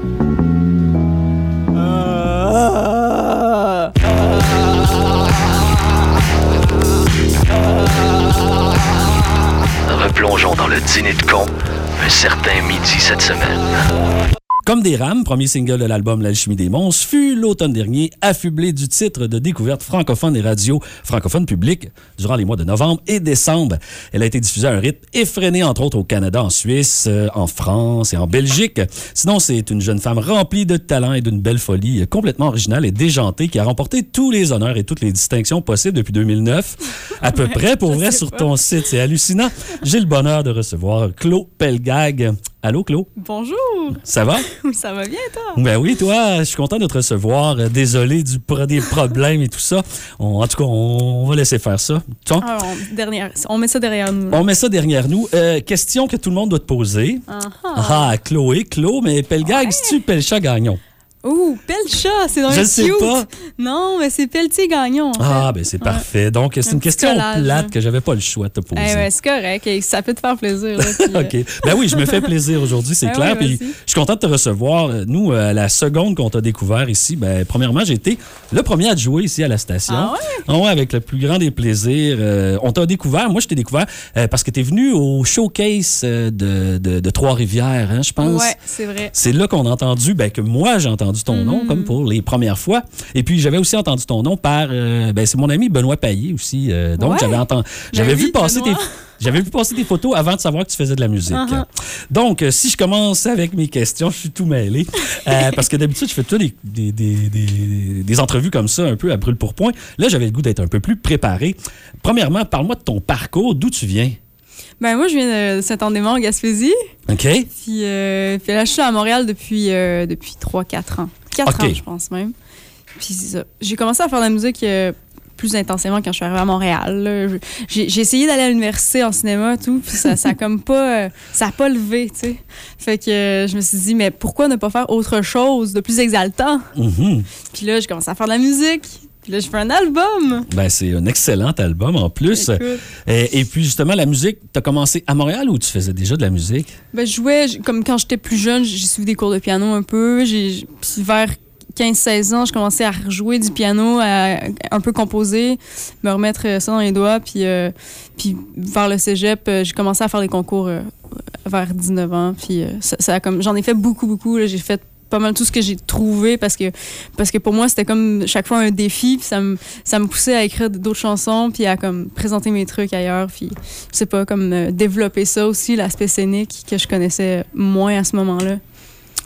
Replongeons dans le dîner de con un certain midi cette semaine. Comme des rames, premier single de l'album L'Alchimie des monstres, fut l'automne dernier affublé du titre de découverte francophone et radio francophone publique durant les mois de novembre et décembre. Elle a été diffusée à un rythme effréné, entre autres au Canada, en Suisse, euh, en France et en Belgique. Sinon, c'est une jeune femme remplie de talent et d'une belle folie, euh, complètement originale et déjantée, qui a remporté tous les honneurs et toutes les distinctions possibles depuis deux mille neuf. À peu près, pour vrai, sur ton site. C'est hallucinant. J'ai le bonheur de recevoir Claude Pelgag. Allô, Claude? Bonjour! Ça va? Ça va bien, toi? Ben oui, toi, je suis content de te recevoir. Euh, Désolé du, pro- des problèmes et tout ça. On- en tout cas, on, on va laisser faire ça. Toi, Ah, on, dernière, on met ça derrière nous. on met ça derrière nous. Euh, question que tout le monde doit te poser. Ah, Ah, Chloé, Claude, mais Pelgag, c'est-tu Pelcha Gagnon? Ouh, Pelcha, c'est dans Je le le sais cute. pas. Non, mais c'est Pelletier Gagnon. en Ah, fait. ben c'est Ouais. parfait. Donc, c'est Un une petit question collage, plate hein. que j'avais pas le choix de te poser. Eh ouais, c'est correct. Et ça peut te faire plaisir. Là, puis, euh, OK. Ben oui, je me fais plaisir aujourd'hui, c'est Ben clair. oui, Puis vas-y. je suis content de te recevoir. Euh, Nous, euh, la seconde qu'on t'a découvert ici, ben, premièrement, j'ai été le premier à te jouer ici à la station. Ah ouais? Ah ouais, avec le plus grand des plaisirs. Euh, on t'a découvert, moi je t'ai découvert euh, parce que t'es venu au showcase euh, de, de, de Trois-Rivières, hein, je pense. Ouais, c'est vrai. C'est là qu'on a entendu, ben, que moi j'ai entendu ton nom, Mhm. comme pour les premières fois. Et puis j'avais aussi entendu ton nom par, euh, ben, c'est mon ami Benoît Payet aussi. Euh, donc Ouais. j'avais entendu, j'avais Ben vu oui, passer tes, Benoît. j'avais vu passer des photos avant de savoir que tu faisais de la musique. Uh-huh. Donc euh, si je commence avec mes questions, je suis tout mêlé euh, parce que d'habitude je fais tout des, des, des, des, des entrevues comme ça, un peu à brûle pour point. Là j'avais le goût d'être un peu plus préparé. Premièrement, parle-moi de ton parcours, d'où tu viens. Ben, moi, je viens de Saint-Anne-des-Monts, en Gaspésie. OK? Puis, euh, puis là, je suis à Montréal depuis, euh, depuis trois quatre ans. quatre OK. ans, je pense même. Puis c'est ça. J'ai commencé à faire de la musique euh, plus intensément quand je suis arrivée à Montréal. là. Je- J'ai, j'ai essayé d'aller à l'université en cinéma et tout, puis ça, ça a comme pas, euh, ça a pas levé, tu sais. Fait que euh, je me suis dit, mais pourquoi ne pas faire autre chose de plus exaltant? Mhm. Puis là, j'ai commencé à faire de la musique. Puis là, j'ai fait un album. Ben, c'est un excellent album en plus. Écoute. Et, et puis justement, la musique, tu as commencé à Montréal ou tu faisais déjà de la musique? Ben, je jouais, j- comme quand j'étais plus jeune, j'ai suivi des cours de piano un peu. J'ai, puis vers quinze seize ans, je commençais à rejouer du piano, à un peu composer, me remettre euh, ça dans les doigts. Puis, euh, puis vers le cégep, euh, j'ai commencé à faire des concours euh, vers dix-neuf ans. Puis euh, ça, ça a comme, j'en ai fait beaucoup, beaucoup. là. J'ai fait pas mal tout ce que j'ai trouvé parce que, parce que pour moi, c'était comme chaque fois un défi. Puis ça me, ça me poussait à écrire d'autres chansons puis à comme présenter mes trucs ailleurs. Puis je sais pas, comme euh, développer ça aussi, l'aspect scénique que je connaissais moins à ce moment-là.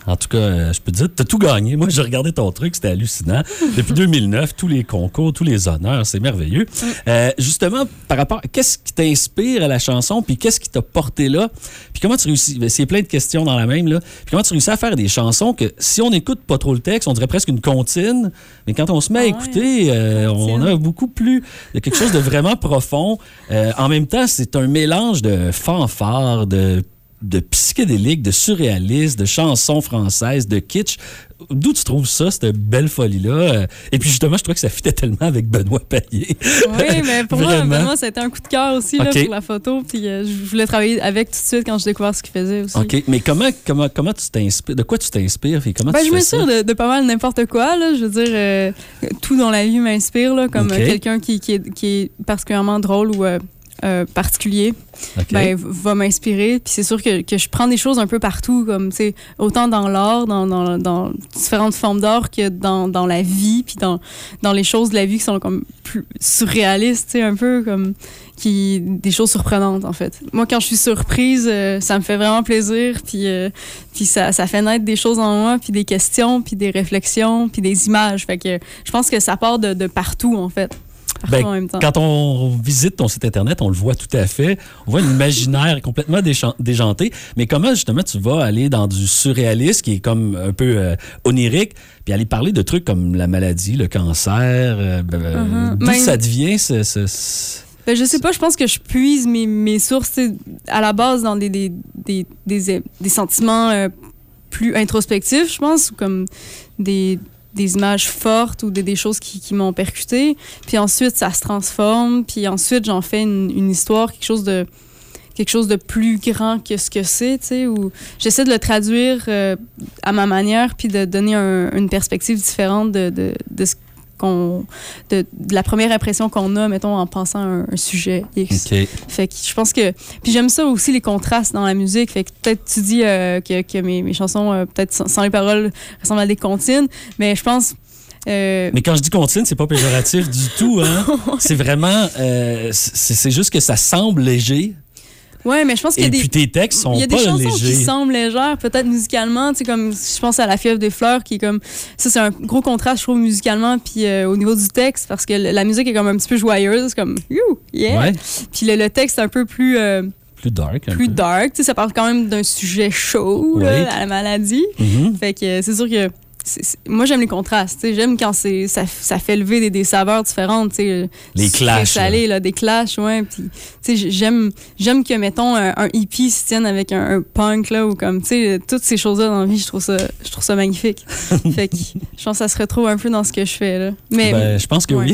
En tout cas, euh, je peux te dire, tu as tout gagné. Moi, j'ai regardé ton truc, c'était hallucinant. Depuis deux mille neuf, tous les concours, tous les honneurs, c'est merveilleux. Euh, justement, par rapport, qu'est-ce qui t'inspire à la chanson, puis qu'est-ce qui t'a porté là? Puis comment tu réussis? C'est plein de questions dans la même, là. Puis comment tu réussis à faire des chansons que, si on n'écoute pas trop le texte, on dirait presque une comptine, mais quand on se met à Ouais, écouter, euh, on a beaucoup plus... Il y a quelque chose de vraiment profond. Euh, en même temps, c'est un mélange de fanfare, de de psychédélique, de surréaliste, de chansons françaises, de kitsch. D'où tu trouves ça, cette belle folie-là? Et puis justement, je trouvais que ça fitait tellement avec Benoît Payet. Oui, mais pour moi, Vraiment. Benoît, ça a été un coup de cœur aussi là, OK. pour la photo. Puis euh, je voulais travailler avec tout de suite quand j'ai découvert ce qu'il faisait aussi. OK, mais comment, comment, comment tu t'inspires? De quoi tu t'inspires? Et comment Ben, tu je fais m'inspire ça? de, de pas mal n'importe quoi. Là. Je veux dire, euh, tout dans la vie m'inspire, là, comme OK. euh, quelqu'un qui, qui, est, qui est particulièrement drôle ou euh, euh, particulier. OK. Ben, va m'inspirer. Puis c'est sûr que, que je prends des choses un peu partout, comme, tu sais, autant dans l'art, dans, dans, dans différentes formes d'art que dans, dans la vie, puis dans, dans les choses de la vie qui sont comme plus surréalistes, tu sais, un peu comme qui, des choses surprenantes, en fait. Moi, quand je suis surprise, euh, ça me fait vraiment plaisir, puis, euh, puis ça, ça fait naître des choses en moi, puis des questions, puis des réflexions, puis des images. Fait que je pense que ça part de, de partout, en fait. Partout Ben, en même temps. quand on visite ton site Internet, on le voit tout à fait. On voit un imaginaire complètement déchan- déjanté. Mais comment, justement, tu vas aller dans du surréaliste qui est comme un peu euh, onirique, puis aller parler de trucs comme la maladie, le cancer, euh, ben, Mhm. d'où Ben, ça devient, ce... ce- ce- Ben, je sais pas, je pense que je puise mes, mes sources tu sais, à la base dans des, des, des, des, des sentiments euh, plus introspectifs, je pense, ou comme des, des images fortes ou des, des choses qui, qui m'ont percuté. Puis ensuite, ça se transforme. Puis ensuite, j'en fais une, une histoire, quelque chose de quelque chose de plus grand que ce que c'est, tu sais, où j'essaie de le traduire euh, à ma manière puis de donner un, une perspective différente de, de, de ce qu'on de, de la première impression qu'on a, mettons, en pensant à un, un sujet X. OK. Fait que je pense que... Puis j'aime ça aussi, les contrastes dans la musique. Fait que peut-être tu dis euh, que, que mes, mes chansons, euh, peut-être sans, sans les paroles, ressemblent à des comptines, mais je pense... Euh, Mais quand je dis comptine, c'est pas péjoratif du tout, hein? C'est vraiment... euh, c'est c'est juste que ça semble léger. ouais, mais je pense qu'il y Et a des... puis tes textes sont Il y a des pas chansons légers. qui semblent légères, peut-être musicalement, tu sais, comme je pense à La fièvre des fleurs, qui est comme ça, c'est un gros contraste, je trouve, musicalement, puis euh, au niveau du texte, parce que la musique est comme un petit peu joyeuse, comme you, yeah. Ouais. Puis le, le texte est un peu plus euh, Plus dark. un plus peu. dark, tu sais, ça parle quand même d'un sujet chaud, Oui. là, la maladie. Mhm. Fait que euh, c'est sûr que c'est- c'est- moi j'aime les contrastes, tu sais, j'aime quand c'est ça, ça fait lever des, des saveurs différentes, tu sais, Les sucré, clashs, salé, là, des clashs, ouais, puis tu sais, j'aime j'aime que mettons un, un hippie se tienne avec un, un punk là, ou comme tu sais, toutes ces choses là dans la vie, je trouve ça je trouve ça magnifique. Fait que je pense que ça se retrouve un peu dans ce que je fais là. Mais Ben, je pense que ouais. oui.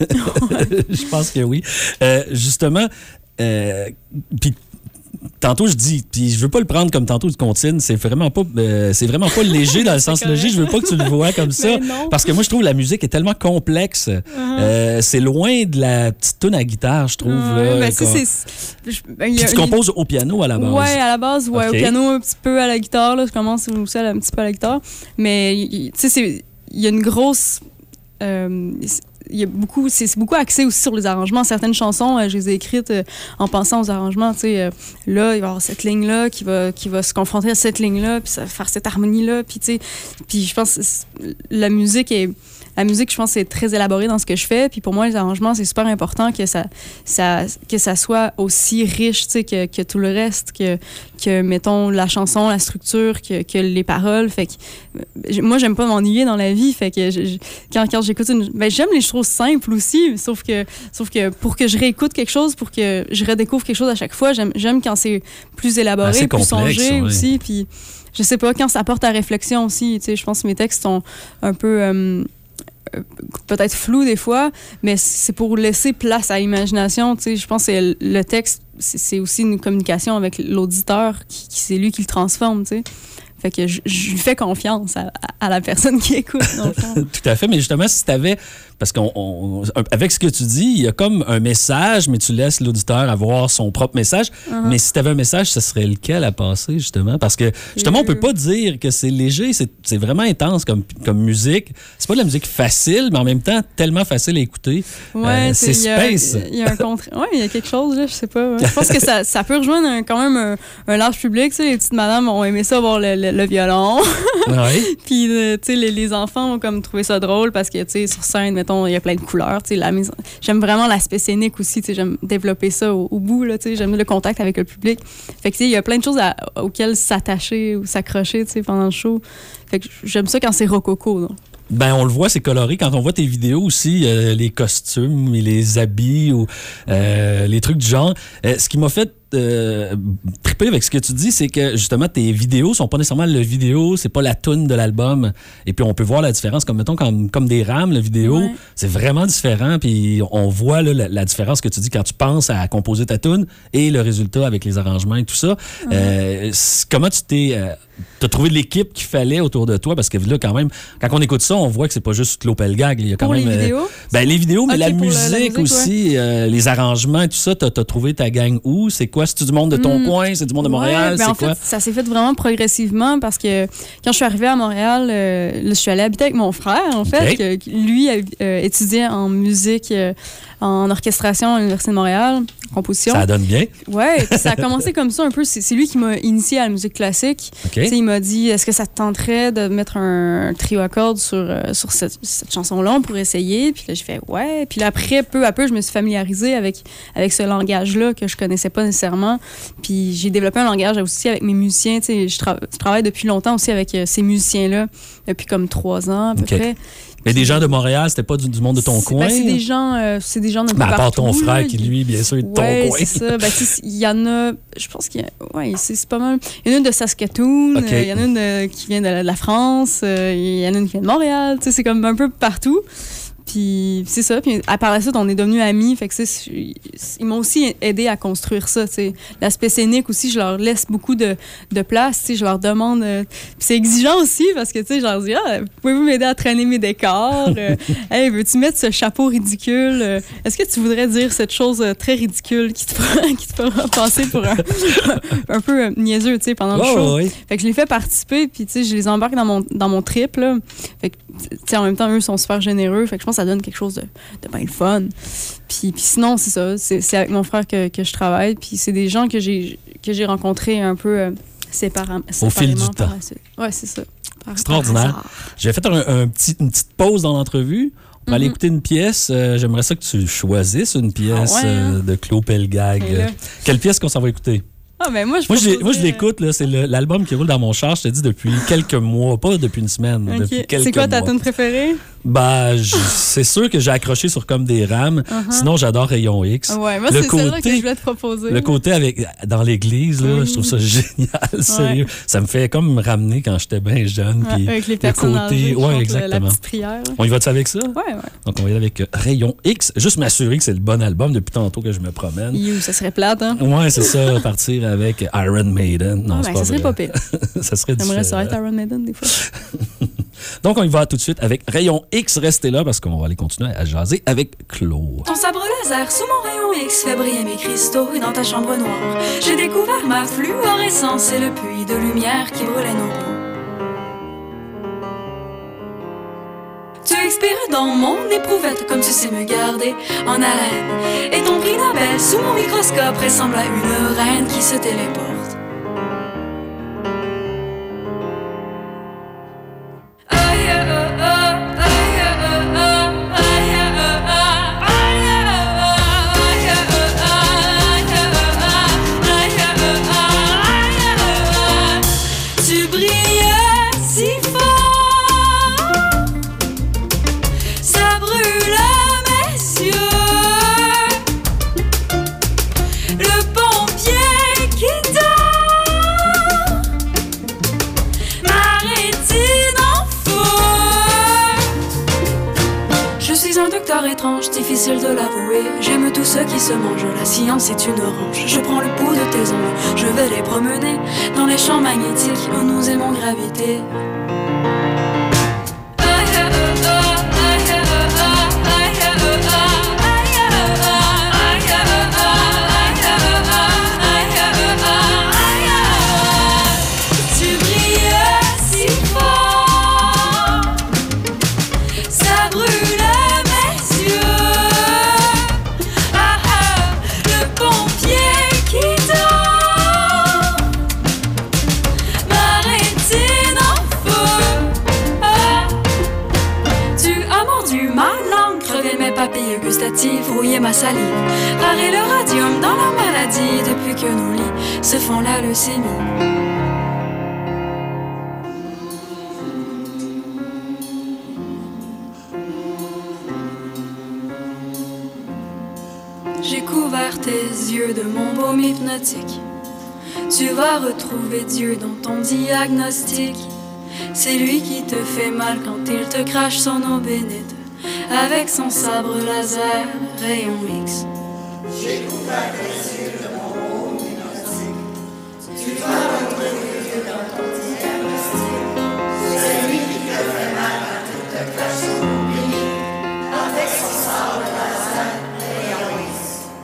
Je pense que oui. Euh, justement, euh, puis tantôt je dis, puis je veux pas le prendre comme tantôt du comptine, c'est vraiment pas, euh, c'est vraiment pas léger dans le sens correct. léger. Je veux pas que tu le vois comme ça, Mais non. parce que moi je trouve la musique est tellement complexe. Euh, c'est loin de la petite toune à guitare, je trouve. Ouais, là, ben, ça, comme- c'est- je- ben, il y Puis a- tu il y a- composes au piano à la base. Ouais, à la base, ouais, Ok. au piano, un petit peu à la guitare. Là, je commence aussi à la- un petit peu à la guitare. Mais, il- tu sais, c'est- il y a une grosse... euh, il y a beaucoup, c'est c'est beaucoup axé aussi sur les arrangements. Certaines chansons, euh, je les ai écrites euh, en pensant aux arrangements. Tu sais, euh, là, il va y avoir cette ligne-là qui va, qui va se confronter à cette ligne-là, puis ça va faire cette harmonie-là. Puis, tu sais, puis je pense que c'est- la musique est... La musique, je pense, c'est très élaboré dans ce que je fais. Puis pour moi, les arrangements, c'est super important que ça, ça, que ça soit aussi riche, tu sais, que, que tout le reste, que, que, mettons, la chanson, la structure, que, que les paroles. Fait que euh, moi, j'aime pas m'ennuyer dans la vie. Fait que je- je- quand, quand j'écoute une... Ben, j'aime les choses simples aussi, sauf que, sauf que pour que je réécoute quelque chose, pour que je redécouvre quelque chose à chaque fois, j'aime, j'aime quand c'est plus élaboré, Assez plus complexe, songé oui. aussi. Puis je sais pas, quand ça apporte à réflexion aussi, tu sais, je pense que mes textes sont un peu... euh, euh, peut-être flou des fois, mais c'est pour laisser place à l'imagination. Tu sais, je pense que le texte, c'est c'est aussi une communication avec l'auditeur, qui, qui c'est lui qui le transforme. Tu sais. Fait que je, je lui fais confiance à, à la personne qui écoute, dans le fond. Tout à fait, mais justement, si tu avais... Parce qu'avec ce que tu dis, il y a comme un message, mais tu laisses l'auditeur avoir son propre message. Uh-huh. Mais si tu avais un message, ce serait lequel à passer, justement? Parce que, justement, on peut pas dire que c'est léger, c'est c'est vraiment intense comme, comme musique. c'est pas de la musique facile, mais en même temps tellement facile à écouter. Ouais, Euh, c'est il y a- space. Il y a un contre. Ouais, il y a quelque chose, là, je sais pas. ouais. Je pense que ça, ça peut rejoindre un- quand même un, un large public. Tu sais, les petites madames ont aimé ça, voir le, le, le violon. Ouais. Puis, euh, tu sais, les, les enfants ont comme trouvé ça drôle parce que, tu sais, sur scène, mettons, il y a plein de couleurs. Tu sais, la maison. J'aime vraiment l'aspect scénique aussi. Tu sais, j'aime développer ça au, au bout, là. Tu sais, j'aime le contact avec le public. Fait que, tu sais, il y a plein de choses à- auxquelles s'attacher ou s'accrocher, tu sais, pendant le show. Fait que j'aime ça quand c'est rococo, là. Ben, on le voit, c'est coloré. Quand on voit tes vidéos aussi, euh, les costumes et les habits ou euh, les trucs du genre. Euh, ce qui m'a fait euh, triper avec ce que tu dis, c'est que justement, tes vidéos sont pas nécessairement le vidéo, c'est pas la toune de l'album. Et puis, on peut voir la différence. Comme, mettons, comme, comme des rames, le vidéo, Ouais. c'est vraiment différent. Puis, on voit là, la, la différence que tu dis quand tu penses à composer ta toune et le résultat avec les arrangements et tout ça. Euh, c'est- comment tu t'es... Euh, t'as trouvé l'équipe qu'il fallait autour de toi? Parce que là, quand même, quand on écoute ça, on voit que c'est pas juste Claude Pelgag. Il y a quand Pour même, les euh, vidéos? ben, les vidéos, mais Ok, la, pour musique la- la musique, aussi, euh, les arrangements et tout ça. T'as as trouvé ta gang où? C'est quoi? C'est-tu du monde de ton Hmm. coin? C'est du monde de Montréal? Ouais, ben c'est en quoi? fait, ça s'est fait vraiment progressivement parce que quand je suis arrivée à Montréal, euh, là, je suis allée habiter avec mon frère, en fait, Ok. que- qui, lui a euh, étudié en musique, euh, en orchestration à l'Université de Montréal, composition. Ça donne bien. Ouais, puis ça a commencé comme ça un peu. C'est c'est lui qui m'a initié à la musique classique. OK. Tu sais, il m'a dit, est-ce que ça te tenterait de mettre un trio à cordes sur, euh, sur cette, cette chanson-là pour essayer? Puis là, j'ai fait, ouais. Puis là, après, peu à peu, je me suis familiarisée avec, avec ce langage-là que je connaissais pas nécessairement. Puis j'ai développé un langage aussi avec mes musiciens. Tu sais, je, tra- je travaille depuis longtemps aussi avec euh, ces musiciens-là, depuis comme trois ans à peu OK. près. Mais des gens de Montréal, c'était pas du, du monde de ton C'est- coin? ben, c'est des gens, euh, c'est des gens d'un peu Ben, à part partout, ton frère là. qui, lui, bien sûr, est de ton Ouais, coin. c'est ça. Ben, tu sais, il y en a, je pense qu'il y a, ouais, c'est c'est pas mal. Il y en a une de Saskatoon, OK. euh, il y en a une euh, qui vient de la, de la France, euh, il y en a une qui vient de Montréal, tu sais, c'est comme un peu partout. Puis c'est ça. Puis à part la suite, on est devenus amis. Fait que c'est- c'est- ils m'ont aussi aidé à construire ça. tu sais. L'aspect scénique aussi, je leur laisse beaucoup de, de place. tu sais. Je leur demande. euh, puis c'est exigeant aussi parce que tu sais, je leur dis ah, pouvez-vous m'aider à traîner mes décors? Euh, hey, veux-tu mettre ce chapeau ridicule? Euh, Est-ce que tu voudrais dire cette chose euh, très ridicule qui te fera, qui te fera passer pour un, un peu euh, niaiseux tu sais, pendant le Oh, show? oui. Fait que je les fais participer, puis tu sais, je les embarque dans mon, dans mon trip, là. Fait que, tu sais, en même temps, eux sont super généreux. Fait que je pense que ça donne quelque chose de, de bien le fun. Puis, puis sinon, c'est ça. C'est c'est avec mon frère que, que je travaille. Puis c'est des gens que j'ai que j'ai rencontrés un peu euh, séparam- Au fil du séparément par temps. la suite. Ouais, c'est ça. Par- Extraordinaire. par hasard. J'ai fait un, un petit, une petite pause dans l'entrevue. On va aller Mhm. écouter une pièce. Euh, J'aimerais ça que tu choisisses une pièce Ah ouais, hein? euh, de Claude Pelgag. Et là? Quelle pièce qu'on s'en va écouter? Ah, ben moi, je Moi, je, l'ai- proposais- moi, je l'écoute. là. C'est le- l'album qui roule dans mon char, je te dis, depuis quelques mois. Pas depuis une semaine, Ok. depuis quelques C'est quoi ta mois. tune préférée? Ben, je- c'est sûr que j'ai accroché sur Comme des rames. Uh-huh. Sinon, j'adore Rayon X. Ah ouais, moi, Le c'est celle-là que côté- je voulais te proposer. Le côté avec dans l'église, là, Oui. je trouve ça génial, sérieux. Ça me fait comme me ramener quand j'étais bien jeune. Ouais, puis avec les le personnes côté, âgées qui ouais, chantent la- la exactement. petite prière. On y va-tu avec ça? Ouais, ouais. Donc, on va y aller avec euh, Rayon X. Juste m'assurer que c'est le bon album depuis tantôt que je me promène. You, ça serait plate, hein? Ouais, c'est ça, partir avec Iron Maiden. Non, Ah, c'est ben, pas ça serait vrai. pas pire. Ça serait J'aimerais ça différent. être Iron Maiden, des fois. Donc, on y va tout de suite avec Rayon X. Restez là parce qu'on va aller continuer à jaser avec Claude. Ton sabre laser sous mon rayon X fait briller mes cristaux et dans ta chambre noire, j'ai découvert ma fluorescence et le puits de lumière qui brûlait nos peaux. Tu expires dans mon éprouvette comme tu sais me garder en haleine. Et ton prix Nobel sous mon microscope ressemble à une reine qui se téléporte. Aïe, euh, euh, aïe, euh, euh, aïe, euh, euh, aïe, euh, aïe, euh, aïe, euh, aïe, euh, tu brilles si fort, ça brûle mes yeux. Le pompier qui dort, ma rétine en feu. Je suis un docteur étrange, difficile de l'avouer. J'aime tout ce qui se mange, la science est une orange. Je prends le pouls de tes ongles, je vais les promener dans les champs magnétiques où nous aimons graviter. Tu brilles si fort, gustative, rouiller ma salive. Rare est le radium dans la maladie depuis que nos lits se font la leucémie. J'ai couvert tes yeux de mon baume hypnotique. Tu vas retrouver Dieu dans ton diagnostic. C'est lui qui te fait mal quand il te crache son eau bénite avec son sabre laser rayon X. J'ai couvert tes yeux de mon baume hypnotique. Tu vas retrouver Dieu dans ton diagnostic. C'est lui qui te fait mal quand il te crache son eau bénite avec son sabre laser rayon X.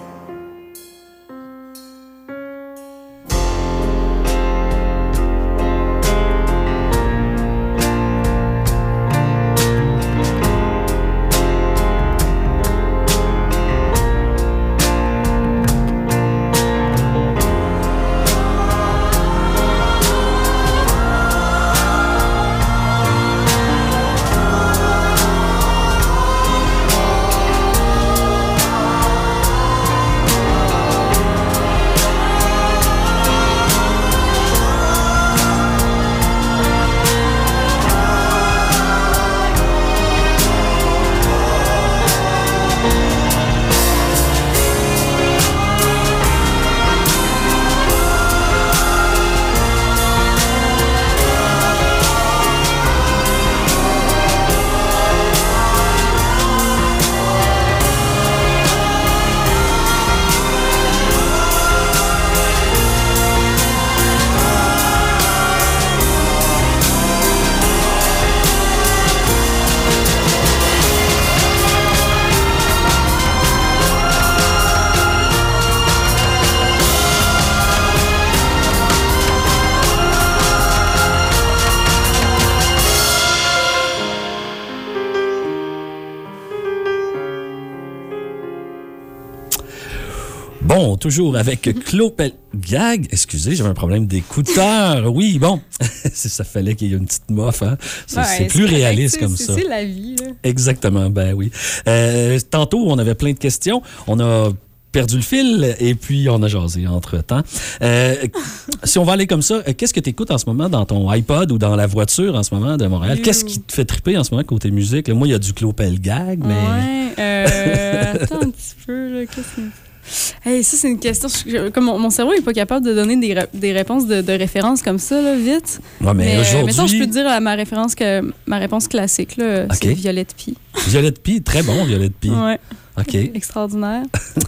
Bon, toujours avec Claude Pelgag. Excusez, j'avais un problème d'écouteur. Oui, bon, ça fallait qu'il y ait une petite moffe. Hein? C'est, ouais, c'est plus c'est réaliste correct, comme c'est, ça. C'est la vie. Là. Exactement, ben oui. Euh, tantôt, on avait plein de questions. On a perdu le fil et puis on a jasé entre-temps. Euh, si on va aller comme ça, qu'est-ce que tu écoutes en ce moment dans ton iPod ou dans la voiture en ce moment de Montréal? Qu'est-ce qui te fait triper en ce moment côté musique? Là, moi, il y a du Claude Pelgag, mais... Ouais, euh, attends un petit peu, là, qu'est-ce que... Hey, ça, c'est une question. Je, comme mon, mon cerveau n'est pas capable de donner des, des réponses de, de référence comme ça, là, vite. Ouais, mais, mais aujourd'hui... Mettons, je peux te dire ma, référence que, ma réponse classique, là, okay. C'est Violette Pie. Violette Pie, très bon, Violette Pie. Ouais. OK. Extraordinaire.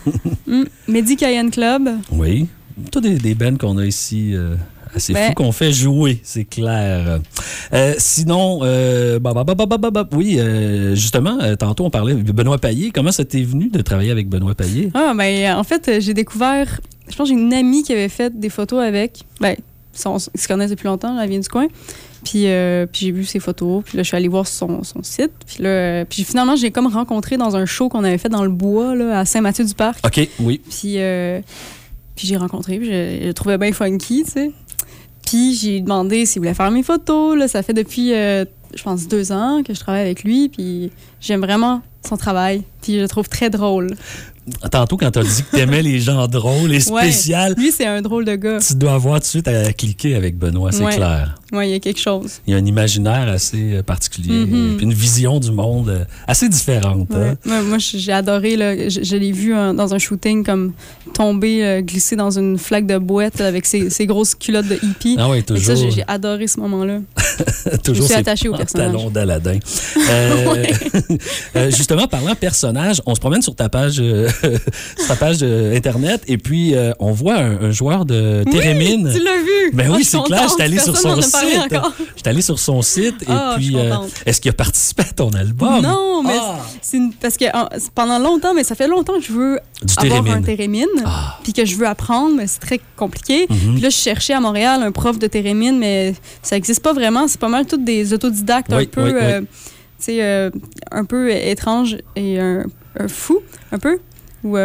mm. Mehdi Cayenne Club. Oui. Tous des, des bands qu'on a ici... Euh... C'est ben, fou qu'on fait jouer, c'est clair. Euh, sinon, euh, bah, bah, bah, bah, bah, bah, oui, euh, justement, euh, tantôt on parlait de Benoît Payet. Comment ça t'est venu de travailler avec Benoît Payet? Ah, ben, en fait, j'ai découvert, je pense que j'ai une amie qui avait fait des photos avec. Ben, ils se connaissent depuis longtemps, là, elle vient du coin. Puis, euh, puis j'ai vu ses photos, puis là, je suis allée voir son, son site. Puis là, puis finalement, j'ai comme rencontré dans un show qu'on avait fait dans le bois, là, à Saint-Mathieu-du-Parc. OK, oui. Puis, euh, puis j'ai rencontré, puis je, je le trouvais bien funky, tu sais. Puis j'ai demandé s'il voulait faire mes photos. Là, ça fait depuis, euh, je pense, deux ans que je travaille avec lui. Puis j'aime vraiment son travail. Puis je le trouve très drôle. Tantôt, quand t'as dit que t'aimais les gens drôles et spéciaux... Ouais, lui, c'est un drôle de gars. Tu dois avoir tout de suite à cliquer avec Benoît, c'est ouais. clair. Oui, il y a quelque chose. Il y a un imaginaire assez particulier. Mm-hmm. Puis une vision du monde assez différente. Ouais. Hein? Ouais, moi, j'ai adoré. Là, je, je l'ai vu hein, dans un shooting comme tomber, euh, glisser dans une flaque de boîte avec ses, ses grosses culottes de hippie. Ah oui, toujours. Ça, j'ai, j'ai adoré ce moment-là. Toujours je suis attachée au personnage. Talon d'Aladin. euh, ouais. euh, justement, parlant personnage, on se promène sur ta page, euh, sur ta page euh, Internet et puis euh, on voit un, un joueur de Térémine. Oui, tu l'as vu. Ben oh, oui, c'est clair. Je suis allé sur son site. Je suis allé sur son site et oh, puis euh, est-ce qu'il a participé à ton album? Non, mais ah. c'est une, parce que en, pendant longtemps, mais ça fait longtemps que je veux du avoir térémine. un térémine, ah. puis que je veux apprendre, mais c'est très compliqué. Mm-hmm. Puis là, je cherchais à Montréal un prof de térémine, mais ça n'existe pas vraiment. C'est pas mal tous des autodidactes oui, un peu, oui, euh, oui. tu sais, euh, un peu étranges et un, un fou, un peu. Ou euh,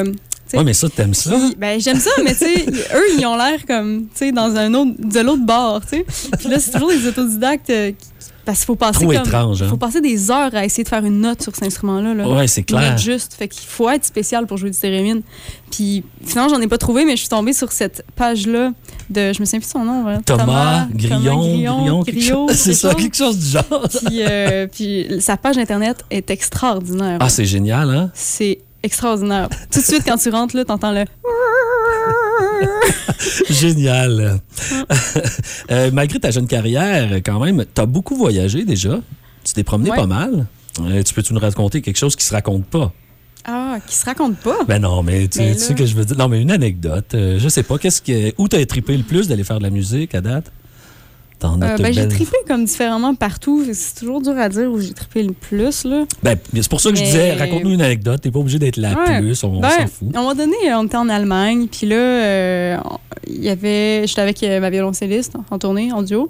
t'sais. Ouais, mais ça, t'aimes ça? Puis, ben, j'aime ça, mais tu sais, eux, ils ont l'air comme, tu sais, dans un autre, de l'autre bord, tu sais. Puis là, c'est toujours des autodidactes euh, qui parce qu'il faut passer Trop comme, étrange, hein? faut passer des heures à essayer de faire une note sur cet instrument-là. Là. Ouais, c'est clair. Une note juste. Fait qu'il faut être spécial pour jouer du thérémine. Puis finalement, j'en ai pas trouvé, mais je suis tombée sur cette page-là de... Je me souviens plus de son nom. Hein? Thomas, Thomas Grillon, Thomas Grillon, Grillon, quelque Griot, chose. C'est ça, chose. quelque chose du genre. Puis, euh, puis sa page Internet est extraordinaire. Ah, c'est génial, hein? C'est extraordinaire. Tout de suite, quand tu rentres, là, t'entends le... Génial. euh, malgré ta jeune carrière, quand même, t'as beaucoup voyagé déjà. Tu t'es promené Ouais. pas mal. Euh, tu peux-tu nous raconter quelque chose qui se raconte pas? Ah, qui se raconte pas? Ben non, mais tu, Mais tu sais là- que je veux dire. Non, mais une anecdote. Euh, je sais pas, qu'est-ce que, où t'as trippé le plus d'aller faire de la musique à date? T'en as Euh, de ben, j'ai belles- trippé comme différemment partout. C'est toujours dur à dire où j'ai trippé le plus, là. Ben, c'est pour ça que je Mais- disais, raconte-nous une anecdote. T'es pas obligé d'être la Ouais. plus, on, on Ben, s'en fout. À un moment donné, on était en Allemagne, puis là, euh, il y avait, j'étais avec euh, ma violoncelliste en tournée, en duo.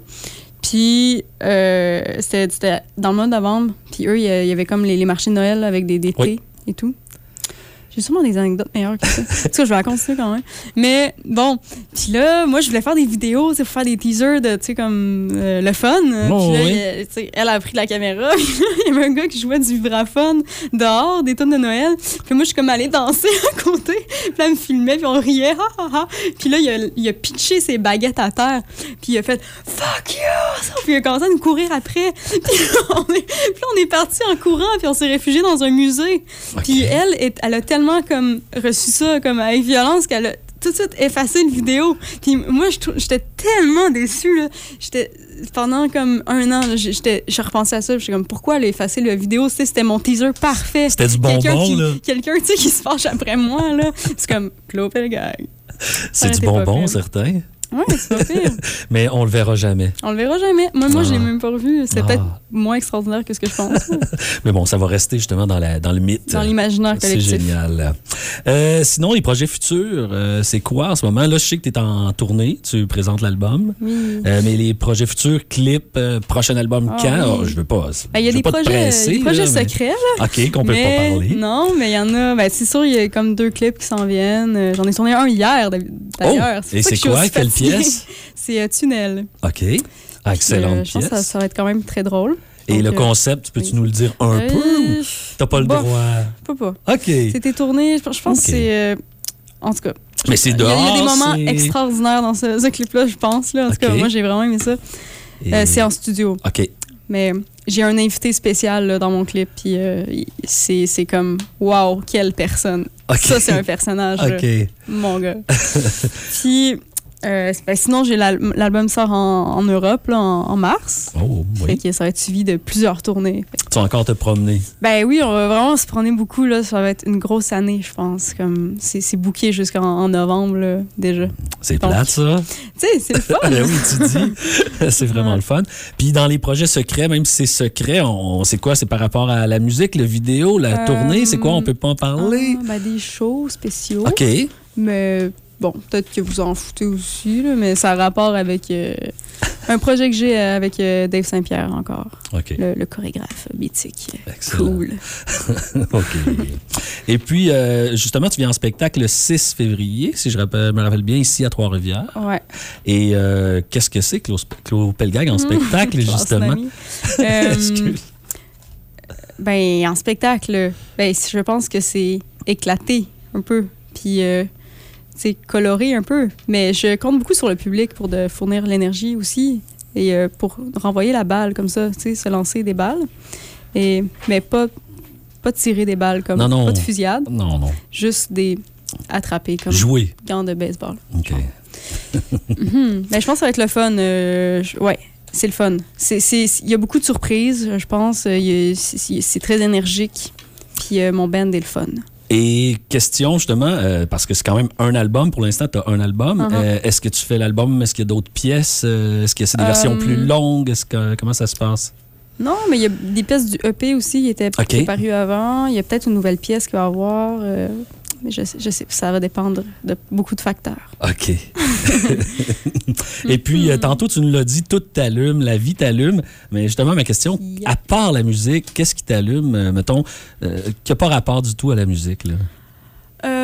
Puis euh, c'était c'était dans le mois de novembre, puis eux, il y a- il y avait comme les, les marchés de Noël avec des, des thés Oui. et tout. J'ai sûrement des anecdotes meilleures que ça. En tout cas, je vais la continuer quand même. Mais bon, puis là, moi, je voulais faire des vidéos, tu sais, pour faire des teasers de, tu sais, comme euh, le fun. Oh, puis là, oui. il y a- tu sais, elle a pris la caméra. Puis là, il y avait un gars qui jouait du vibraphone dehors, des tonnes de Noël. Puis moi, je suis comme allée danser à côté. Puis là, elle me filmait, puis on riait. Ha, ha, ha. Puis là, il a, il a pitché ses baguettes à terre. Puis il a fait « Fuck you! » Puis il a commencé à nous courir après. Puis là, on est, puis là, on est parti en courant, puis on s'est réfugié dans un musée. Puis elle, est- elle a tellement comme reçu ça comme avec violence qu'elle a tout de suite effacé une vidéo. Puis moi, je trou- j'étais tellement déçue, là. J'étais... Pendant comme un an, là, j'étais, je repensais à ça. J'étais comme, pourquoi elle a effacé la vidéo? Tu sais, c'était mon teaser parfait. C'était du Quelqu'un bonbon, qui- là. Quelqu'un, tu sais, qui se fâche après moi, là. C'est comme, Claude Pelgag. C'est du t'es pas bonbon, pire. certain. Ouais, c'est pas pire. Mais on le verra jamais. On le verra jamais. Moi, moi Ah. je l'ai même pas revu. C'est Ah. peut-être moins extraordinaire que ce que je pense. Mais bon, ça va rester justement dans, la, dans le mythe. Dans l'imaginaire C'est collectif. génial. Euh, sinon, les projets futurs, euh, c'est quoi en ce moment? Là, je sais que tu es en tournée, tu présentes l'album. Oui. Euh, mais les projets futurs, clips, euh, prochain album Ah, quand? oui. Oh, je veux pas. Ben, il y a je veux des pas te projets, presser, des projets là, mais- secrets, là. OK, qu'on peut Mais- pas parler. Non, mais il y en a. Ben, c'est sûr, il y a comme deux clips qui s'en viennent. Euh, J'en ai tourné un hier, d'ailleurs. Oh! Et pour ça c'est que je suis quoi? aussi Quelle fatiguée. pièce? C'est euh, Tunnel. OK. Ah, excellente Euh, je pense que ça, pièce. ça va être quand même très drôle. Et Donc, le euh, concept, peux-tu oui. nous le dire un euh, peu ou t'as pas le bof. droit? Je peux pas. OK. C'était tourné, je pense je pense Ok. que c'est. euh, en tout cas. Mais c'est Il y, a, il y a dehors, des moments c'est- extraordinaires dans ce, ce clip-là, je pense. Là. En tout cas, Ok. moi, j'ai vraiment aimé ça. Et- Euh, c'est en studio. OK. Mais j'ai un invité spécial là, dans mon clip, puis euh, il- c'est c'est comme, wow, quelle personne. OK. Ça, c'est un personnage, OK. là, mon gars. Puis, euh, ben, sinon, j'ai l'al- l'album sort en, en Europe là, en, en mars. Oh, Fait oui. que ça va être suivi de plusieurs tournées. Fait que- Tu vas encore te promener. Ben oui, on va vraiment se promener beaucoup. Là. Ça va être une grosse année, je pense. Comme c'est c'est booké jusqu'en en novembre là, déjà. C'est Donc, plate, ça. Tu sais, c'est le fun. Ben oui, tu dis. C'est vraiment le fun. Puis dans les projets secrets, même si c'est secret, on, on sait quoi? C'est par rapport à la musique, le vidéo, la Euh, tournée? C'est quoi? On peut pas en parler? Ah, ben, des shows spéciaux. OK. Mais bon, peut-être que vous en foutez aussi, là, mais ça a rapport avec euh, un projet que j'ai euh, avec euh, Dave Saint-Pierre encore. OK. Le, le chorégraphe mythique. Excellent. Cool. OK. Et puis, euh, justement, tu viens en spectacle le six février, si je rappelle- me rappelle bien, ici à Trois-Rivières. Ouais. Et euh, qu'est-ce que c'est, Claude Claude Pelgag, en spectacle, Classe justement? d'ami. Euh, Excuse. Ben, en spectacle, ben, je pense que c'est éclaté un peu. Puis, euh, c'est coloré un peu. Mais je compte beaucoup sur le public pour de fournir l'énergie aussi. Et euh, pour renvoyer la balle comme ça, tu sais, se lancer des balles. Et, mais pas, pas tirer des balles comme. Non, non. Pas de fusillade. Non, non. Juste des attraper comme. Jouer. Gants de baseball. OK. Mhm. Ben, je pense que ça va être le fun. euh, je- ouais, c'est le fun. C'est- c'est- Il y a beaucoup de surprises, je pense. Il y a- C'est c'est très énergique. Puis euh, mon band est le fun. Et question, justement, euh, parce que c'est quand même un album, pour l'instant, tu as un album. Uh-huh. Euh, est-ce que tu fais l'album? Est-ce qu'il y a d'autres pièces? Euh, Est-ce que c'est des versions Euh, plus longues? Est-ce que, comment ça se passe? Non, mais il y a des pièces du E P aussi qui étaient OK. parues avant. Il y a peut-être une nouvelle pièce qu'il va y avoir. euh, mais je sais, je sais, ça va dépendre de beaucoup de facteurs. OK. Et puis, euh, tantôt, tu nous l'as dit, tout t'allume, la vie t'allume. Mais justement, ma question, Yep. à part la musique, qu'est-ce qui t'allume, euh, mettons, euh, qui n'a pas rapport du tout à la musique, là? Euh,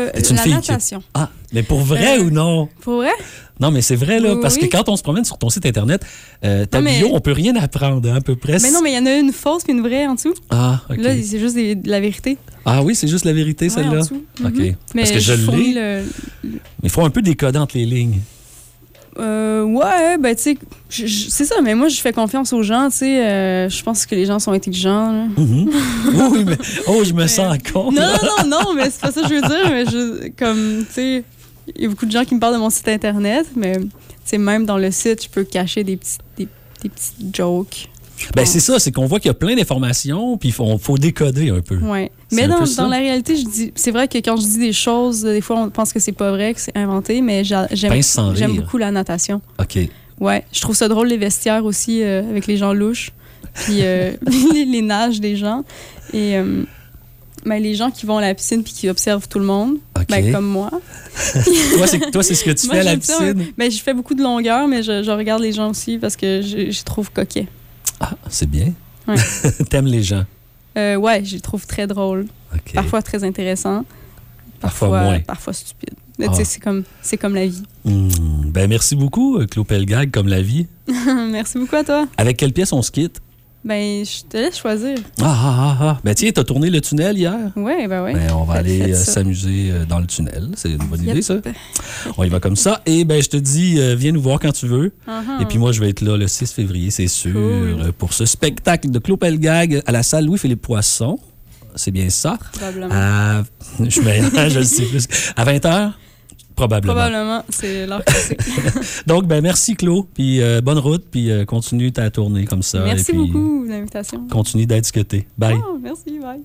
Euh, Es-tu une la fille qui- natation. Ah, mais pour vrai Euh, ou non? Pour vrai? Non, mais c'est vrai, là, Oui, parce oui. que quand on se promène sur ton site Internet, euh, ta Non, mais- bio, on peut rien apprendre, hein, à peu près. Mais non, mais il y en a une fausse puis une vraie en dessous. Ah, OK. Là, c'est juste des- de la vérité. Ah oui, c'est juste la vérité, Ouais, celle-là? en dessous. OK. Mhm. Mais Parce que je fournis l'ai, le- mais il faut un peu décoder entre les lignes. Euh, ouais, ben, tu sais, je- je- c'est ça, mais moi, je fais confiance aux gens, tu sais. euh, je pense que les gens sont intelligents. là. Mhm. Oui, mais... Oh, je me sens con. Non, non, non, non, mais c'est pas ça que je veux dire, mais je, comme, tu sais, il y a beaucoup de gens qui me parlent de mon site Internet, mais, tu sais, même dans le site, je peux cacher des petits, des, des petits jokes. Ben, c'est ça, c'est qu'on voit qu'il y a plein d'informations, puis il faut, faut décoder un peu. Ouais. C'est Mais un dans, peu ça. dans la réalité, je dis, c'est vrai que quand je dis des choses, des fois, on pense que c'est pas vrai, que c'est inventé, mais j'a- j'aime, Pince sans j'aime rire. beaucoup la natation. OK. Ouais, je trouve ça drôle, les vestiaires aussi, euh, avec les gens louches, puis euh, les, les nages des gens. Et euh, ben, les gens qui vont à la piscine puis qui observent tout le monde, OK. ben, comme moi. toi, c'est, toi, c'est ce que tu Moi, fais à la j'observe, piscine? ben, je fais beaucoup de longueur, mais je, je regarde les gens aussi parce que je, je les trouve coquets. Ah, c'est bien. Ouais. T'aimes les gens. Euh, ouais, je les trouve très drôles. OK. Parfois très intéressants. Parfois Parfois, moins. parfois stupides. Mais Ah. tu sais, c'est comme, c'est comme la vie. Hmm, ben, merci beaucoup, Claude Pelgag, comme la vie. Merci beaucoup à toi. Avec quelle pièce on se quitte? Ben, je te laisse choisir. Ah, ah, ah, ah. Ben, tiens, t'as tourné le tunnel hier? Ouais, ben ouais. Ben, on va Faites- aller faites euh, ça. s'amuser euh, dans le tunnel. C'est une bonne Yep. idée, ça. On y va comme ça. Et ben, je te dis, euh, viens nous voir quand tu veux. Uh-huh. Et puis moi, je vais être là le six février, c'est sûr, Cool. euh, pour ce spectacle de Claude Pelgag à la salle Louis-Philippe Poisson. C'est bien ça. Probablement. À... Je, me... je le sais plus. À vingt heures? Probablement. Probablement, c'est l'heure classique. Donc, ben merci Claude, puis euh, bonne route, puis euh, continue ta tournée comme ça. Merci et puis, beaucoup de l'invitation. Continue d'être ce que t'es. Bye. Oh, merci, bye.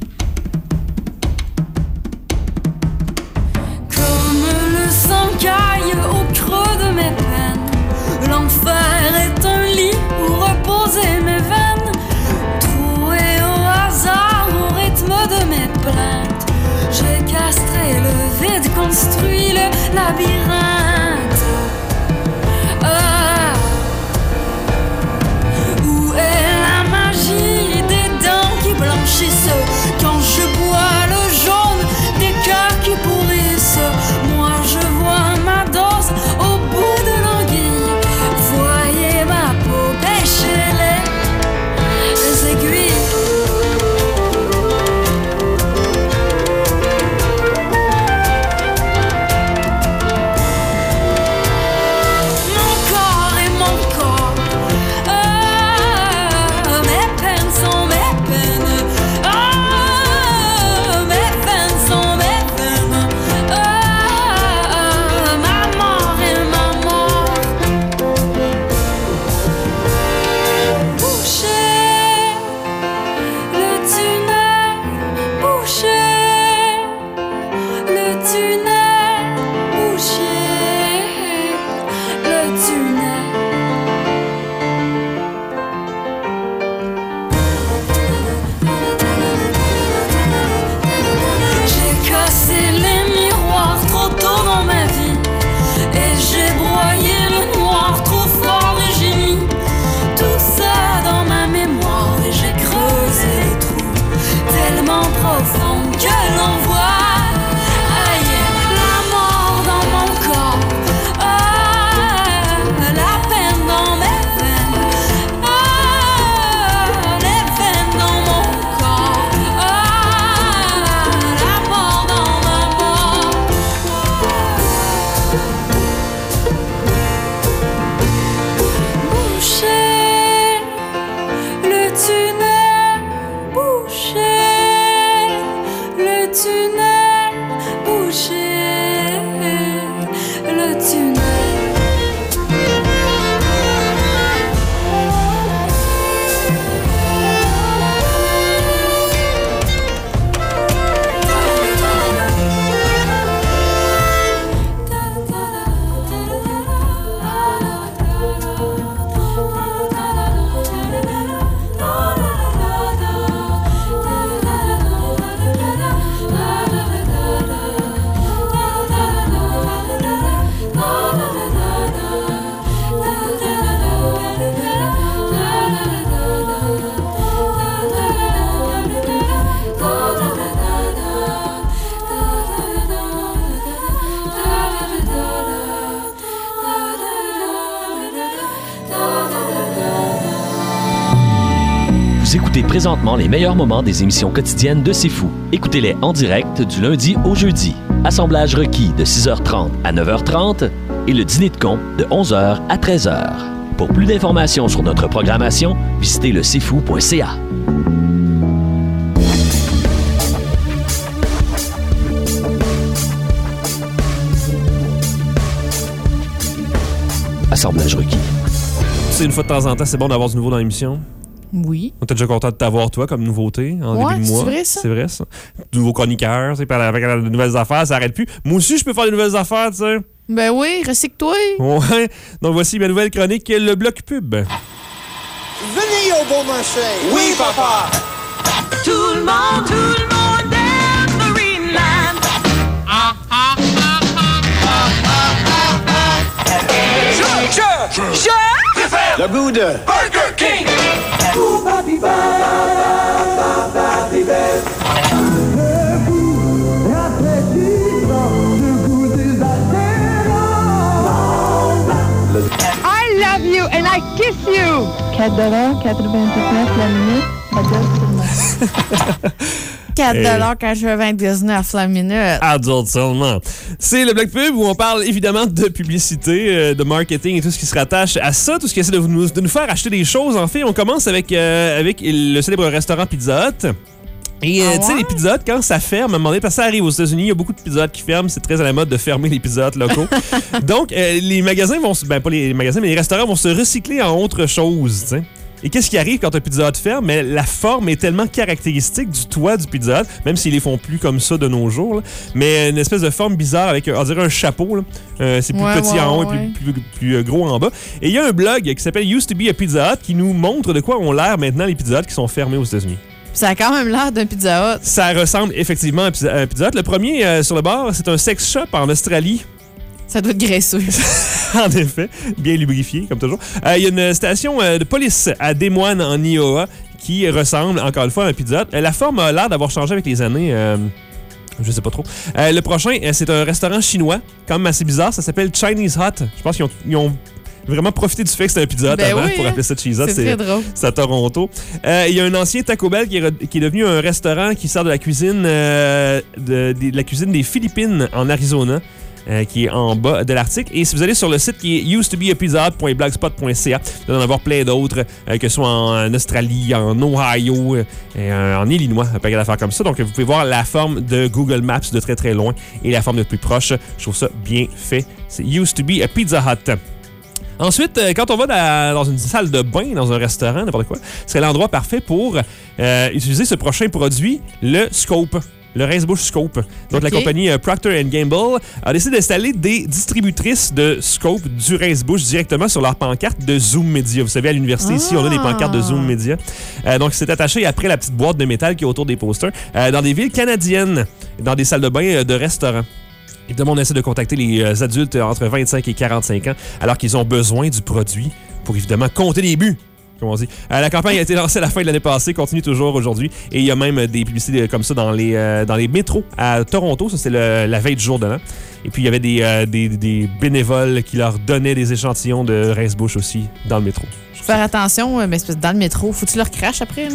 Comme le sang caille au creux de mes peines, l'enfer est un lit où reposer mes veines, troué au hasard au rythme de mes plaintes. J'ai castré le vide, construit le labyrinthe. Ah. Où est la magie des dents qui blanchissent quand je bois le jaune des cœurs qui pourrissent? Moi je vois ma dose au bout de l'anguille. Voyez ma peau pêcher les, les aiguilles. Mon corps est mon corps. Ah, mes peines sont mes peines. Ah, mes peines sont mes peines. Ah, ma mort est ma mort. Boucher le tunnel, boucher le tunnel, boucher le tunnel. J'ai cassé les miroirs trop tôt dans ma vie, et j'ai broyé le noir trop fort, et j'ai mis tout ça dans ma mémoire, et j'ai creusé des trous tellement profonds que l'on voit, aïe, la mort dans mon corps. Ah, Vous écoutez présentement les meilleurs moments des émissions quotidiennes de C'est Fou. Écoutez-les en direct du lundi au jeudi. Assemblage requis de six heures trente à neuf heures trente et le dîner de con de onze heures à treize heures. Pour plus d'informations sur notre programmation, visitez le c'est fou point c a. Assemblage requis. C'est une fois de temps en temps, c'est bon d'avoir du nouveau dans l'émission. Oui. On était déjà content de t'avoir, toi, comme nouveauté en Ouais, début de c'est mois. vrai, ça? C'est vrai, ça. Nouveau chroniqueur, tu sais, avec de nouvelles affaires, ça arrête plus. Moi aussi, je peux faire de nouvelles affaires, tu sais. Ben oui, recycle-toi. Ouais. Donc, voici ma nouvelle chronique, le bloc pub. Venez au bon marché. Oui, papa. Tout le monde, tout le monde aime Marineland. Ah, ah, ah, ah, ah, ah, ah. Je, je, je, je préfère le goût de Burger King. Ooh, Papi Bell, Papi Bell. Le goût rafraîchissant, le goût des altérants. I love you and I kiss you. quatre dollars quatre-vingt-dix-neuf la minute. quatre dollars quatre-vingt-dix-neuf la minute. Adult seulement. C'est le Black Pub où on parle évidemment de publicité, euh, de marketing et tout ce qui se rattache à ça, tout ce qui essaie de nous, de nous faire acheter des choses. En fait, on commence avec, euh, avec le célèbre restaurant Pizza Hut. Et euh, Ah tu sais, ouais? les Pizza Hut, quand ça ferme, à un moment donné, parce que ça arrive aux États-Unis, il y a beaucoup de Pizza Hut qui ferment. C'est très à la mode de fermer les Pizza Hut locaux. Donc, euh, les magasins vont se. Ben, pas les magasins, mais les restaurants vont se recycler en autre chose, tu sais. Et qu'est-ce qui arrive quand un Pizza Hut ferme? Mais la forme est tellement caractéristique du toit du Pizza Hut, même s'ils les font plus comme ça de nos jours, là. Mais une espèce de forme bizarre avec, on dirait un chapeau, là. Euh, c'est plus Ouais, petit ouais, en haut ouais. et plus, plus, plus gros en bas. Et il y a un blog qui s'appelle Used to be a Pizza Hut qui nous montre de quoi ont l'air maintenant les Pizza Hut qui sont fermés aux États-Unis. Ça a quand même l'air d'un Pizza Hut. Ça ressemble effectivement à un Pizza, à un Pizza Hut. Le premier euh, sur le bord, c'est un sex shop en Australie. Ça doit être graisseux. En effet, bien lubrifié, comme toujours. Euh, Il y a une station euh, de police à Des Moines, en Iowa, qui ressemble, encore une fois, à un Pizza Hut. Euh, La forme a l'air d'avoir changé avec les années. Euh, je sais pas trop. Euh, le prochain, euh, c'est un restaurant chinois, quand même assez bizarre. Ça s'appelle Chinese Hut. Je pense qu'ils ont, ils ont vraiment profité du fait que c'était un Pizza Hut Ben avant oui, pour hein. appeler ça Cheese Hut. C'est très drôle. C'est à Toronto. Euh, Il y a un ancien Taco Bell qui est, re- qui est devenu un restaurant qui sert de la cuisine, euh, de, de- de la cuisine des Philippines en Arizona. Euh, qui est en bas de l'article. Et si vous allez sur le site qui est used to be a pizza hut point blogspot point c a, vous allez en avoir plein d'autres, euh, que ce soit en Australie, en Ohio, euh, euh, en Illinois, un paquet d'affaires comme ça. Donc, vous pouvez voir la forme de Google Maps de très très loin et la forme de plus proche. Je trouve ça bien fait. C'est used to be a Pizza Hut. Ensuite, euh, quand on va dans, dans une salle de bain, dans un restaurant, n'importe quoi, c'est l'endroit parfait pour euh, utiliser ce prochain produit, le Scope. Le rince-bouche Scope. Donc, Okay. la compagnie euh, Procter and Gamble a décidé d'installer des distributrices de Scope du rince-bouche directement sur leur pancarte de Zoom Media. Vous savez, à l'université, ici, on a des pancartes de Zoom Media. Euh, donc, c'est attaché après la petite boîte de métal qui est autour des posters euh, dans des villes canadiennes, dans des salles de bain euh, de restaurants. Évidemment, on essaie de contacter les euh, adultes entre vingt-cinq et quarante-cinq ans alors qu'ils ont besoin du produit pour, évidemment, compter les buts. Comme on dit. Euh, la campagne a été lancée à la fin de l'année passée, continue toujours aujourd'hui. Et il y a même des publicités comme ça dans les, euh, dans les métros à Toronto. Ça, c'est le- la veille du jour de l'an. Et puis, il y avait des, euh, des, des bénévoles qui leur donnaient des échantillons de rince-bouche aussi dans le métro. Faut faire attention, euh, ben, c'est parce que dans le métro, faut que tu leur craches après.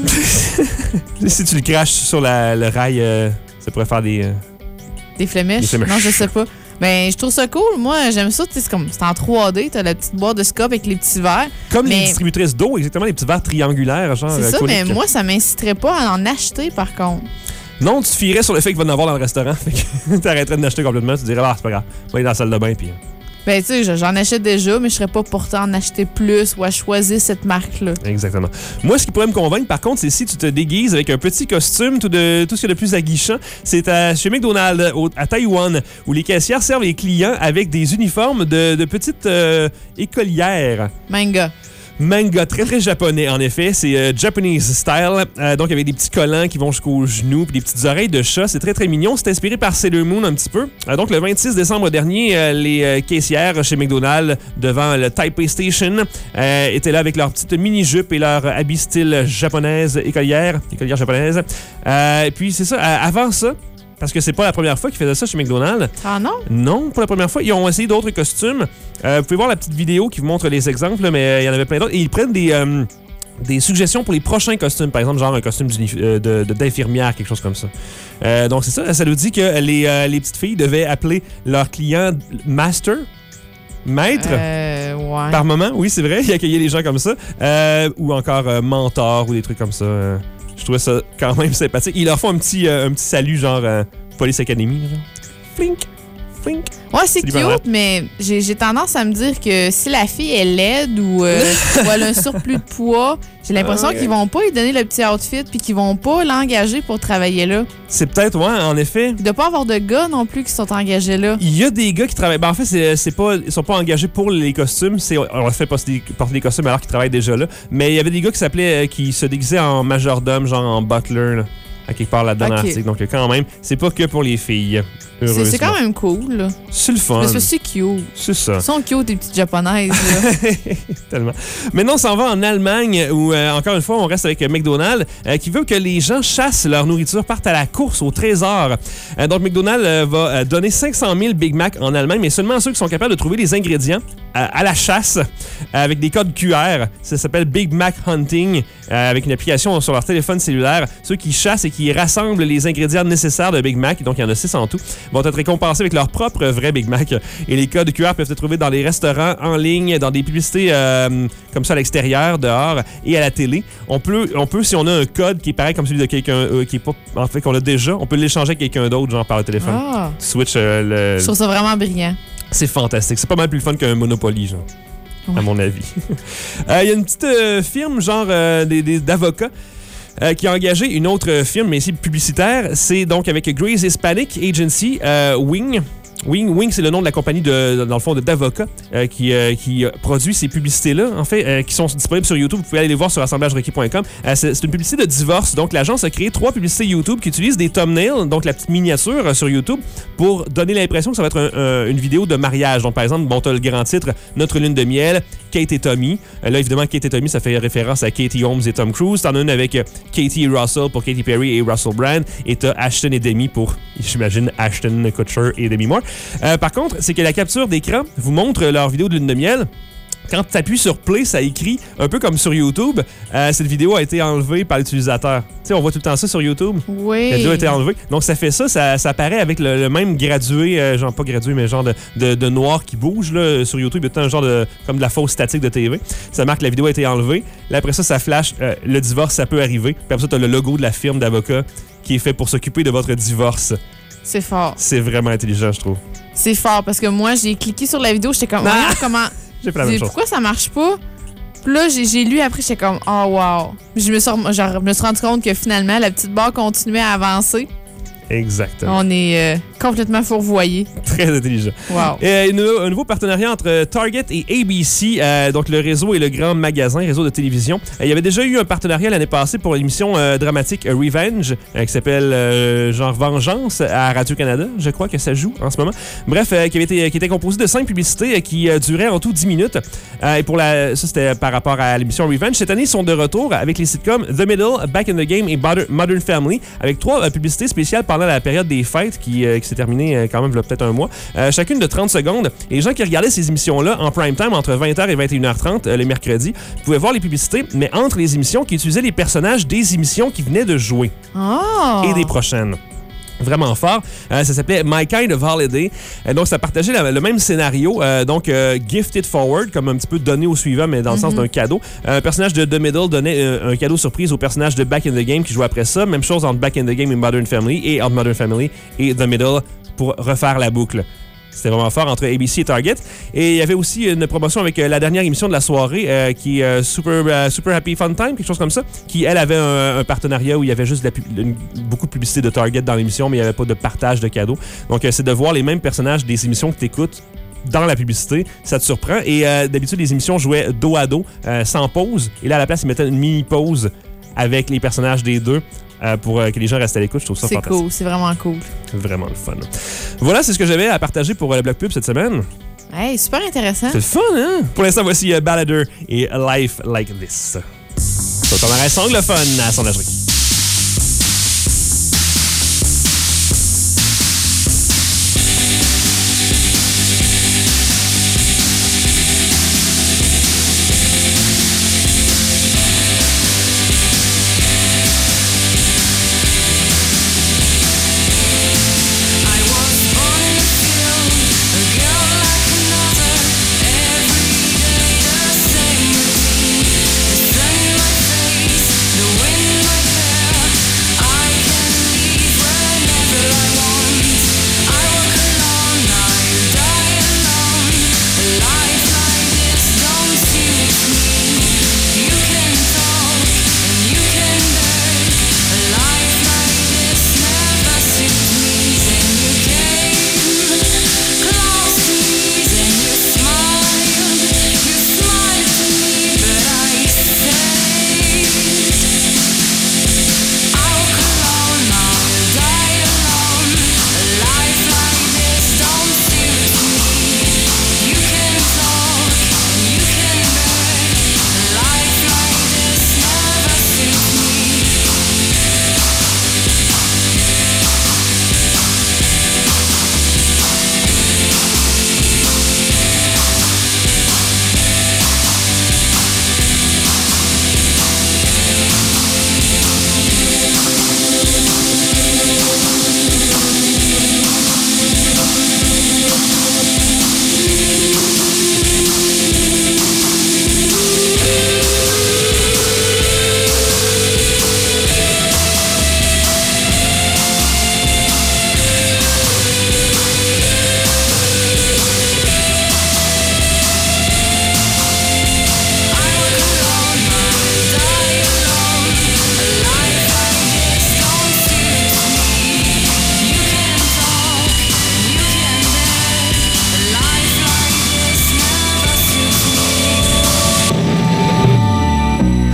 là? Si tu le craches sur la- le rail, euh, ça pourrait faire des... euh, Des flémèches? Des flémèches. Non, je sais pas. Ben, je trouve ça cool. Moi, j'aime ça. tu sais, C'est comme, c'est en trois D. T'as la petite boîte de Scope avec les petits verres. Comme les Mais- distributrices d'eau, exactement, les petits verres triangulaires, genre C'est euh, ça, coniques. mais moi, ça m'inciterait pas à en acheter, par contre. Non, tu te fierais sur le fait qu'il va en avoir dans le restaurant. Fait que t'arrêterais de l'acheter complètement. Tu dirais, ah, c'est pas grave. On va aller dans la salle de bain, puis... Ben, tu sais, j'en achète déjà, mais je serais pas porté à en acheter plus ou à choisir cette marque-là. Exactement. Moi, ce qui pourrait me convaincre, par contre, c'est si tu te déguises avec un petit costume, tout, de, tout ce qu'il y a de plus aguichant. C'est à, chez McDonald's, au- à Taïwan, où les caissières servent les clients avec des uniformes de, de petites euh, écolières. Manga. Manga, très très japonais en effet, c'est euh, Japanese style, euh, donc avec des petits collants qui vont jusqu'aux genoux puis des petites oreilles de chat, c'est très très mignon, c'est inspiré par Sailor Moon un petit peu. Euh, donc le vingt-six décembre dernier, euh, les euh, caissières chez McDonald's devant le Taipei Station euh, étaient là avec leur petite mini-jupe et leur habit style japonaise écolière, écolière japonaise. Euh, et puis c'est ça, euh, avant ça, parce que c'est pas la première fois qu'ils faisaient ça chez McDonald's. Ah non? Non, pour la première fois. Ils ont essayé d'autres costumes. Euh, vous pouvez voir la petite vidéo qui vous montre les exemples, là, mais euh, il y en avait plein d'autres. Et ils prennent des, euh, des suggestions pour les prochains costumes. Par exemple, genre un costume euh, de, de, d'infirmière, quelque chose comme ça. Euh, donc, c'est ça. Ça nous dit que les, euh, les petites filles devaient appeler leur client master, maître, euh, ouais. par moment. Oui, c'est vrai. Il accueillait les gens comme ça. Euh, ou encore euh, mentor ou des trucs comme ça. Euh, je trouvais ça quand même sympathique. Ils leur font un petit, euh, un petit salut, genre euh, Police Academy. Genre. Flink, flink. Ouais, c'est, c'est cute, mais j'ai, j'ai tendance à me dire que si la fille est laide ou, euh, ou elle a un surplus de poids, j'ai l'impression okay. qu'ils vont pas lui donner le petit outfit puis qu'ils vont pas l'engager pour travailler là. C'est peut-être, ouais, en effet. Il doit pas avoir de gars non plus qui sont engagés là. Il y a des gars qui travaillent. Ben, en fait, c'est, c'est pas, ils sont pas engagés pour les costumes. C'est, on leur fait porter des costumes alors qu'ils travaillent déjà là. Mais il y avait des gars qui s'appelaient, qui se déguisaient en majordome, genre en butler, là, à quelque part là-dedans dans okay. l'article. Donc, quand même, c'est pas que pour les filles. C'est, c'est quand même cool, là. C'est le fun. Mais c'est cute. C'est ça. Ils sont cute, les petites japonaises, là. Tellement. Maintenant, on s'en va en Allemagne où, euh, encore une fois, on reste avec McDonald's euh, qui veut que les gens chassent leur nourriture, partent à la course au trésor. Euh, donc, McDonald's euh, va euh, donner cinq cent mille Big Mac en Allemagne, mais seulement à ceux qui sont capables de trouver les ingrédients euh, à la chasse euh, avec des codes Q R. Ça s'appelle Big Mac Hunting euh, avec une application sur leur téléphone cellulaire. Ceux qui chassent et qui rassemblent les ingrédients nécessaires de Big Mac, donc il y en a six en tout, vont être récompensés avec leur propre vrai Big Mac. Et les codes Q R peuvent être trouvés dans les restaurants, en ligne, dans des publicités euh, comme ça à l'extérieur, dehors et à la télé. On peut, on peut si on a un code qui est pareil comme celui de quelqu'un euh, qui est pas, en fait, qu'on a déjà, on peut l'échanger avec quelqu'un d'autre, genre par le téléphone. Ah. Switch euh, le... Je trouve ça vraiment brillant. C'est fantastique. C'est pas mal plus le fun qu'un Monopoly, genre. Ouais. À mon avis. Il euh, y a une petite euh, firme, genre euh, des, des, d'avocats, Euh, qui a engagé une autre firme, mais ici publicitaire. C'est donc avec Grace Hispanic Agency, euh, Wing. Wing, Wing, c'est le nom de la compagnie, de, dans le fond, de, d'avocats euh, qui, euh, qui produit ces publicités-là, en fait, euh, qui sont disponibles sur YouTube. Vous pouvez aller les voir sur assemblage requis point com. Euh, c'est, c'est une publicité de divorce. Donc, l'agence a créé trois publicités YouTube qui utilisent des thumbnails, donc la petite miniature euh, sur YouTube, pour donner l'impression que ça va être un, un, une vidéo de mariage. Donc, par exemple, bon, t'as le grand titre « Notre lune de miel », Kate et Tommy. Euh, là, évidemment, Kate et Tommy, ça fait référence à Katie Holmes et Tom Cruise. T'en as une avec euh, Katie et Russell pour Katy Perry et Russell Brand. Et t'as Ashton et Demi pour, j'imagine, Ashton Kutcher et Demi Moore. Euh, par contre, c'est que la capture d'écran vous montre leur vidéo de lune de miel. Quand tu appuies sur play, ça écrit, un peu comme sur YouTube, euh, cette vidéo a été enlevée par l'utilisateur. Tu sais, on voit tout le temps ça sur YouTube. Oui. La vidéo a été enlevée. Donc, ça fait ça, ça, ça apparaît avec le, le même gradué, euh, genre pas gradué, mais genre de, de, de noir qui bouge. Là, sur YouTube, il y a tout un genre de, comme de la fausse statique de T V. Ça marque que la vidéo a été enlevée. Là, après ça, ça flash, euh, le divorce, ça peut arriver. Puis après ça, tu as le logo de la firme d'avocats qui est fait pour s'occuper de votre divorce. C'est fort. C'est vraiment intelligent, je trouve. C'est fort, parce que moi, j'ai cliqué sur la vidéo, j'étais comme, ah, comment... J'ai fait la même chose. Pourquoi ça marche pas? Puis là, j'ai, j'ai lu après, j'étais comme, oh wow. Je me, suis, genre, je me suis rendu compte que finalement, la petite barre continuait à avancer. Exactement. On est euh, complètement fourvoyés. Très intelligent. Wow. Et un nouveau partenariat entre Target et A B C, euh, donc le réseau et le grand magasin, réseau de télévision. Euh, il y avait déjà eu un partenariat l'année passée pour l'émission euh, dramatique Revenge, euh, qui s'appelle euh, genre Vengeance à Radio-Canada. Je crois que ça joue en ce moment. Bref, euh, qui, avait été, qui était composé de cinq publicités euh, qui euh, duraient en tout dix minutes. Euh, et pour la, ça, c'était par rapport à l'émission Revenge. Cette année, ils sont de retour avec les sitcoms The Middle, Back in the Game et Modern Family, avec trois euh, publicités spéciales pendant la période des fêtes qui, euh, qui s'est terminée euh, quand même il y a peut-être un mois. Euh, chacune de trente secondes. Et les gens qui regardaient ces émissions-là en prime time entre vingt heures et vingt et une heures trente euh, les mercredis pouvaient voir les publicités, mais entre les émissions qui utilisaient les personnages des émissions qui venaient de jouer. Oh. Et des prochaines. Vraiment fort. Euh, ça s'appelait My Kind of Holiday. Euh, donc, ça partageait la, le même scénario. Euh, donc, euh, Gifted Forward, comme un petit peu donné au suivant, mais dans le mm-hmm. sens d'un cadeau. Un euh, personnage de The Middle donnait euh, un cadeau surprise au personnage de Back in the Game qui jouait après ça. Même chose entre Back in the Game et Modern Family, et entre Modern Family et The Middle pour refaire la boucle. C'était vraiment fort entre A B C et Target. Et il y avait aussi une promotion avec euh, la dernière émission de la soirée euh, qui est euh, Super, euh, Super Happy Fun Time, quelque chose comme ça, qui, elle, avait un, un partenariat où il y avait juste de la pub- une, beaucoup de publicité de Target dans l'émission, mais il n'y avait pas de partage de cadeaux. Donc, euh, c'est de voir les mêmes personnages des émissions que tu écoutes dans la publicité, ça te surprend. Et euh, d'habitude, les émissions jouaient dos à dos, euh, sans pause. Et là, à la place, ils mettaient une mini-pause avec les personnages des deux. Euh, pour euh, que les gens restent à l'écoute. Je trouve ça c'est fantastique. C'est cool, c'est vraiment cool. Vraiment le fun. Voilà, c'est ce que j'avais à partager pour euh, le Bloc Pub cette semaine. Hey, super intéressant. C'est le fun, hein? Pour l'instant, voici euh, Ballader et A Life Like This. Ça t'en reste anglophone à sondagerie.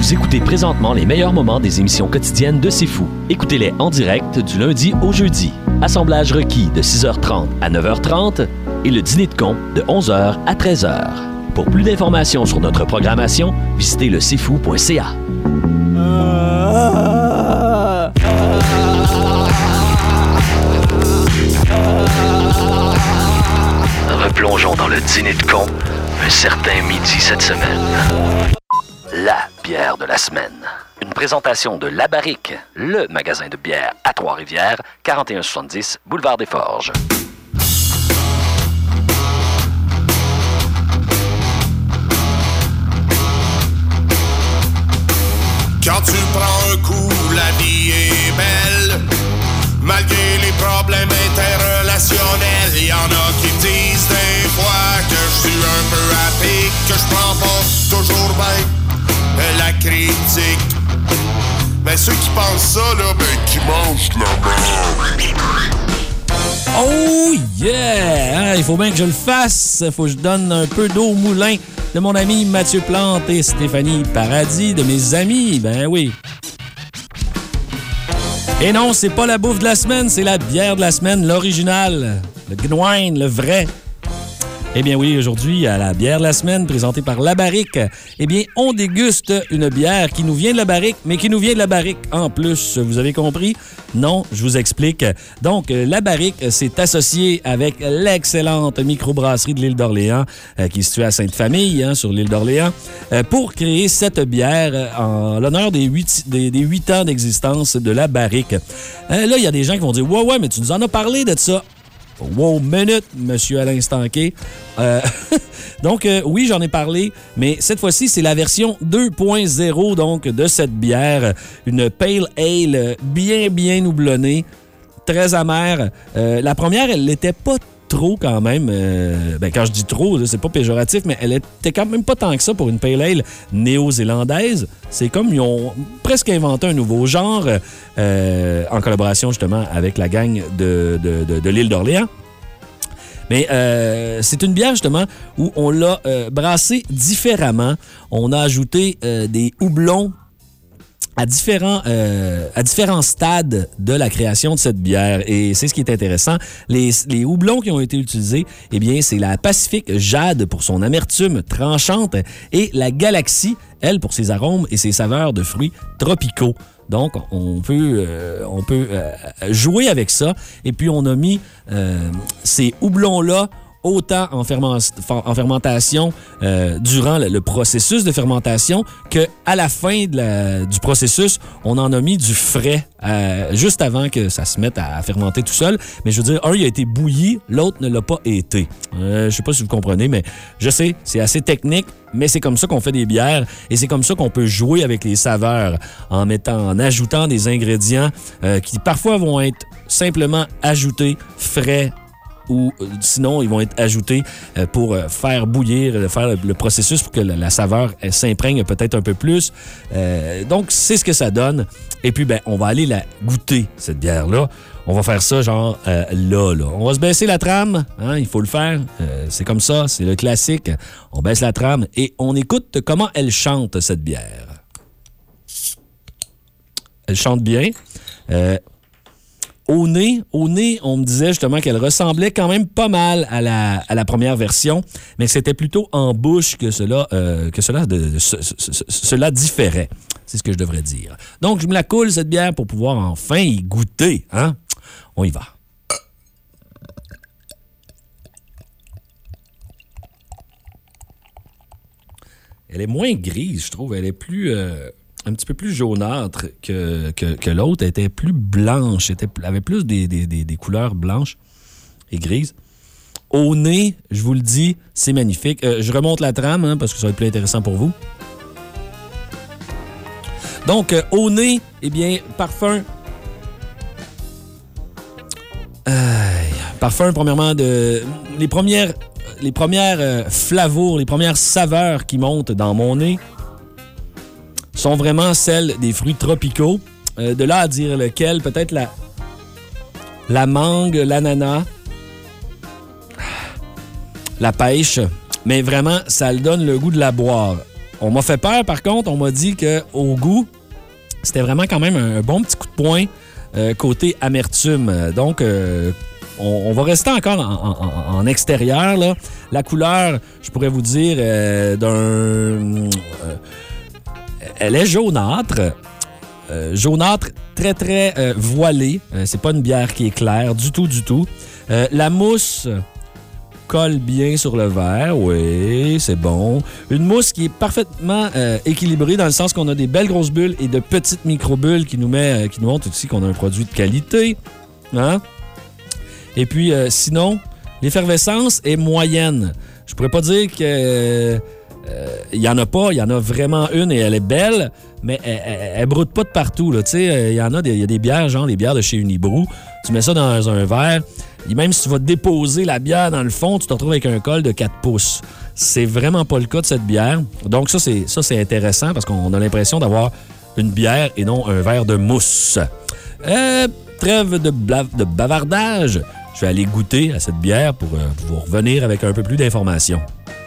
Vous écoutez présentement les meilleurs moments des émissions quotidiennes de C'est Fou. Écoutez-les en direct du lundi au jeudi. Assemblage requis de six heures trente à neuf heures trente et le dîner de con de onze heures à treize heures. Pour plus d'informations sur notre programmation, visitez le c'est fou point c a. Replongeons dans le dîner de con un certain midi cette semaine. La bière de la semaine. Une présentation de La Barrique, le magasin de bière à Trois-Rivières, quarante et un soixante-dix Boulevard des Forges. Quand tu prends un coup, la vie est belle. Malgré les problèmes interrelationnels, y en a qui me disent des fois que je suis un peu à pic, que je prends pas toujours bien la critique. Mais ceux qui pensent ça, là, ben qui mangent de la merde. Oh yeah! Hein, il faut bien que je le fasse. Il faut que je donne un peu d'eau au moulin de mon ami Mathieu Plante et Stéphanie Paradis, de mes amis. Ben oui. Et non, c'est pas la bouffe de la semaine, c'est la bière de la semaine, l'original, le Gnoine, le vrai. Eh bien oui, aujourd'hui, à la bière de la semaine, présentée par La Barrique, eh bien, on déguste une bière qui nous vient de La Barrique, mais qui nous vient de La Barrique en plus. Vous avez compris? Non, je vous explique. Donc, La Barrique s'est associée avec l'excellente microbrasserie de l'île d'Orléans, euh, qui est située à Sainte-Famille, hein, sur l'île d'Orléans, euh, pour créer cette bière en l'honneur des huit, des, des huit ans d'existence de La Barrique. Euh, là, il y a des gens qui vont dire « Ouais, ouais, mais tu nous en as parlé de ça. » Wow, minute, monsieur Alain Stanquet. Euh, donc, euh, oui, j'en ai parlé, mais cette fois-ci, c'est la version deux point zéro donc, de cette bière. Une Pale Ale bien, bien houblonnée, très amère. Euh, la première, elle l'était pas trop quand même. Euh, ben, quand je dis trop, c'est pas péjoratif, mais elle était quand même pas tant que ça pour une Pale Ale néo-zélandaise. C'est comme ils ont presque inventé un nouveau genre euh, en collaboration justement avec la gang de, de, de, de l'île d'Orléans. Mais euh, c'est une bière, justement, où on l'a euh, brassée différemment. On a ajouté euh, des houblons à différents, euh, à différents stades de la création de cette bière. Et c'est ce qui est intéressant. Les, les houblons qui ont été utilisés, eh bien, c'est la Pacific Jade pour son amertume tranchante et la Galaxie, elle, pour ses arômes et ses saveurs de fruits tropicaux. Donc, on peut, euh, on peut euh, jouer avec ça. Et puis, on a mis euh, ces houblons-là autant en, ferment, en fermentation euh, durant le, le processus de fermentation qu'à la fin de la, du processus, on en a mis du frais euh, juste avant que ça se mette à fermenter tout seul. Mais je veux dire, un, il a été bouilli, l'autre ne l'a pas été. Euh, je sais pas si vous comprenez, mais je sais, c'est assez technique, mais c'est comme ça qu'on fait des bières et c'est comme ça qu'on peut jouer avec les saveurs en mettant, en ajoutant des ingrédients euh, qui parfois vont être simplement ajoutés, frais, ou sinon, ils vont être ajoutés pour faire bouillir, faire le processus pour que la saveur s'imprègne peut-être un peu plus. Euh, donc, c'est ce que ça donne. Et puis, ben, on va aller la goûter, cette bière-là. On va faire ça genre euh, là, là. On va se baisser la trame, hein, il faut le faire. Euh, c'est comme ça, c'est le classique. On baisse la trame et on écoute comment elle chante, cette bière. Elle chante bien. Euh, Au nez, au nez, on me disait justement qu'elle ressemblait quand même pas mal à la, à la première version, mais que c'était plutôt en bouche que cela, euh, que cela, de, de, ce, ce, ce, cela différait. C'est ce que je devrais dire. Donc, je me la coule, cette bière, pour pouvoir enfin y goûter. Hein? On y va. Elle est moins grise, je trouve. Elle est plus... Euh un petit peu plus jaunâtre que, que, que l'autre. Elle était plus blanche. Elle avait plus des, des, des, des couleurs blanches et grises. Au nez, je vous le dis, c'est magnifique. Euh, je remonte la trame hein, parce que ça va être plus intéressant pour vous. Donc, euh, au nez, eh bien, parfum. Euh, parfum, premièrement, de. Les premières, les premières euh, flavours, les premières saveurs qui montent dans mon nez sont vraiment celles des fruits tropicaux. Euh, de là à dire lequel, peut-être la, la mangue, l'ananas, la pêche, mais vraiment, ça le donne le goût de la boire. on m'a fait peur, par contre. On m'a dit qu'au goût, c'était vraiment quand même un bon petit coup de poing euh, côté amertume. Donc, euh, on, on va rester encore en, en, en extérieur. Là. La couleur, je pourrais vous dire, euh, d'un... Euh, elle est jaunâtre. Euh, jaunâtre, très, très euh, voilée. Euh, c'est pas une bière qui est claire du tout, du tout. Euh, la mousse colle bien sur le verre, oui, c'est bon. Une mousse qui est parfaitement euh, équilibrée dans le sens qu'on a des belles grosses bulles et de petites micro-bulles qui nous, met, euh, qui nous montrent aussi qu'on a un produit de qualité. Hein? Et puis, euh, sinon, l'effervescence est moyenne. Je pourrais pas dire que... Euh, il y en a pas, il y en a vraiment une et elle est belle, mais elle, elle, elle broute pas de partout. Il euh, y en a, il y a des bières, genre des bières de chez Unibrou. Tu mets ça dans un verre, et même si tu vas déposer la bière dans le fond, tu te retrouves avec un col de quatre pouces. C'est vraiment pas le cas de cette bière. Donc ça, c'est, ça, c'est intéressant parce qu'on a l'impression d'avoir une bière et non un verre de mousse. Euh, trêve de, bla- de bavardage. Je vais aller goûter à cette bière pour euh, vous revenir avec un peu plus d'informations.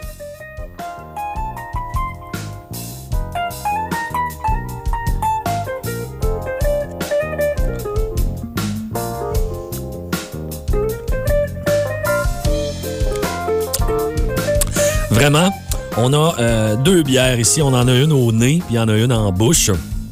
Vraiment, on a euh, deux bières ici. On en a une au nez, puis il y en a une en bouche.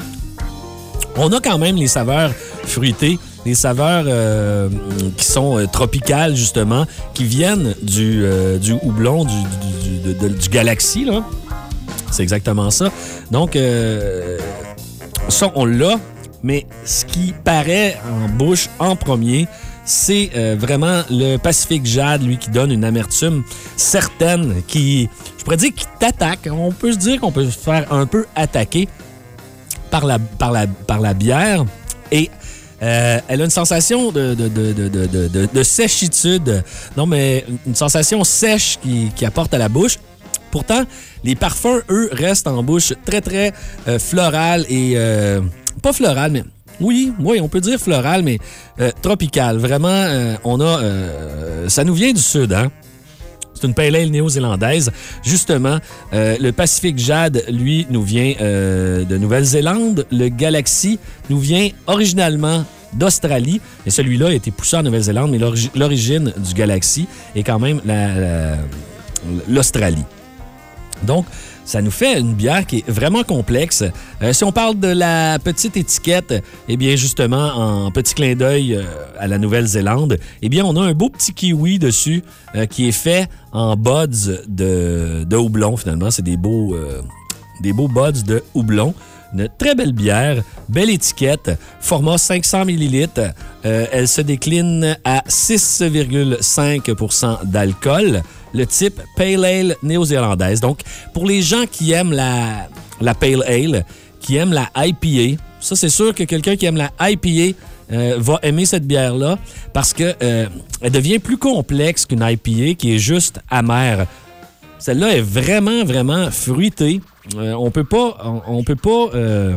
On a quand même les saveurs fruitées, les saveurs euh, qui sont euh, tropicales, justement, qui viennent du, euh, du houblon, du, du, du, de, du Galaxy, là. C'est exactement ça. Donc, euh, ça, on l'a, mais ce qui paraît en bouche en premier, c'est euh, vraiment le Pacific Jade, lui, qui donne une amertume certaine, qui, je pourrais dire, qui t'attaque. On peut se dire qu'on peut se faire un peu attaquer par la, par la, par la bière. Et euh, elle a une sensation de, de, de, de, de, de, de sèchitude. Non, mais une sensation sèche qui, qui apporte à la bouche. Pourtant, les parfums, eux, restent en bouche très, très euh, floral et... Euh, pas floral, mais... Oui, oui, on peut dire floral, mais euh, tropical. Vraiment, euh, on a... Euh, ça nous vient du sud, hein? C'est une pale ale néo-zélandaise. Justement, euh, le Pacific Jade, lui, nous vient euh, de Nouvelle-Zélande. Le Galaxy nous vient originalement d'Australie. Et celui-là a été poussé en Nouvelle-Zélande, mais l'origi- l'origine du Galaxy est quand même la, la, l'Australie. Donc, ça nous fait une bière qui est vraiment complexe. Euh, si on parle de la petite étiquette, eh bien, justement, en petit clin d'œil euh, à la Nouvelle-Zélande, eh bien, on a un beau petit kiwi dessus euh, qui est fait en buds de, de houblon, finalement. C'est des beaux, euh, des beaux buds de houblon. Une très belle bière, belle étiquette, format cinq cents millilitres. Euh, elle se décline à six virgule cinq pour cent d'alcool. Le type Pale Ale néo-zélandaise. Donc, pour les gens qui aiment la, la Pale Ale, qui aiment la I P A, ça, c'est sûr que quelqu'un qui aime la I P A euh, va aimer cette bière-là parce qu'elle euh, devient plus complexe qu'une I P A qui est juste amère. Celle-là est vraiment, vraiment fruitée. Euh, on peut pas... On, on peut pas... Euh,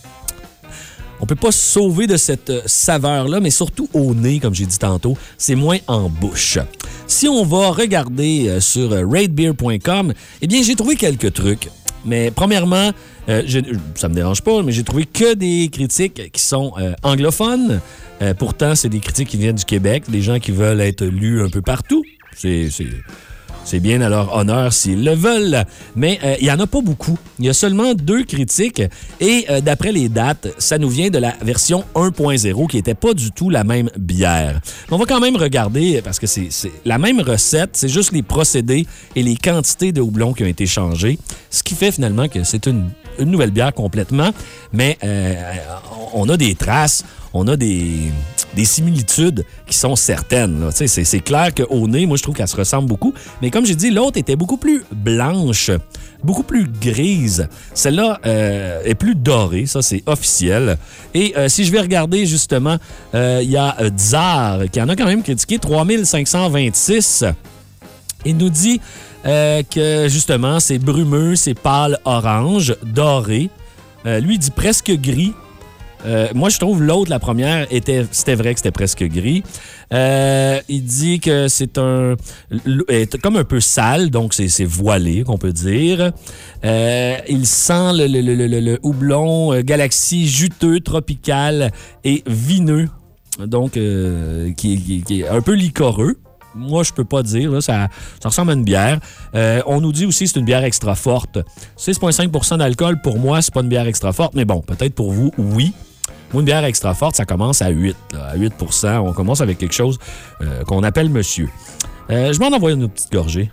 On peut pas se sauver de cette saveur-là, mais surtout au nez, comme j'ai dit tantôt, c'est moins en bouche. Si on va regarder sur rate beer point com, eh bien, j'ai trouvé quelques trucs. Mais premièrement, euh, je, ça me dérange pas, mais j'ai trouvé que des critiques qui sont euh, anglophones. Euh, pourtant, c'est des critiques qui viennent du Québec, des gens qui veulent être lus un peu partout. C'est... c'est... C'est bien à leur honneur s'ils le veulent. Mais euh, il n'y en a pas beaucoup. Il y a seulement deux critiques. Et euh, d'après les dates, ça nous vient de la version un point zéro qui n'était pas du tout la même bière. On va quand même regarder parce que c'est, c'est la même recette. C'est juste les procédés et les quantités de houblon qui ont été changées. Ce qui fait finalement que c'est une, une nouvelle bière complètement. Mais euh, on a des traces. On a des, des similitudes qui sont certaines. Là. C'est, c'est clair qu'au nez, moi, je trouve qu'elle se ressemble beaucoup. Mais comme j'ai dit, l'autre était beaucoup plus blanche, beaucoup plus grise. Celle-là euh, est plus dorée, ça, c'est officiel. Et euh, si je vais regarder, justement, il euh, y a euh, Tsar, qui en a quand même critiqué trois mille cinq cent vingt-six. Il nous dit euh, que, justement, c'est brumeux, c'est pâle orange, doré. Euh, lui, il dit presque gris. Euh, moi, je trouve l'autre, la première, était, c'était vrai que c'était presque gris. Euh, il dit que c'est un est comme un peu sale, donc c'est, c'est voilé, qu'on peut dire. Euh, il sent le, le, le, le, le houblon euh, Galaxy juteux, tropical et vineux, donc euh, qui, qui, qui est un peu liquoreux. Moi, je peux pas dire. Là, ça, ça ressemble à une bière. Euh, on nous dit aussi que c'est une bière extra forte. six virgule cinq pour cent d'alcool, pour moi, c'est pas une bière extra forte. Mais bon, peut-être pour vous, oui. Moi, une bière extra forte, ça commence à huit. Là, à huit pour cent. On commence avec quelque chose euh, qu'on appelle monsieur. Euh, je m'en envoie une petite gorgée.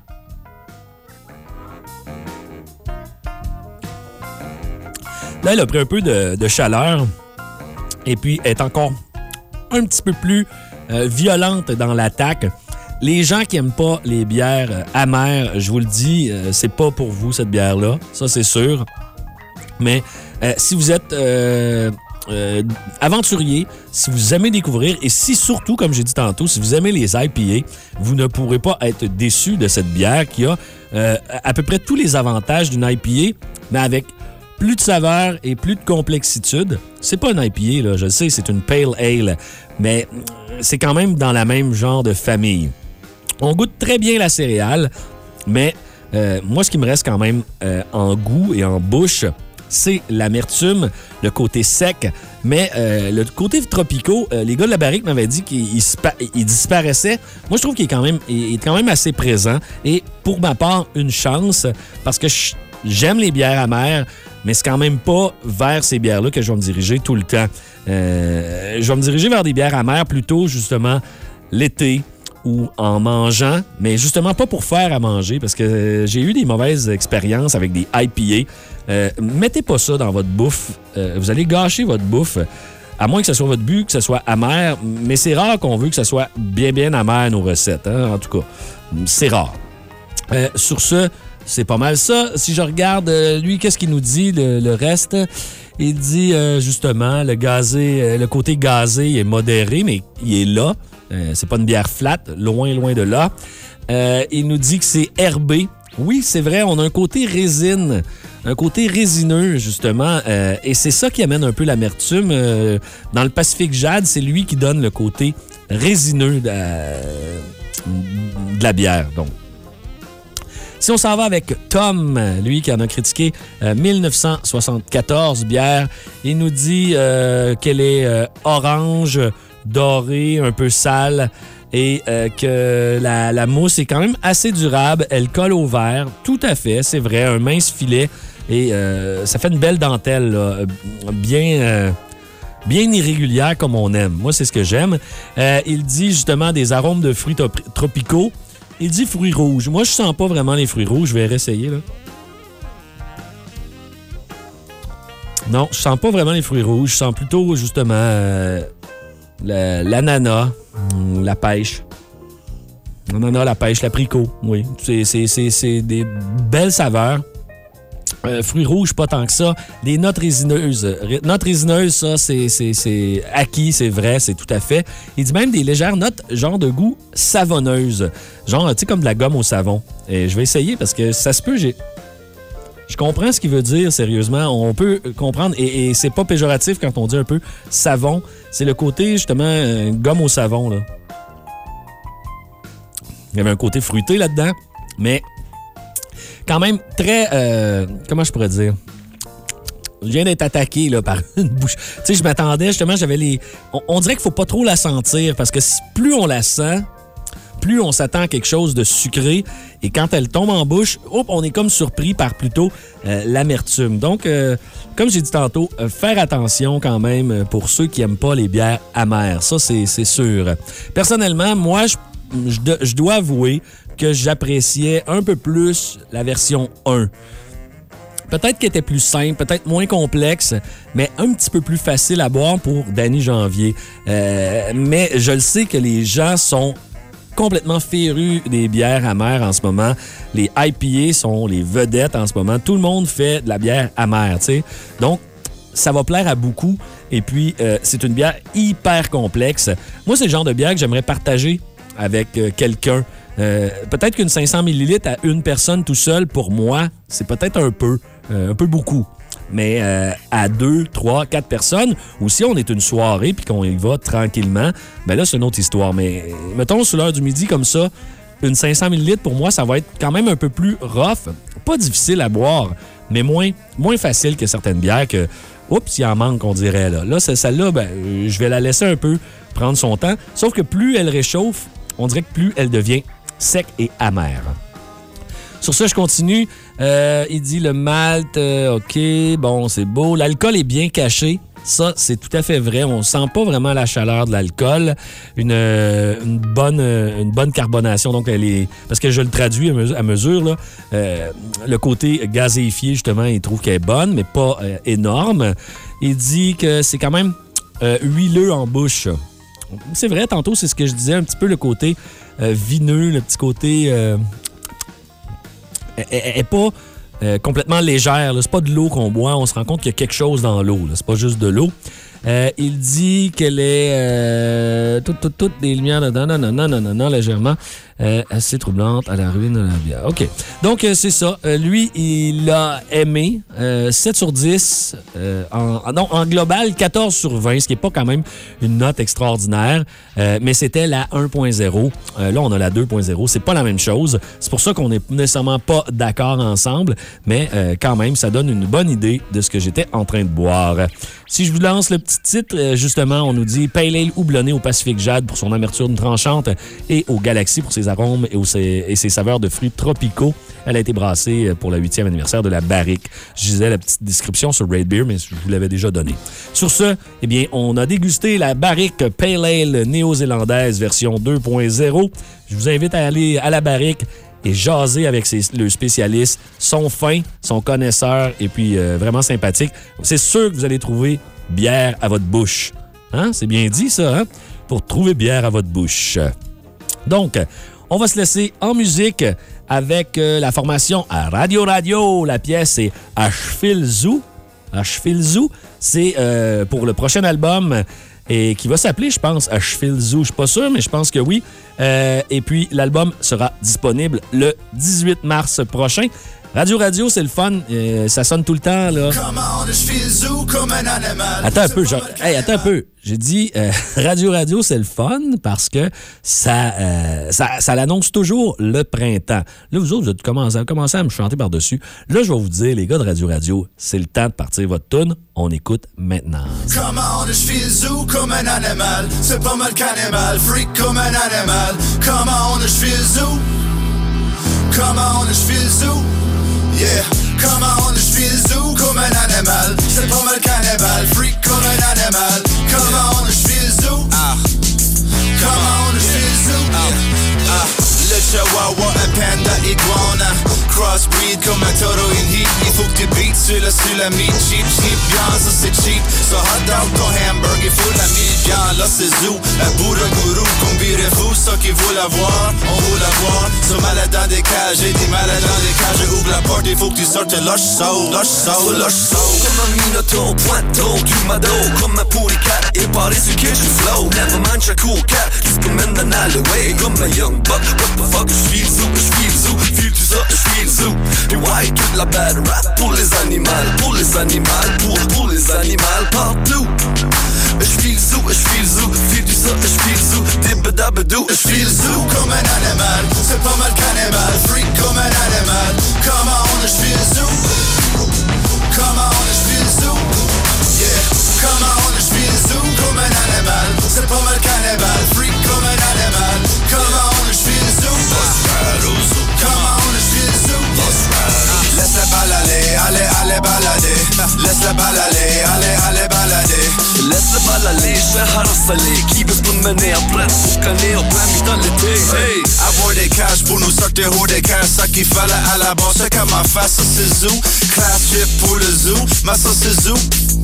Là, elle a pris un peu de, de chaleur. Et puis, elle est encore un petit peu plus euh, violente dans l'attaque. Les gens qui n'aiment pas les bières euh, amères, je vous le dis, euh, c'est pas pour vous, cette bière-là. Ça, c'est sûr. Mais euh, si vous êtes euh, euh, aventurier, si vous aimez découvrir, et si surtout, comme j'ai dit tantôt, si vous aimez les I P A, vous ne pourrez pas être déçu de cette bière qui a euh, à peu près tous les avantages d'une I P A, mais avec plus de saveur et plus de complexitude. C'est pas une I P A, là, je le sais, c'est une Pale Ale, mais c'est quand même dans la même genre de famille. On goûte très bien la céréale, mais euh, moi, ce qui me reste quand même euh, en goût et en bouche, c'est l'amertume, le côté sec, mais euh, le côté tropicaux, euh, les gars de la barrique m'avaient dit qu'il il, il disparaissait. Moi, je trouve qu'il est quand même, il est quand même assez présent. Et pour ma part, une chance, parce que je, j'aime les bières amères, mais c'est quand même pas vers ces bières-là que je vais me diriger tout le temps. Euh, je vais me diriger vers des bières amères plutôt, justement, l'été ou en mangeant, mais justement pas pour faire à manger, parce que j'ai eu des mauvaises expériences avec des I P A. Euh, mettez pas ça dans votre bouffe. Euh, vous allez gâcher votre bouffe, à moins que ce soit votre but, que ce soit amer, mais c'est rare qu'on veut que ce soit bien, bien amer, nos recettes, hein, en tout cas. C'est rare. Euh, sur ce, c'est pas mal ça. Si je regarde, euh, lui, qu'est-ce qu'il nous dit, le, le reste? Il dit, euh, justement, le gazé, euh, le côté gazé est modéré, mais il est là. Euh, c'est pas une bière flat, loin, loin de là. Euh, il nous dit que c'est herbé. Oui, c'est vrai, on a un côté résine, un côté résineux, justement, euh, et c'est ça qui amène un peu l'amertume. Euh, dans le Pacific Jade, c'est lui qui donne le côté résineux de, euh, de la bière, donc. Si on s'en va avec Tom, lui qui en a critiqué euh, dix-neuf cent soixante-quatorze bière, il nous dit euh, qu'elle est euh, orange, dorée, un peu sale et euh, que la, la mousse est quand même assez durable. Elle colle au verre, tout à fait, c'est vrai, un mince filet et euh, ça fait une belle dentelle, là, bien... Euh, bien irrégulière comme on aime. Moi, c'est ce que j'aime. Euh, il dit justement des arômes de fruits top- tropicaux. Il dit fruits rouges. Moi, je sens pas vraiment les fruits rouges. Je vais réessayer, là. Non, je sens pas vraiment les fruits rouges. Je sens plutôt, justement, euh, la, l'ananas, la pêche. L'ananas, la pêche, l'apricot, oui. C'est, c'est, c'est, c'est des belles saveurs. Euh, fruits rouges, pas tant que ça. Des notes résineuses. Notes résineuses, ça, c'est, c'est, c'est acquis, c'est vrai, c'est tout à fait. Il dit même des légères notes, genre de goût savonneuse. Genre, tu sais, comme de la gomme au savon. Et je vais essayer parce que ça se peut, j'ai... Je comprends ce qu'il veut dire, sérieusement. On peut comprendre, et, et c'est pas péjoratif quand on dit un peu savon. C'est le côté, justement, euh, gomme au savon, là. Il y avait un côté fruité là-dedans, mais... quand même très... Euh, comment je pourrais dire? Je viens d'être attaqué là, par une bouche. Tu sais, je m'attendais, justement, j'avais les... On, on dirait qu'il faut pas trop la sentir, parce que si, plus on la sent, plus on s'attend à quelque chose de sucré. Et quand elle tombe en bouche, hop, on est comme surpris par plutôt euh, l'amertume. Donc, euh, comme j'ai dit tantôt, euh, faire attention quand même pour ceux qui n'aiment pas les bières amères. Ça, c'est, c'est sûr. Personnellement, moi, je, je, je dois avouer que j'appréciais un peu plus la version un. Peut-être qu'elle était plus simple, peut-être moins complexe, mais un petit peu plus facile à boire pour Danny Janvier. Euh, mais je le sais que les gens sont complètement férus des bières amères en ce moment. Les I P A sont les vedettes en ce moment. Tout le monde fait de la bière amère, tu sais. Donc, ça va plaire à beaucoup. Et puis, euh, c'est une bière hyper complexe. Moi, c'est le genre de bière que j'aimerais partager avec euh, quelqu'un. Euh, peut-être qu'une cinq cents millilitres à une personne tout seul, pour moi, c'est peut-être un peu, euh, un peu beaucoup. mais euh, à deux, trois, quatre personnes, ou si on est une soirée puis qu'on y va tranquillement, ben là, c'est une autre histoire. Mais mettons, sur l'heure du midi, comme ça, une cinq cents millilitres, pour moi, ça va être quand même un peu plus rough. Pas difficile à boire, mais moins, moins facile que certaines bières que, oups, il en manque, on dirait. Là, là celle-là, ben, je vais la laisser un peu prendre son temps. Sauf que plus elle réchauffe, on dirait que plus elle devient sec et amère. Sur ça, je continue. Euh, il dit le malt, euh, OK, bon, c'est beau. L'alcool est bien caché. Ça, c'est tout à fait vrai. On ne sent pas vraiment la chaleur de l'alcool. Une, euh, une, bonne, euh, une bonne carbonation. Donc, elle est, parce que je le traduis à mesure. À mesure là, euh, le côté gazéifié, justement, il trouve qu'elle est bonne, mais pas euh, énorme. Il dit que c'est quand même euh, huileux en bouche. C'est vrai, tantôt, c'est ce que je disais, un petit peu le côté euh, vineux, le petit côté... Euh, elle n'est pas euh, complètement légère. C'est pas de l'eau qu'on boit. On se rend compte qu'il y a quelque chose dans l'eau. C'est pas juste de l'eau. Euh, il dit qu'elle est euh, toutes, toutes, toutes des lumières dedans, non, non, non, non, non, non, légèrement euh, assez troublante à la ruine de la bière. OK. Donc, euh, c'est ça. Euh, lui, il a aimé euh, sept sur dix. Euh, en, non, en global, quatorze sur vingt, ce qui n'est pas quand même une note extraordinaire. Euh, mais c'était la un point zéro. Euh, là, on a la deux point zéro. C'est pas la même chose. C'est pour ça qu'on n'est nécessairement pas d'accord ensemble. Mais euh, quand même, ça donne une bonne idée de ce que j'étais en train de boire. Si je vous lance le petit titre, justement, on nous dit Pale Ale houblonné au Pacific Jade pour son amertume tranchante et au Galaxy pour ses arômes et, au, et ses saveurs de fruits tropicaux. Elle a été brassée pour le huitième anniversaire de la Barrique. Je disais la petite description sur Raid Beer, mais je vous l'avais déjà donné. Sur ce, eh bien, on a dégusté la Barrique Pale Ale néo-zélandaise version deux point zéro. Je vous invite à aller à la Barrique et jaser avec ses, le spécialiste. Sont fins, sont connaisseurs et puis euh, vraiment sympathiques. C'est sûr que vous allez trouver bière à votre bouche. Hein? C'est bien dit, ça, hein? Pour trouver bière à votre bouche. Donc, on va se laisser en musique avec euh, la formation à Radio Radio. La pièce, c'est Asheville Zoo. Asheville Zoo, c'est euh, pour le prochain album et qui va s'appeler, je pense, Asheville Zoo. Je suis pas sûr, mais je pense que oui. Euh, et puis, l'album sera disponible le dix-huit mars prochain. Radio Radio, c'est le fun. Euh, ça sonne tout le temps, là. Attends un peu, genre, hey, attends un peu. J'ai dit euh, Radio Radio, c'est le fun parce que ça, euh, ça, ça l'annonce toujours le printemps. Là, vous autres, vous avez commencé, commencé à me chanter par-dessus. Là, je vais vous dire, les gars de Radio Radio, c'est le temps de partir votre tune. On écoute maintenant. Comment je feel zoo comme un animal. C'est pas mal cannibal, freak comme un animal. Comment je feel zoo. Comment je feel zoo. Yeah, comment je feel zoo comme un animal. C'est pas mal cannibal, freak comme un animal. Comment je feel zoo. Ah. Comment je feel zoo. Ah. Ah. Le chihuahua, un panda iguana. Crossbreed comme un taureau in heat. Il faut que tu beats sur le, sur le meat. Cheap, cheap, bien, ça c'est cheap. So hot dog, ton hamburger, il faut la mille. Bien, là c'est zoo. Un bourre gourou, combirez-vous. Ça qui veut la voir, on veut la voir. So malade dans des cages, j'ai des malades dans des cages. Ouvre la porte, il faut que tu sortes lush soul. Lush soul, lush soul. Comme un minotaure, pointeau, du mado. Comme un polycat, et parler sur que je flow. Never mind, je cool cat. Juste comme un alleyway. Comme un young buck. What the fuck, je feel zoo, je feel zoo. Feel tu ça, je feel zoo. Et ouais, toute la bad rap pour les animaux, pour les animaux, pour, pour les animaux partout. Je feel zoo, je feel zoo. Feel tu ça, je feel zoo. Dibba-dabba-doo, je feel zoo. Comme un animal, c'est pas mal cannibal. Freak comme un animal. Comment je feel zoo. Comment je feel zoo. Yeah. Comment je feel zoo. Comme un animal, c'est pas mal cannibal. Freak comme un animal. Comment je feel zoo. Comment je feel zoo. Laisse la balle aller, allez, allez balader. Laisse la balle aller, allez, allez balader. Laisse la balle aller, je vais harceler. Qui veut pas me mener en plein pour canner, en plein puis dans l'été. Hey, avoir des cash pour nous sortir haut des cash. Ça qu'il fallait à la base, c'est comme ma face, ça c'est zoo. Class chip pour le zoo, ma sauce c'est zoo.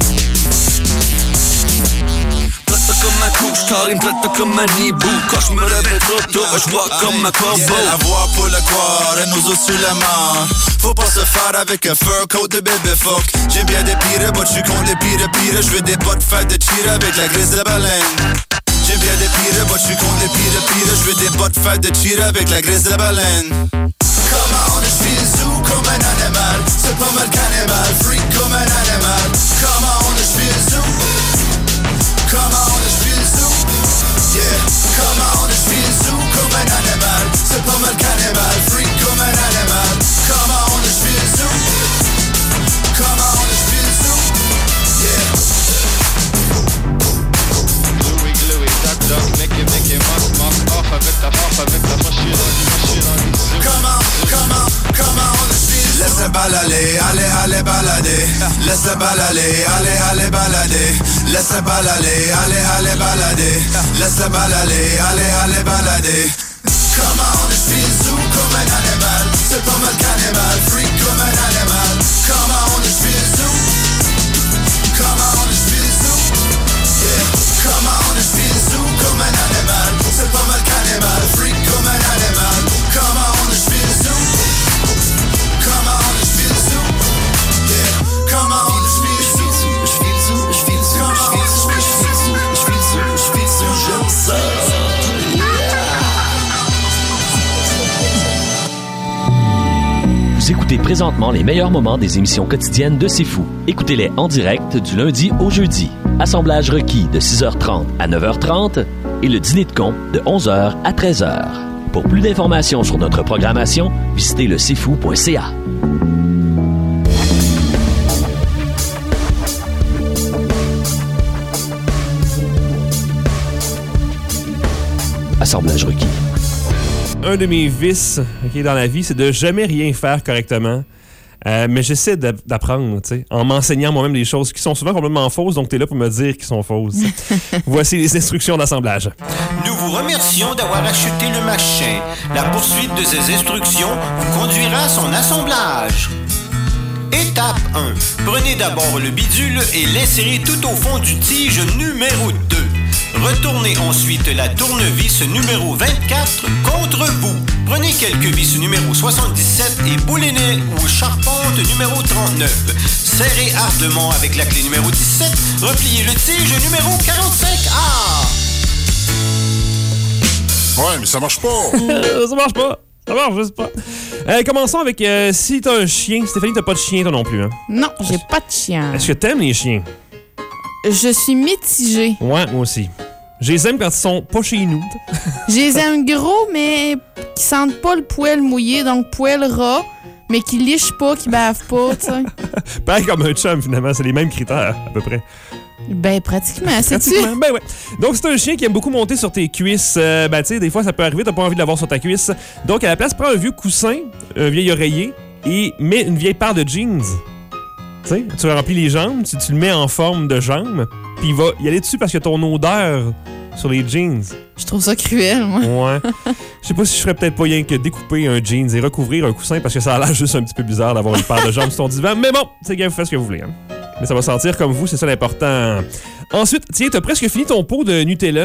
Plate comme un coup, j't'arrime plate comme un hibou. Quand j'me réveille trop tôt, j'vois comme un corbeau. La voix pour le croire, et nous autres sur la main. Faut pas se faire avec un fur coat de bébé fuck. J'aime bien des pires, but j'suis contre les pires pires. J'veux des potes fêtes de tir avec la grise de baleine. J'aime bien des pires, but j'suis contre les pires pires. J'veux des potes fêtes de tir avec la grise de baleine. Comment je feel zoo comme un animal. C'est pas mal cannibal, freak comme un animal. Laisse balader, allez, allez balader. Laisse balader, allez, allez balader. Laisse balader, allez, allez balader. Come on, je feel zoo comme un animal. C'est pas mal cannibal, freak comme un animal. Come on, je feel zoo. Come on, je feel zoo. Yeah, come on, je feel zoo comme un animal. C'est pas mal cannibal, freak comme un animal. Come on, je feel zoo. Come on, je feel zoo. Yeah, come on, je feel zoo. Je feel zoo, je feel zoo, je feel zoo, je feel zoo, je feel zoo, je feel zoo, j'aime ça. Vous écoutez présentement les meilleurs moments des émissions quotidiennes de C'est Fou. Écoutez-les en direct du lundi au jeudi. Assemblage requis de six heures trente à neuf heures trente et le dîner de con de onze heures à treize heures. Pour plus d'informations sur notre programmation, visitez le c'est fou point c a. Assemblage requis. Un de mes vices okay, dans la vie, c'est de jamais rien faire correctement. Euh, mais j'essaie de, d'apprendre, tu sais, en m'enseignant moi-même des choses qui sont souvent complètement fausses, donc tu es là pour me dire qu'ils sont fausses. Voici les instructions d'assemblage. Nous vous remercions d'avoir acheté le machin. La poursuite de ces instructions vous conduira à son assemblage. Étape un. Prenez d'abord le bidule et l'insérez tout au fond du tige numéro deux. Retournez ensuite la tournevis numéro vingt-quatre contre vous. Prenez quelques vis numéro soixante-dix-sept et boulez-les ou charpente numéro trente-neuf. Serrez ardemment avec la clé numéro dix-sept. Repliez le tige numéro quarante-cinq A. Ouais, mais ça marche pas. Ça marche pas. Ça marche juste pas. Euh, commençons avec euh, si t'as un chien. Stéphanie, t'as pas de chien toi non plus, hein? Non, j'ai pas de chien. Est-ce que t'aimes les chiens? Je suis mitigée. Ouais, moi aussi. Je les aime quand ils sont pas chez nous. Je les aime gros, mais qui sentent pas le poêle mouillé, donc poêle ras, mais qui lichent pas, qui bavent pas, tu sais. Pareil comme un chum, finalement. C'est les mêmes critères, à peu près. Ben, pratiquement, c'est-tu? Pratiquement, ben ouais. Donc, c'est un chien qui aime beaucoup monter sur tes cuisses. Euh, ben, tu sais, des fois, ça peut arriver, t'as pas envie de l'avoir sur ta cuisse. Donc, à la place, prends un vieux coussin, un vieil oreiller, et mets une vieille paire de jeans. Tu sais, tu remplis les jambes, tu, tu le mets en forme de jambe, puis il va y aller dessus parce que ton odeur sur les jeans. Je trouve ça cruel, moi. Ouais. Je sais pas si je ferais peut-être pas rien que découper un jeans et recouvrir un coussin parce que ça a l'air juste un petit peu bizarre d'avoir une paire de jambes sur ton divan. Mais bon, c'est gars, vous faites ce que vous voulez. Hein. Mais ça va sentir comme vous, c'est ça l'important. Ensuite, tiens, t'as presque fini ton pot de Nutella.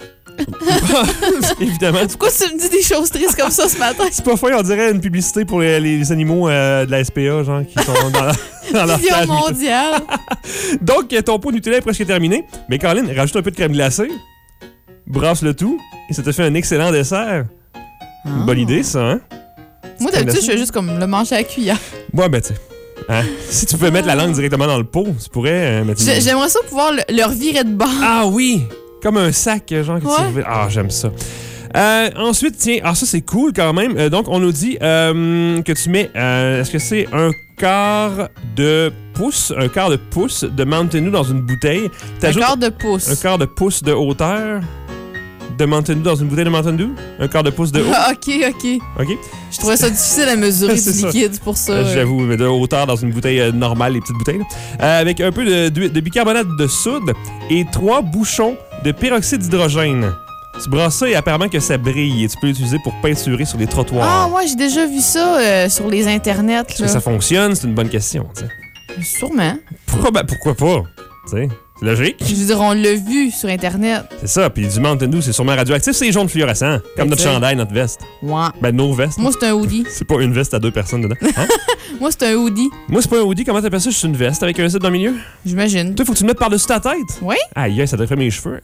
Évidemment. Pourquoi tu me dis des choses tristes comme ça ce matin? C'est pas faux, on dirait une publicité pour les, les animaux euh, de la S P A, genre, qui sont dans, dans leur Vision mondiale. Donc, ton pot de Nutella est presque terminé. Mais Caroline, rajoute un peu de crème glacée, brasse le tout, et ça te fait un excellent dessert. Ah. Une bonne idée, ça, hein? Moi, d'habitude, je fais juste comme le manger à la cuillère. Ouais, ben, tu sais. Hein? Si tu peux mettre la langue directement dans le pot, tu pourrais euh, mettre... Une... J'aimerais ça pouvoir le, le revirer de bord. Ah oui! Comme un sac, genre, que ouais. tu revires. Ah, j'aime ça. Euh, ensuite, tiens, ah, ça, c'est cool quand même. Euh, donc, on nous dit euh, que tu mets... Euh, est-ce que c'est un quart de pouce, un quart de pouce de Mountain Dew dans une bouteille? Un quart de pouce. Un quart de pouce de hauteur de Mountain Dew dans une bouteille de Mountain Dew? Un quart de pouce de haut? Ah, OK, OK. OK. Je trouvais ça difficile à mesurer du liquide, pour ça. Euh, J'avoue, mais de hauteur dans une bouteille euh, normale, les petites bouteilles. Euh, avec un peu de, de, de bicarbonate de soude et trois bouchons de peroxyde d'hydrogène. Tu brasses ça et apparemment que ça brille et tu peux l'utiliser pour peinturer sur les trottoirs. Ah, moi, j'ai déjà vu ça euh, sur les internets. Est-ce que ça fonctionne? C'est une bonne question, tu sais. Sûrement. Pourquoi, ben, pourquoi pas? Tu sais, c'est logique. Je veux dire, on l'a vu sur Internet. C'est ça, puis du Mountain Dew, c'est sûrement radioactif. C'est jaune fluorescent, comme notre chandail, notre veste. Ouais. Ben, nos vestes. Moi, c'est un hoodie. C'est pas une veste à deux personnes dedans. Hein? Moi, c'est un hoodie. Moi, c'est pas un hoodie. Comment t'appelles ça? C'est une veste avec un zip dans le milieu? J'imagine. Toi, faut que tu le mettes par-dessus ta tête? Oui. Aïe, ça devrait faire mes cheveux.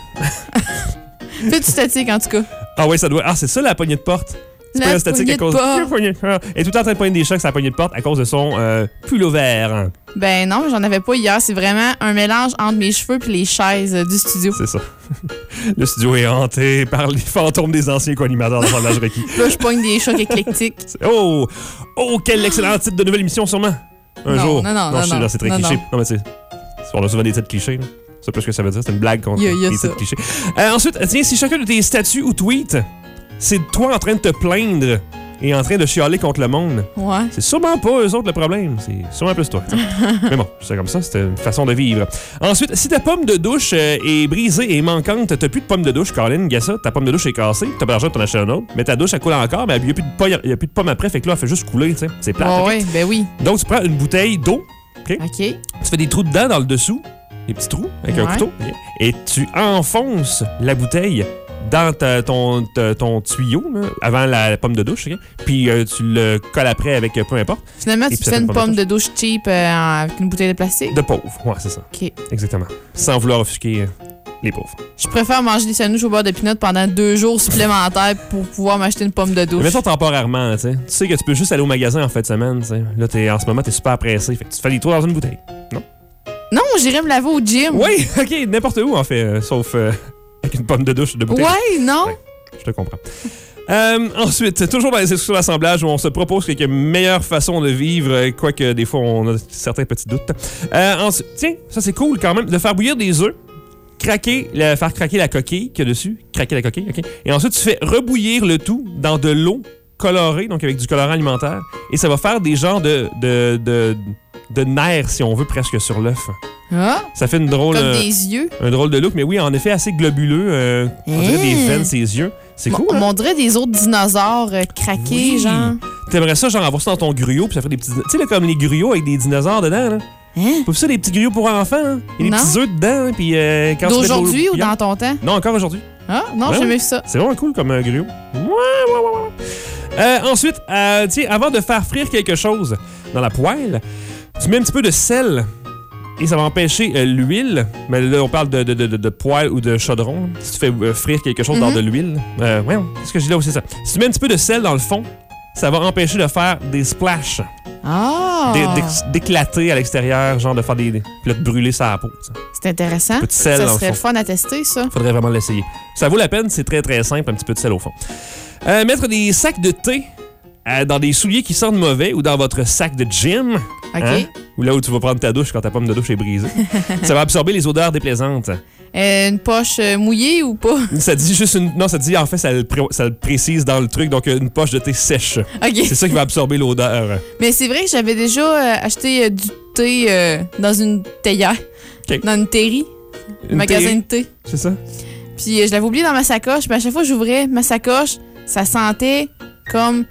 Fais du statique, en tout cas. Ah oui, ça doit... Ah, c'est ça, la poignée de porte. C'est la pas la statique à cause... de porte. Elle est tout le temps en train de poigner des chocs sur la poignée de porte à cause de son euh, pull vert. Ben non, j'en avais pas hier. C'est vraiment un mélange entre mes cheveux et les chaises du studio. C'est ça. Le studio est hanté par les fantômes des anciens co-animateurs de l'âge requis. Là, je pogne des chocs éclectiques. Oh! Oh, quel excellent titre de nouvelle émission, sûrement. Un non, jour. Non, non, non. Non, je sais, là, c'est très non, cliché. Non, non mais c'est... On a souvent des titres clichés, là. C'est pas ce que ça veut dire, c'est une blague contre yeah, yeah, les titres clichés. Euh, ensuite, tiens, si chacun de tes statuts ou tweets, c'est toi en train de te plaindre et en train de chialer contre le monde. Ouais. C'est sûrement pas eux autres le problème, c'est sûrement plus toi. Mais bon, c'est comme ça, c'est une façon de vivre. Ensuite, si ta pomme de douche euh, est brisée et manquante, t'as plus de pomme de douche, Colin, gars ça, ta pomme de douche est cassée, t'as pas d'argent pour t'en acheter un autre, mais ta douche, elle coule encore, mais il n'y a plus de pomme, il y a plus de pomme après, fait que là, elle fait juste couler, tu sais. C'est plat. Oh, okay? oui, ben oui. Donc, tu prends une bouteille d'eau, OK? OK. Tu fais des trous dedans dans le dessous, des petits trous avec Ouais. un couteau, et tu enfonces la bouteille dans ta- ton, ta- ton tuyau là, avant la, la pomme de douche, okay? Puis euh, tu le colles après avec euh, peu importe. Finalement, Et tu puis ça fais fait une une pomme de douche cheap euh, avec une bouteille de plastique? De pauvre, ouais, c'est ça. OK. Exactement. Sans vouloir offusquer euh, les pauvres. Je préfère manger des sandwichs au beurre de pinot pendant deux jours supplémentaires pour pouvoir m'acheter une pomme de douche. Mais ça, temporairement, tu sais. Tu sais que tu peux juste aller au magasin en fin de semaine, tu sais. Là, t'es, en ce moment, t'es super pressé, fait que tu te fais les trous dans une bouteille. Non? Non, j'irais me laver au gym. Oui, OK, n'importe où, en fait, euh, sauf euh, avec une pomme de douche de bouteille. Ouais, non? Ouais. Je te comprends. Euh, ensuite, toujours dans les discussions d'assemblage où on se propose quelques meilleures façons de vivre, quoique des fois on a certains petits doutes. Euh, ensuite, tiens, ça c'est cool quand même, de faire bouillir des œufs, craquer, le, faire craquer la coquille qu'il y a dessus, craquer la coquille, OK? Et ensuite, tu fais rebouillir le tout dans de l'eau colorée, donc avec du colorant alimentaire, et ça va faire des genres de, de, de, de nerfs, si on veut, presque sur l'œuf. Ah, Ça fait une drôle... comme euh, des yeux. Un drôle de look, mais oui, en effet, assez globuleux. Euh, on dirait des Hein? veines, ses yeux. C'est Mon- cool, hein? On dirait des autres dinosaures euh, craqués, Oui. genre. T'aimerais ça, genre, avoir ça dans ton gruau, puis ça fait des petits... Tu sais, là, comme les griots avec des dinosaures dedans, là. Hein? Pas ça, des petits griots pour enfants, hein? Il y a des Non. petits œufs dedans, hein, puis euh, quand tu mets de l'eau D'aujourd'hui ou bouillante- dans ton temps? Non, encore aujourd'hui. Ah, non, Ben j'ai oui. jamais vu ça. C'est vraiment cool comme un griot. Ouais, ouais, ouais, ouais. Euh, ensuite, euh, tiens, avant de faire frire quelque chose dans la poêle, tu mets un petit peu de sel et ça va empêcher euh, l'huile. Mais là, on parle de, de, de, de poêle ou de chaudron. Si tu fais euh, frire quelque chose dans Mhm. de l'huile. Euh, ouais, qu'est-ce que je dis là aussi, ça? Si tu mets un petit peu de sel dans le fond, ça va empêcher de faire des splashs, Ah! d'é- d'ex- d'éclater à l'extérieur, genre de faire des. Puis là, de brûler sa peau. ça. C'est intéressant. Un peu de sel ça dans le serait le fond. fun à tester, ça. Faudrait vraiment l'essayer. Ça vaut la peine, c'est très très simple, un petit peu de sel au fond. Euh, mettre des sacs de thé euh, dans des souliers qui sentent mauvais ou dans votre sac de gym. OK. Hein? Ou là où tu vas prendre ta douche quand ta pomme de douche est brisée. Ça va absorber les odeurs déplaisantes. Euh, une poche euh, mouillée ou pas? Ça dit juste une. Non, ça dit en fait, ça le, pré- ça le précise dans le truc, donc une poche de thé sèche. OK. C'est ça qui va absorber l'odeur. Mais c'est vrai que j'avais déjà euh, acheté euh, du thé euh, dans une théière. OK. Dans une théirie. Une magasin thé- de thé. C'est ça? Puis euh, je l'avais oublié dans ma sacoche. Mais à chaque fois que j'ouvrais ma sacoche, ça sentait comme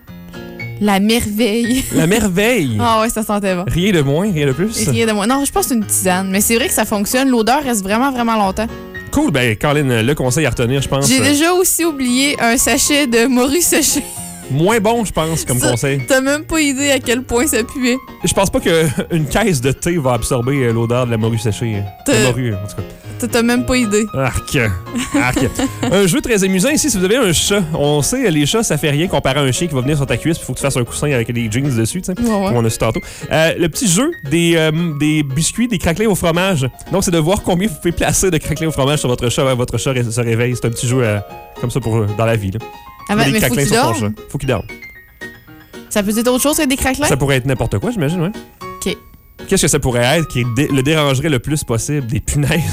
la merveille. La merveille. Ah ouais, ça sentait bon. Rien de moins, rien de plus. Et rien de moins. Non, je pense que c'est une tisane. Mais c'est vrai que ça fonctionne. L'odeur reste vraiment, vraiment longtemps. Cool, ben, Colin, le conseil à retenir, je pense. J'ai euh, déjà aussi oublié un sachet de morue séchée. Moins bon, je pense, comme Ça, conseil. T'as même pas idée à quel point ça puait. Je pense pas qu'une caisse de thé va absorber euh, l'odeur de la morue séchée. T'as- La morue, en tout cas. T'as- T'as même pas idée. Arc. Arc. Un jeu très amusant ici, si vous avez un chat. On sait, les chats, ça fait rien comparé à un chien qui va venir sur ta cuisse, puis il faut que tu fasses un coussin avec des jeans dessus, tu sais, Ouais, ouais. comme on a su tantôt. Euh, le petit jeu des, euh, des biscuits, des craquelins au fromage. Donc, c'est de voir combien vous pouvez placer de craquelins au fromage sur votre chat avant que votre chat ré- se réveille. C'est un petit jeu euh, comme ça pour, dans la vie. Là. Ah, mais Des mais faut craquelins qu'il sur ton dorme. chat. Faut qu'il dorme. Ça peut être autre chose que des craquelins? Ça pourrait être n'importe quoi, j'imagine, ouais. OK. Qu'est-ce que ça pourrait être qui dé- le dérangerait le plus possible? Des punaises.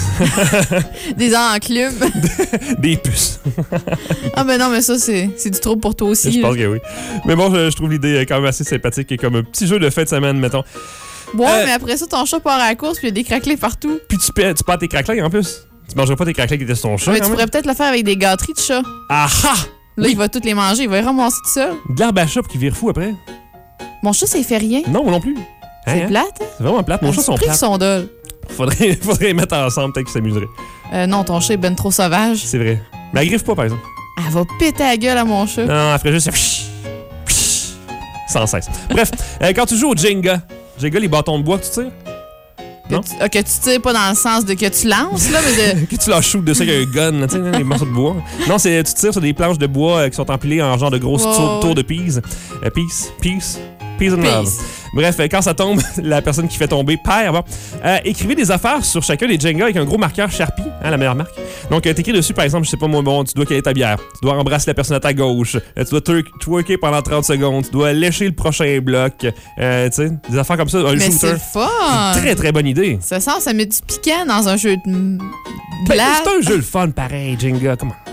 Des enclumes. Des puces. Ah ben non, mais ça, c'est c'est du trouble pour toi aussi. Je là. pense que oui. Mais bon, je, je trouve l'idée quand même assez sympathique et comme un petit jeu de fin de semaine, mettons. Ouais, Euh, mais après ça, ton chat part à la course puis il y a des craquelins partout. Puis tu perds, tu perds tes craquelins en plus. Tu mangerais pas tes craquelins qui étaient sur ton chat. Mais quand tu même? pourrais peut-être le faire avec des gâteries de chat. Ah ah! Là, il va toutes les manger. Il va les ramasser tout seul. De l'herbe à chat pour qu'il vire fou après. Mon chat, ça il fait rien. Non, moi non plus. C'est Hein, hein? plate, hein? C'est vraiment plate. Mon chat, Ah, sont c'est pris plates. qu'ils sont dol. Faudrait, faudrait les mettre ensemble, peut-être qu'ils s'amuseraient. Euh, non, ton chat est ben trop sauvage. C'est vrai. Mais elle griffe pas, par exemple. Elle va péter la gueule à mon chat. Non, elle ferait juste... psh, psh, sans cesse. Bref, euh, quand tu joues au Jenga, Jenga, les bâtons de bois que tu tires, Que non? tu, ah, que tu tires pas dans le sens de que tu lances, là, mais de. que tu leur shootes dessus avec un gun, tu sais, les morceaux de bois. Non, c'est tu tires sur des planches de bois euh, qui sont empilées en genre de grosses Ouais, tours, ouais. tours de peas. Euh, peace, peace, peace and love. Peace. Bref, euh, quand ça tombe, la personne qui fait tomber perd. Bon. Euh, écrivez des affaires sur chacun des Jenga avec un gros marqueur Sharpie, hein, la meilleure marque. Donc, euh, t'écris dessus, par exemple, je sais pas moi, bon, tu dois caler ta bière, tu dois embrasser la personne à ta gauche, euh, tu dois twer- twerker pendant trente secondes, tu dois lécher le prochain bloc, euh, tu sais, des affaires comme ça, un Mais c'est shooter. le fun! Très, très bonne idée. Ça sent, ça met du piquant dans un jeu de. Ben, plate. c'est un jeu le fun pareil, Jenga, comment?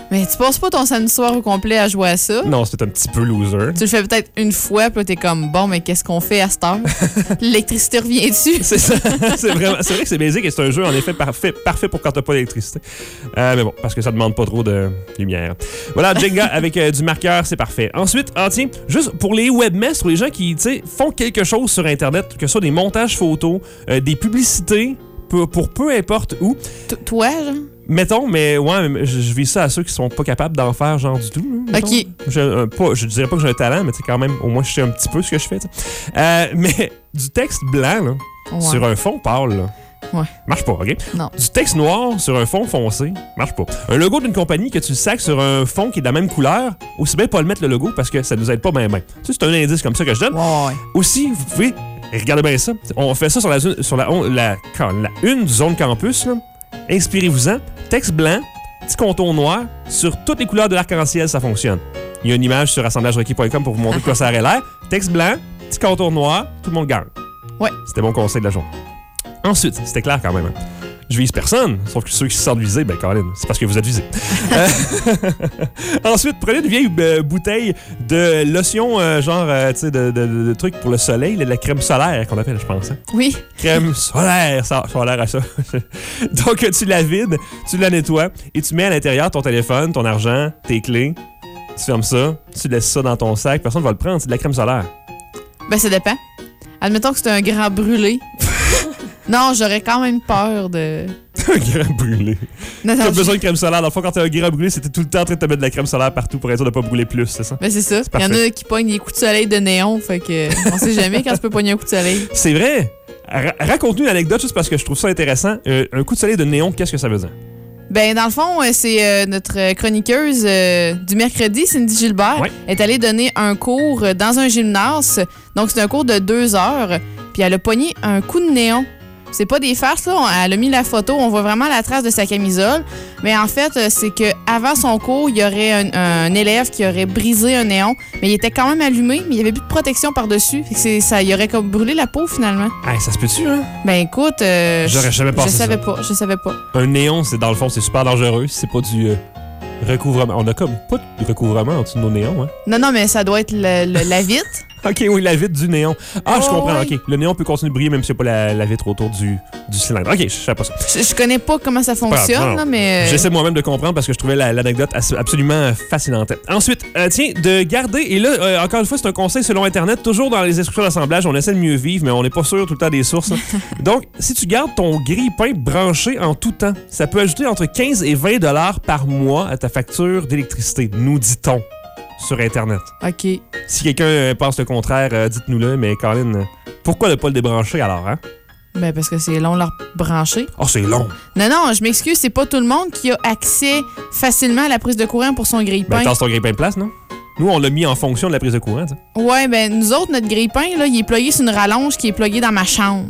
Mais tu passes pas ton samedi soir au complet à jouer à ça. Non, c'est un petit peu loser. Tu le fais peut-être une fois, puis là, t'es comme, bon, mais qu'est-ce qu'on fait à cette heure? L'électricité revient dessus. C'est ça. C'est, vraiment, c'est vrai que c'est basique et c'est un jeu, en effet, parfait, parfait pour quand t'as pas d'électricité. Euh, mais bon, parce que ça demande pas trop de lumière. Voilà, Jenga avec euh, du marqueur, c'est parfait. Ensuite, ah tiens, juste pour les webmestres, pour les gens qui, tu sais, font quelque chose sur Internet, que ce soit des montages photos, euh, des publicités, pour, pour peu importe où. T- toi, genre? Mettons, mais ouais, mais je, je vis ça à ceux qui sont pas capables d'en faire, genre du tout. Là, OK. Je, euh, pas, je dirais pas que j'ai un talent, mais tu sais, quand même, au moins, je sais un petit peu ce que je fais. Euh, mais du texte blanc, là, ouais. sur un fond pâle, là, ouais. marche pas, OK? Non. Du texte noir sur un fond foncé, marche pas. Un logo d'une compagnie que tu sacs sur un fond qui est de la même couleur, aussi bien pas le mettre le logo parce que ça nous aide pas bien, bien. Tu sais, c'est un indice comme ça que je donne. Ouais, ouais. Aussi, vous pouvez, regardez bien ça, on fait ça sur la, sur la, la, la, la une du zone campus, là. Inspirez-vous-en, texte blanc, petit contour noir, sur toutes les couleurs de l'arc-en-ciel, ça fonctionne. Il y a une image sur assemblage requis point com pour vous montrer de quoi ça aurait l'air. Texte blanc, petit contour noir, tout le monde gagne. Ouais. C'était mon conseil de la journée. Ensuite, c'était clair quand même. Hein. Je vise personne, sauf que ceux qui se sentent visés, ben Colin, c'est parce que vous êtes visés. euh, Ensuite, prenez une vieille euh, bouteille de lotion, euh, genre, euh, tu sais, de, de, de, de trucs pour le soleil, de la crème solaire qu'on appelle, je pense. Hein? Oui. Crème solaire, ça, ça a l'air à ça. Donc, tu la vides, tu la nettoies et tu mets à l'intérieur ton téléphone, ton argent, tes clés. Tu fermes ça, tu laisses ça dans ton sac, personne ne va le prendre, c'est de la crème solaire. Ben, ça dépend. Admettons que c'est un grand brûlé. Non, j'aurais quand même peur de... Un grain brûlé. Non, non, tu as je... besoin de crème solaire. Dans le fond, quand tu as un grain brûlé, c'était tout le temps en train de te mettre de la crème solaire partout pour être sûr de ne pas brûler plus, c'est ça? Ben, c'est ça. Il y en a qui pognent des coups de soleil de néon, fait que on sait jamais quand tu peux pogner un coup de soleil. C'est vrai! Ra- raconte-nous une anecdote juste parce que je trouve ça intéressant. Euh, un coup de soleil de néon, qu'est-ce que ça veut dire? Ben, dans le fond, c'est euh, notre chroniqueuse euh, du mercredi, Cindy Gilbert, ouais. est allée donner un cours dans un gymnase. Donc, c'est un cours de deux heures. Puis, elle a pogné un coup de néon. C'est pas des farces, là. Elle a mis la photo. On voit vraiment la trace de sa camisole. Mais en fait, c'est qu'avant son cours, il y aurait un, un élève qui aurait brisé un néon. Mais il était quand même allumé, mais il n'y avait plus de protection par-dessus. Fait que c'est, ça, il aurait comme brûlé la peau, finalement. Hey, ça se peut-tu, hein? Ben, écoute, euh, J'aurais jamais pensé je savais ça. pas. Je savais pas. Un néon, c'est dans le fond, c'est super dangereux. C'est pas du euh, recouvrement. On a comme pas de recouvrement en dessous de nos néons, hein? Non, non, mais ça doit être le, le, la vitre. OK, oui, la vitre du néon. Ah, oh, je comprends, oui. OK. Le néon peut continuer de briller même s'il n'y a pas la, la vitre autour du, du cylindre. OK, je sais pas ça. Je, je connais pas comment ça fonctionne, non, non. Là, mais... J'essaie moi-même de comprendre parce que je trouvais la, l'anecdote absolument fascinante. Ensuite, euh, tiens, de garder, et là, euh, encore une fois, c'est un conseil selon Internet, toujours dans les instructions d'assemblage, on essaie de mieux vivre, mais on n'est pas sûr tout le temps des sources. Hein. Donc, si tu gardes ton grille-pain branché en tout temps, ça peut ajouter entre quinze et vingt dollars par mois à ta facture d'électricité, nous dit-on. Sur Internet. OK. Si quelqu'un euh, pense le contraire, euh, dites-nous-le. Mais Colin, euh, pourquoi ne pas le débrancher alors, hein? Ben, parce que c'est long de leur brancher. Oh, c'est long. Non, non, je m'excuse, c'est pas tout le monde qui a accès facilement à la prise de courant pour son grille-pain. Ben, tasse ton grille-pain de place, non? Nous, on l'a mis en fonction de la prise de courant, t'sais. Ouais, ben, nous autres, notre grille-pain, là, il est plugué sur une rallonge qui est pluguée dans ma chambre.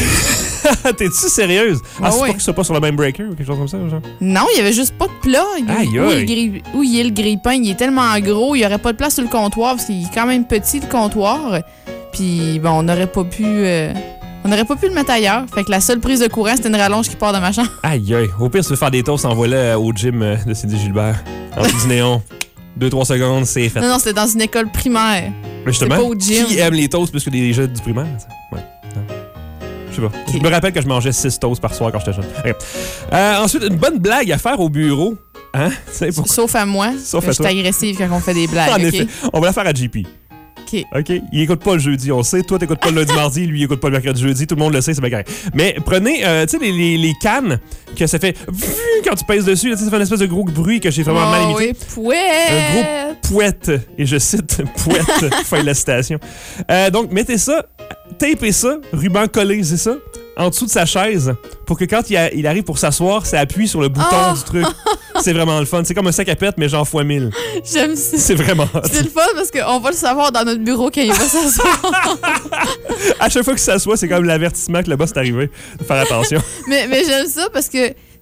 T'es-tu sérieuse? Ah, Ah, c'est ouais. pas que ce soit pas sur le même breaker ou quelque chose comme ça, genre? Non, il y avait juste pas de plug. Aïe, Où, aïe. il grille- où il est le grille-pain? Il est tellement gros, il y aurait pas de place sur le comptoir parce qu'il est quand même petit, le comptoir. Puis, bon, on n'aurait pas pu... euh, On n'aurait pas pu le mettre ailleurs. Fait que la seule prise de courant, c'était une rallonge qui part de ma chambre. Aïe, aïe. Au pire, si tu veux faire des toasts, envoie-le au gym euh, de Cindy Gilbert. En dessous du néon. Deux trois secondes, c'est fait. Non, non, c'était dans une école primaire. Mais justement, c'est pas au gym. qui aime les toasts plus que les jeux du primaire? t'sais? Ouais. Je sais pas. Je me rappelle que je mangeais six toasts par soir quand j'étais jeune. Okay. Euh, ensuite, une bonne blague à faire au bureau. Hein? Pourquoi? Sauf à moi. Sauf je à suis toi. agressive quand on fait des blagues. En OK? effet. On va la faire à J P. OK. OK? Il écoute pas le jeudi, on le sait. Toi, t'écoutes pas le lundi, mardi. Lui, il écoute pas le mercredi, jeudi. Tout le monde le sait, c'est bien correct. Mais prenez, euh, tu sais, les, les, les cannes que ça fait quand tu pèses dessus, là, ça fait une espèce de gros bruit que j'ai vraiment oh, mal imité. Oui, pouette. Un gros pouette. Et je cite pouette. Fin de la citation. Euh, donc, mettez ça, tapez ça, ruban collé, c'est ça, en dessous de sa chaise pour que quand il, a, il arrive pour s'asseoir, ça appuie sur le bouton oh. du truc. C'est vraiment le fun. C'est comme un sac à pète, mais genre fois mille. J'aime ça. C'est vraiment hot. C'est le fun parce qu'on va le savoir dans notre bureau quand il va s'asseoir. À chaque fois qu'il s'assoit, c'est comme l'avertissement que le boss est arrivé. Faut faire attention. mais mais j'aime ça parce que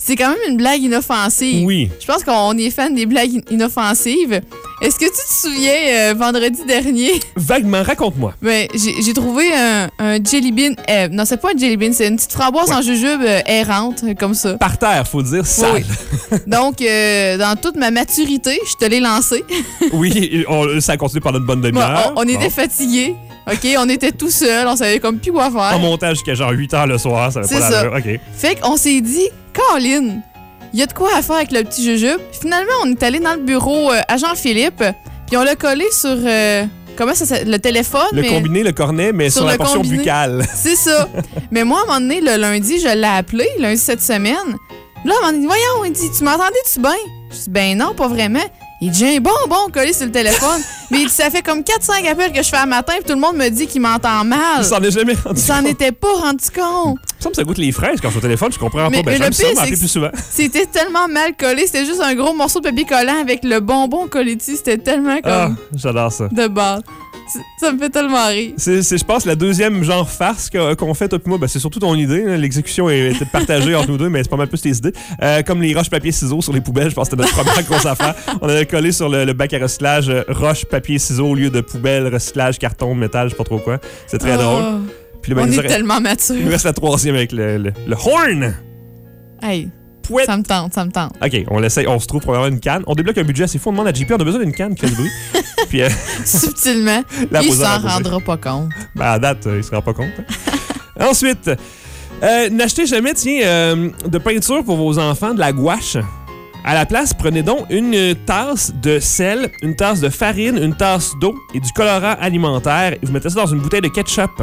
c'est quand même une blague inoffensive. Oui. Je pense qu'on est fan des blagues inoffensives. Est-ce que tu te souviens, euh, vendredi dernier? Vaguement, raconte-moi. Ben, j'ai, j'ai trouvé un, un jelly bean. Euh, non, c'est pas un jelly bean, c'est une petite framboise Ouais. en jujube euh, errante, euh, comme ça. Par terre, faut dire, sale. Oui. Donc, euh, dans toute ma maturité, je te l'ai lancé. Oui, on- ça a continué pendant une bonne Bon, demi-heure. on, on était Bon. fatigués. OK, on était tout seuls, on savait comme plus quoi faire. En montage jusqu'à genre huit heures le soir, ça va C'est pas ça. l'allure. OK. Fait qu'on s'est dit, Colin, il y a de quoi à faire avec le petit jujube. Finalement, on est allé dans le bureau euh, à Jean-Philippe, puis on l'a collé sur euh, comment ça s'appelle? Le téléphone. Le mais... combiné, le cornet, mais sur, Sur la le portion combiné. buccale. C'est ça. Mais moi, à un moment donné, le lundi, je l'ai appelé, lundi cette semaine. Là, à un moment donné, voyons, il dit, tu m'entendais-tu bien? Je dis, ben non, pas vraiment. Il dit, j'ai un bonbon collé sur le téléphone. Mais il dit, ça fait comme quatre cinq appels que je fais à matin, puis tout le monde me dit qu'il m'entend mal. Il s'en est jamais rendu Il s'en compte. était pas rendu compte. Il me semble que ça goûte les fraises quand je suis au téléphone, je comprends Mais pas. Ben, le j'aime ça, pire, m'appeler c'est que plus souvent. C'était tellement mal collé. C'était juste un gros morceau de papier collant avec le bonbon collé dessus. C'était tellement Ah, comme j'adore ça. de base. C'est- Ça me fait tellement rire. C'est, c'est, je pense, la deuxième genre farce que- qu'on fait, toi et moi. Ben, c'est surtout ton idée. Hein. L'exécution est peut-être partagée entre nous deux, mais c'est pas mal plus tes idées. Euh, comme les roches, papier, ciseaux sur les poubelles, je pense que c'était notre première grosse affaire. On avait collé sur le, le bac à recyclage euh, roche, papier, ciseaux au lieu de poubelle, recyclage, carton, métal, je sais pas trop quoi. C'est très Oh, drôle. Puis là, ben, on il nous est aurait- tellement mature. Il nous reste la troisième avec le, le, le horn. Hey, Pouette. ça me tente, ça me tente. OK, on l'essaye. On se trouve probablement une canne. On débloque un budget assez fou. On demande à J P, on a besoin d'une canne qui fait du bruit. Puis, euh, Subtilement. La il poseur, s'en la poseur. rendra pas compte. ben, à date, euh, il se rend pas compte. hein. Ensuite, euh, n'achetez jamais, tiens, euh, de peinture pour vos enfants, de la gouache. À la place, prenez donc une tasse de sel, une tasse de farine, une tasse d'eau et du colorant alimentaire. Et vous mettez ça dans une bouteille de ketchup.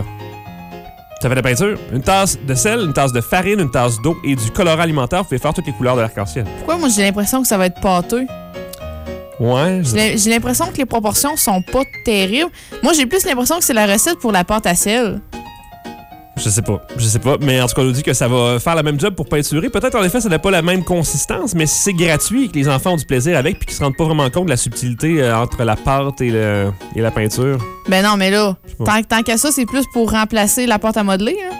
Ça fait de la peinture. Une tasse de sel, une tasse de farine, une tasse d'eau et du colorant alimentaire. Vous pouvez faire toutes les couleurs de l'arc-en-ciel. Pourquoi moi j'ai l'impression que ça va être pâteux? Ouais. je- J'ai j'ai l'impression que les proportions sont pas terribles. Moi, j'ai plus l'impression que c'est la recette pour la pâte à sel. Je sais pas, je sais pas, mais en tout cas, on nous dit que ça va faire la même job pour peinturer. Peut-être en effet, ça n'a pas la même consistance, mais si c'est gratuit et que les enfants ont du plaisir avec puis qu'ils se rendent pas vraiment compte de la subtilité euh, entre la pâte et, le, et la peinture. Ben non, mais là, pas. tant, tant qu'à ça, c'est plus pour remplacer la pâte à modeler. Hein?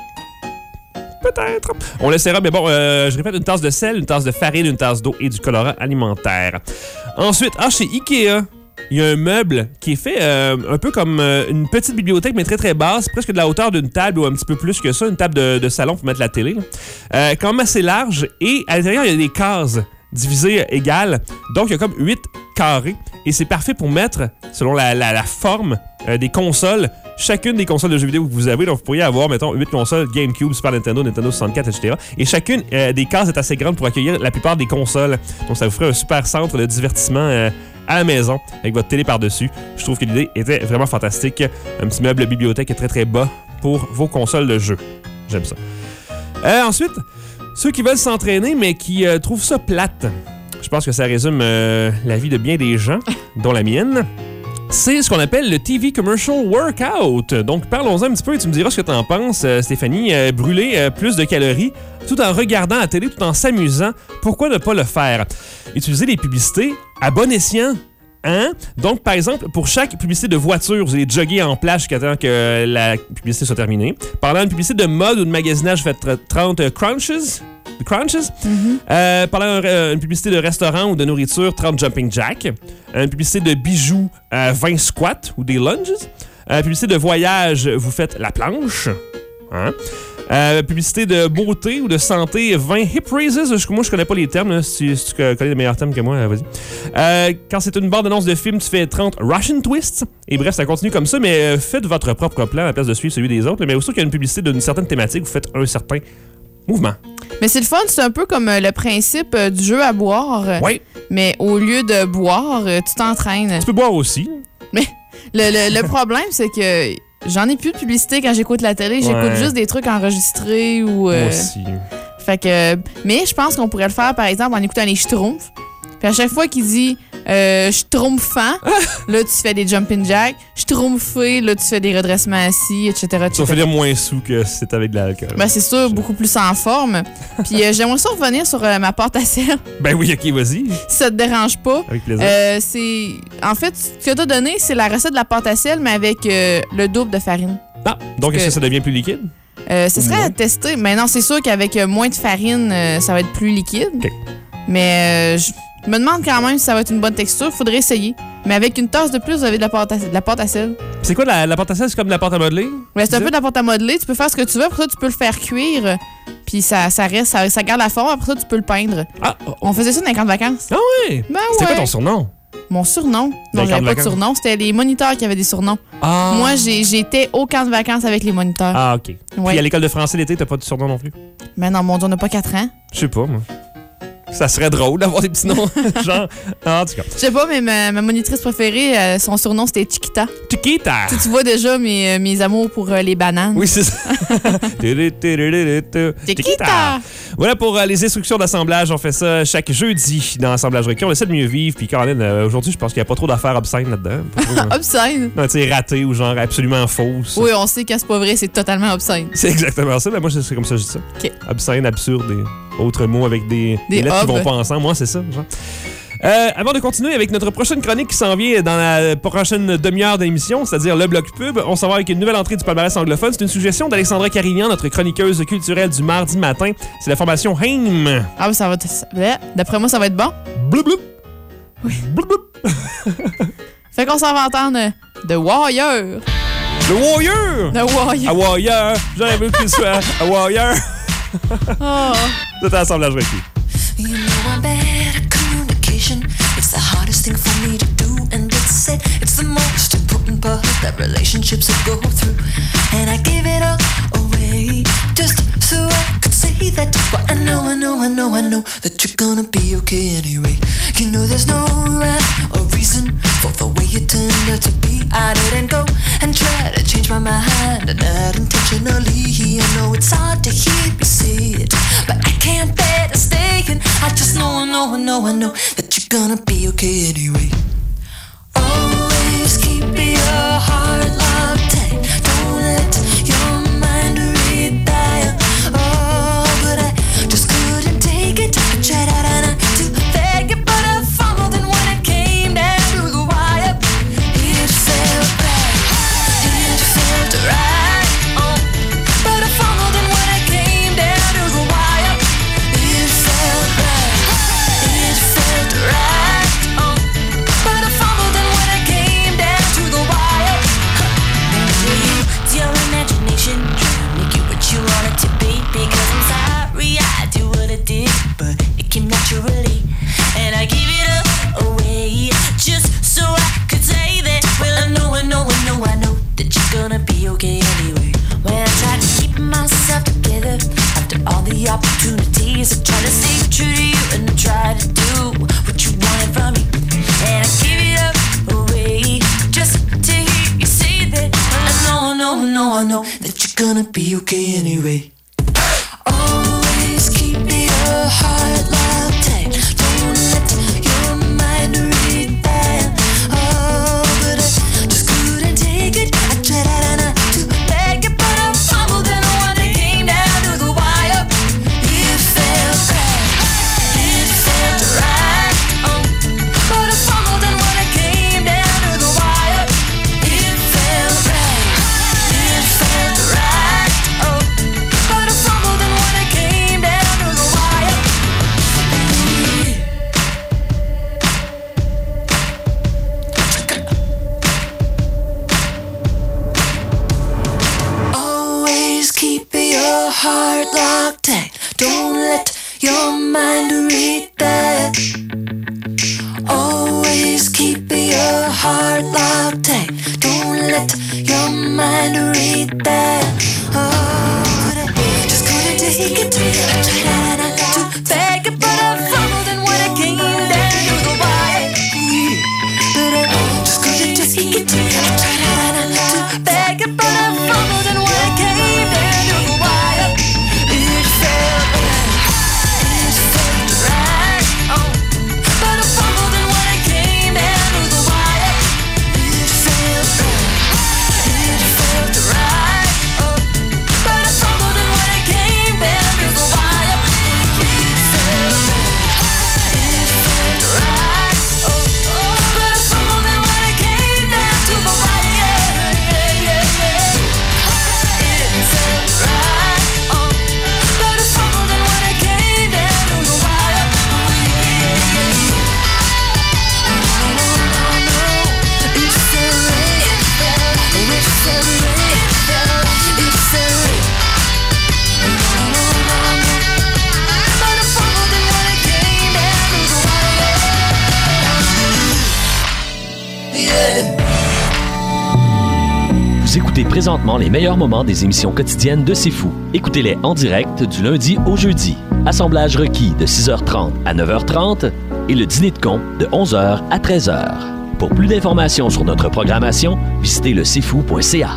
Peut-être. On l'essaiera, mais bon, euh, je répète, une tasse de sel, une tasse de farine, une tasse d'eau et du colorant alimentaire. Ensuite, ah, chez Ikea, il y a un meuble qui est fait euh, un peu comme euh, une petite bibliothèque, mais très très basse, presque de la hauteur d'une table ou un petit peu plus que ça, une table de, de salon pour mettre la télé. là. Euh, quand même assez large, et à l'intérieur, il y a des cases divisées égales. Donc, il y a comme huit carrés, et c'est parfait pour mettre, selon la, la, la forme euh, des consoles, chacune des consoles de jeux vidéo que vous avez. Donc, vous pourriez avoir, mettons, huit consoles, GameCube, Super Nintendo, Nintendo soixante-quatre, et cetera. Et chacune euh, des cases est assez grande pour accueillir la plupart des consoles. Donc, ça vous ferait un super centre de divertissement euh, à la maison, avec votre télé par-dessus. Je trouve que l'idée était vraiment fantastique. Un petit meuble bibliothèque est très très bas pour vos consoles de jeux. J'aime ça. Euh, ensuite, ceux qui veulent s'entraîner, mais qui euh, trouvent ça plate, je pense que ça résume euh, la vie de bien des gens, dont la mienne. C'est ce qu'on appelle le T V Commercial Workout. Donc, parlons-en un petit peu et tu me diras ce que tu en penses, euh, Stéphanie. Euh, brûler euh, plus de calories tout en regardant la télé, tout en s'amusant. Pourquoi ne pas le faire? Utiliser les publicités à bon escient. Hein? Donc, par exemple, pour chaque publicité de voiture, vous allez jogger en plage jusqu'à temps que la publicité soit terminée. Pendant une publicité de mode ou de magasinage, vous faites trente crunches. Crunches. Mm-hmm. Euh, pendant un- euh, une publicité de restaurant ou de nourriture, trente jumping jack. Une publicité de bijoux, euh, vingt squats ou des lunges. Euh, publicité de voyage, vous faites la planche. Hein? Euh, publicité de beauté ou de santé, vingt hip raises. Je- Moi, je connais pas les termes. Là. Si, si tu connais les meilleurs termes que moi, euh, vas-y. Euh, quand c'est une bande annonce de film, tu fais trente Russian twists. Et bref, ça continue comme ça, mais euh, faites votre propre plan à la place de suivre celui des autres. Mais aussi qu'il y a une publicité d'une certaine thématique, vous faites un certain mouvement. Mais c'est le fun, c'est un peu comme euh, le principe euh, du jeu à boire. Oui. Mais au lieu de boire, euh, tu t'entraînes. Tu peux boire aussi. Mais le, le- le problème, c'est que j'en ai plus de publicité quand j'écoute la télé. J'écoute Ouais. juste des trucs enregistrés ou. euh, Moi aussi. Fait que. Mais je pense qu'on pourrait le faire, par exemple, en écoutant les Schtroumpfs. Puis à chaque fois qu'il dit euh, Schtroumpfant, là, tu fais des jumping jacks. Schtroumpfé, là, tu fais des redressements assis, et cetera et Ça va cetera. finir moins sous que si c'était avec de l'alcool. Ben, c'est sûr, beaucoup plus en forme. Puis euh, j'aimerais ça revenir sur euh, ma pâte à sel, Ben oui, ok, vas-y. si ça te dérange pas. Avec plaisir. Euh, c'est. En fait, ce que t'as donné, c'est la recette de la pâte à sel, mais avec euh, le double de farine. Ah, donc est-ce que ça devient plus liquide? Euh, ce serait à tester. Mais non, c'est sûr qu'avec euh, moins de farine, euh, ça va être plus liquide. Okay. Mais euh, je me demande quand même si ça va être une bonne texture. Faudrait essayer. Mais avec une tasse de plus, vous avez de la pâte à, de la pâte à sel. C'est quoi la, la pâte à sel? C'est comme de la pâte à modeler? Ouais, c'est un peu de la pâte à modeler. Tu peux faire ce que tu veux. Après ça, tu peux le faire cuire. Puis ça, ça reste, ça, ça garde la forme. Après ça, tu peux le peindre. Ah, oh. On faisait ça dans les camps de vacances. Ah oui? Ben C'était ouais. quoi ton surnom? Mon surnom? Dans Non, les camps j'avais de pas de vacances? surnom. C'était les moniteurs qui avaient des surnoms. Ah. Moi, j'ai- j'étais au camp de vacances avec les moniteurs. Ah, OK. Ouais. Puis à l'école de français l'été, t'as pas de surnom non plus? Mais non, mon Dieu, on n'a pas quatre ans. Je sais pas, moi. Ça serait drôle d'avoir des petits noms. Genre, en tout cas. Je sais pas, mais ma, ma monitrice préférée, euh, son surnom, c'était Chiquita. Chiquita! Tu, tu vois déjà mes, euh, mes amours pour euh, les bananes. Oui, c'est ça. Chiquita! Voilà pour euh, les instructions d'assemblage. On fait ça chaque jeudi dans Assemblage Requis. On essaie de mieux vivre. Puis, Caroline, euh, aujourd'hui, je pense qu'il n'y a pas trop d'affaires obscènes là-dedans. Pas trop, euh, Obscène. non, tu sais, raté ou genre absolument fausse. Oui, on sait quand c'est pas vrai, c'est totalement obscène. C'est exactement ça. Mais moi, c'est comme ça que je dis ça. OK. Obscène, absurde et autres mots avec des, Des des lettres qui hubs. vont pas ensemble. Moi, c'est ça. Genre. Euh, avant de continuer avec notre prochaine chronique qui s'en vient dans la prochaine demi-heure d'émission, c'est-à-dire le bloc pub, on s'en va avec une nouvelle entrée du palmarès anglophone. C'est une suggestion d'Alexandra Carignan, notre chroniqueuse culturelle du mardi matin. C'est la formation Haim. Ah oui, ça va... ça- ouais, d'après moi, ça va être bon. Blou blou. Oui. Fait qu'on s'en va entendre euh, The Warrior. The Warrior! The Warrior. A Warrior! J'aurais voulu qu'il soit A Warrior. Oh. C'est un assemblage requis. You know I'm bad at communication. It's the hardest thing for me to do, and it's said it's the most important part that relationships will go through. And I give it all away just so I could say that. But I know, I know, I know, I know that you're gonna be okay anyway. You know there's no rhyme or reason for the way you turned out to be. I didn't go and try to change my mind, and not intentionally. I know it's hard to hear me say it, but I can't bear to stay. And I just know, I know, I know, I know that you're gonna be okay anyway. Always keep your heart locked tight. Don't let your mind read that. Oh, but I just couldn't take it. I tried out and I to beg it, but I fumbled, and when it came down to the wire, it felt bad. It felt right. Oh, but I fumbled, and when it came down to the wire, it felt right. It felt right. Oh, but I fumbled, and when it came down to the wire, it's your imagination trying to make you what you want it to be. Because I'm sorry I do what I did, but it came naturally, and I gave it up away just so I could say that. Well, I know, I know, I know, I know that you're gonna be okay anyway. When I tried to keep myself together after all the opportunities, I tried to stay true to you, and I tried to do what you wanted from me, and I gave it up away just to hear you say that. Well, I know, I know, I know, I know that you're gonna be okay anyway. Always keep your heart locked tight. Don't let your mind read that. Oh, but I just couldn't take it. I tried out and I to beg it, but I fumbled, and when it came down to the wire, it felt right. It felt right. Oh, but I fumbled, and when it came down to the wire, it felt right. It felt right. Oh, but I fumbled, and when it came down to the wire. Always keep your heart locked tight. Don't let your mind read that. Always keep your heart locked tight. Don't let your mind read that. Oh, but I just couldn't take it. I tried and I to beg it, but I fumbled, and when it came down to the wire, but I just couldn't take it. I tried and I to beg it, but I fumbled, and when it came down to the wire, it felt right. It felt right. Oh, but I fumbled, and when it came down to the wire, it felt right. It felt right. Oh, but I fumbled, and when it came down to the wire, écoutez présentement les meilleurs moments des émissions quotidiennes de C'est Fou. Écoutez-les en direct du lundi au jeudi. Assemblage requis de six heures trente à neuf heures trente et le dîner de con de onze heures à treize heures. Pour plus d'informations sur notre programmation, visitez le c'est fou point c a.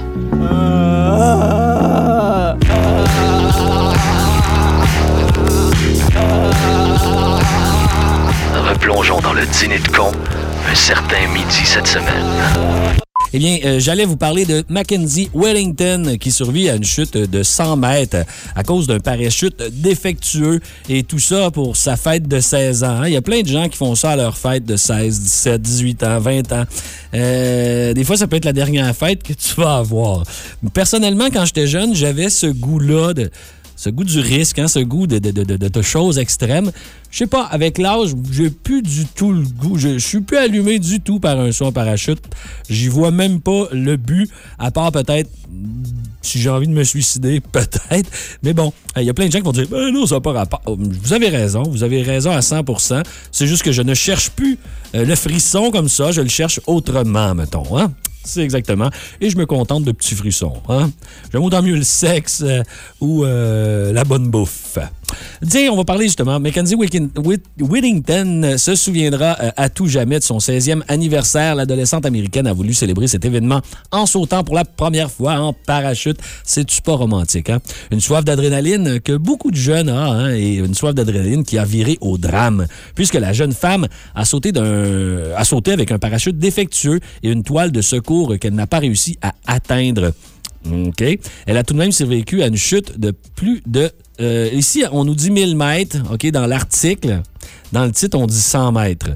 Replongeons dans le dîner de con un certain midi cette semaine. Eh bien, euh, j'allais vous parler de Mackenzie Wellington qui survit à une chute de cent mètres à cause d'un parachute défectueux et tout ça pour sa fête de seize ans. Il y a plein de gens qui font ça à leur fête de seize, dix-sept, dix-huit ans, vingt ans. Euh, des fois, ça peut être la dernière fête que tu vas avoir. Personnellement, quand j'étais jeune, j'avais ce goût-là de... Ce goût du risque, hein, ce goût de, de, de, de, de choses extrêmes. Je sais pas, avec l'âge, j'ai plus du tout le goût. Je, je suis plus allumé du tout par un saut en parachute. J'y vois même pas le but, à part peut-être, si j'ai envie de me suicider, peut-être. Mais bon, il y a plein de gens qui vont dire ben non, ça n'a pas rapport. Vous avez raison, vous avez raison à cent pour cent. C'est juste que je ne cherche plus le frisson comme ça, je le cherche autrement, mettons, hein? C'est exactement. Et je me contente de petits frissons. Hein? J'aime autant mieux le sexe euh, ou euh, la bonne bouffe. Tiens, on va parler justement. Mackenzie Wellington se souviendra euh, à tout jamais de son seizième anniversaire. L'adolescente américaine a voulu célébrer cet événement en sautant pour la première fois en parachute. C'est-tu pas romantique, hein? Une soif d'adrénaline que beaucoup de jeunes ont, hein, et une soif d'adrénaline qui a viré au drame, puisque la jeune femme a sauté, d'un, a sauté avec un parachute défectueux et une toile de secours qu'elle n'a pas réussi à atteindre. OK. Elle a tout de même survécu à une chute de plus de... Euh, ici, on nous dit mille mètres, OK, dans l'article. Dans le titre, on dit cent mètres.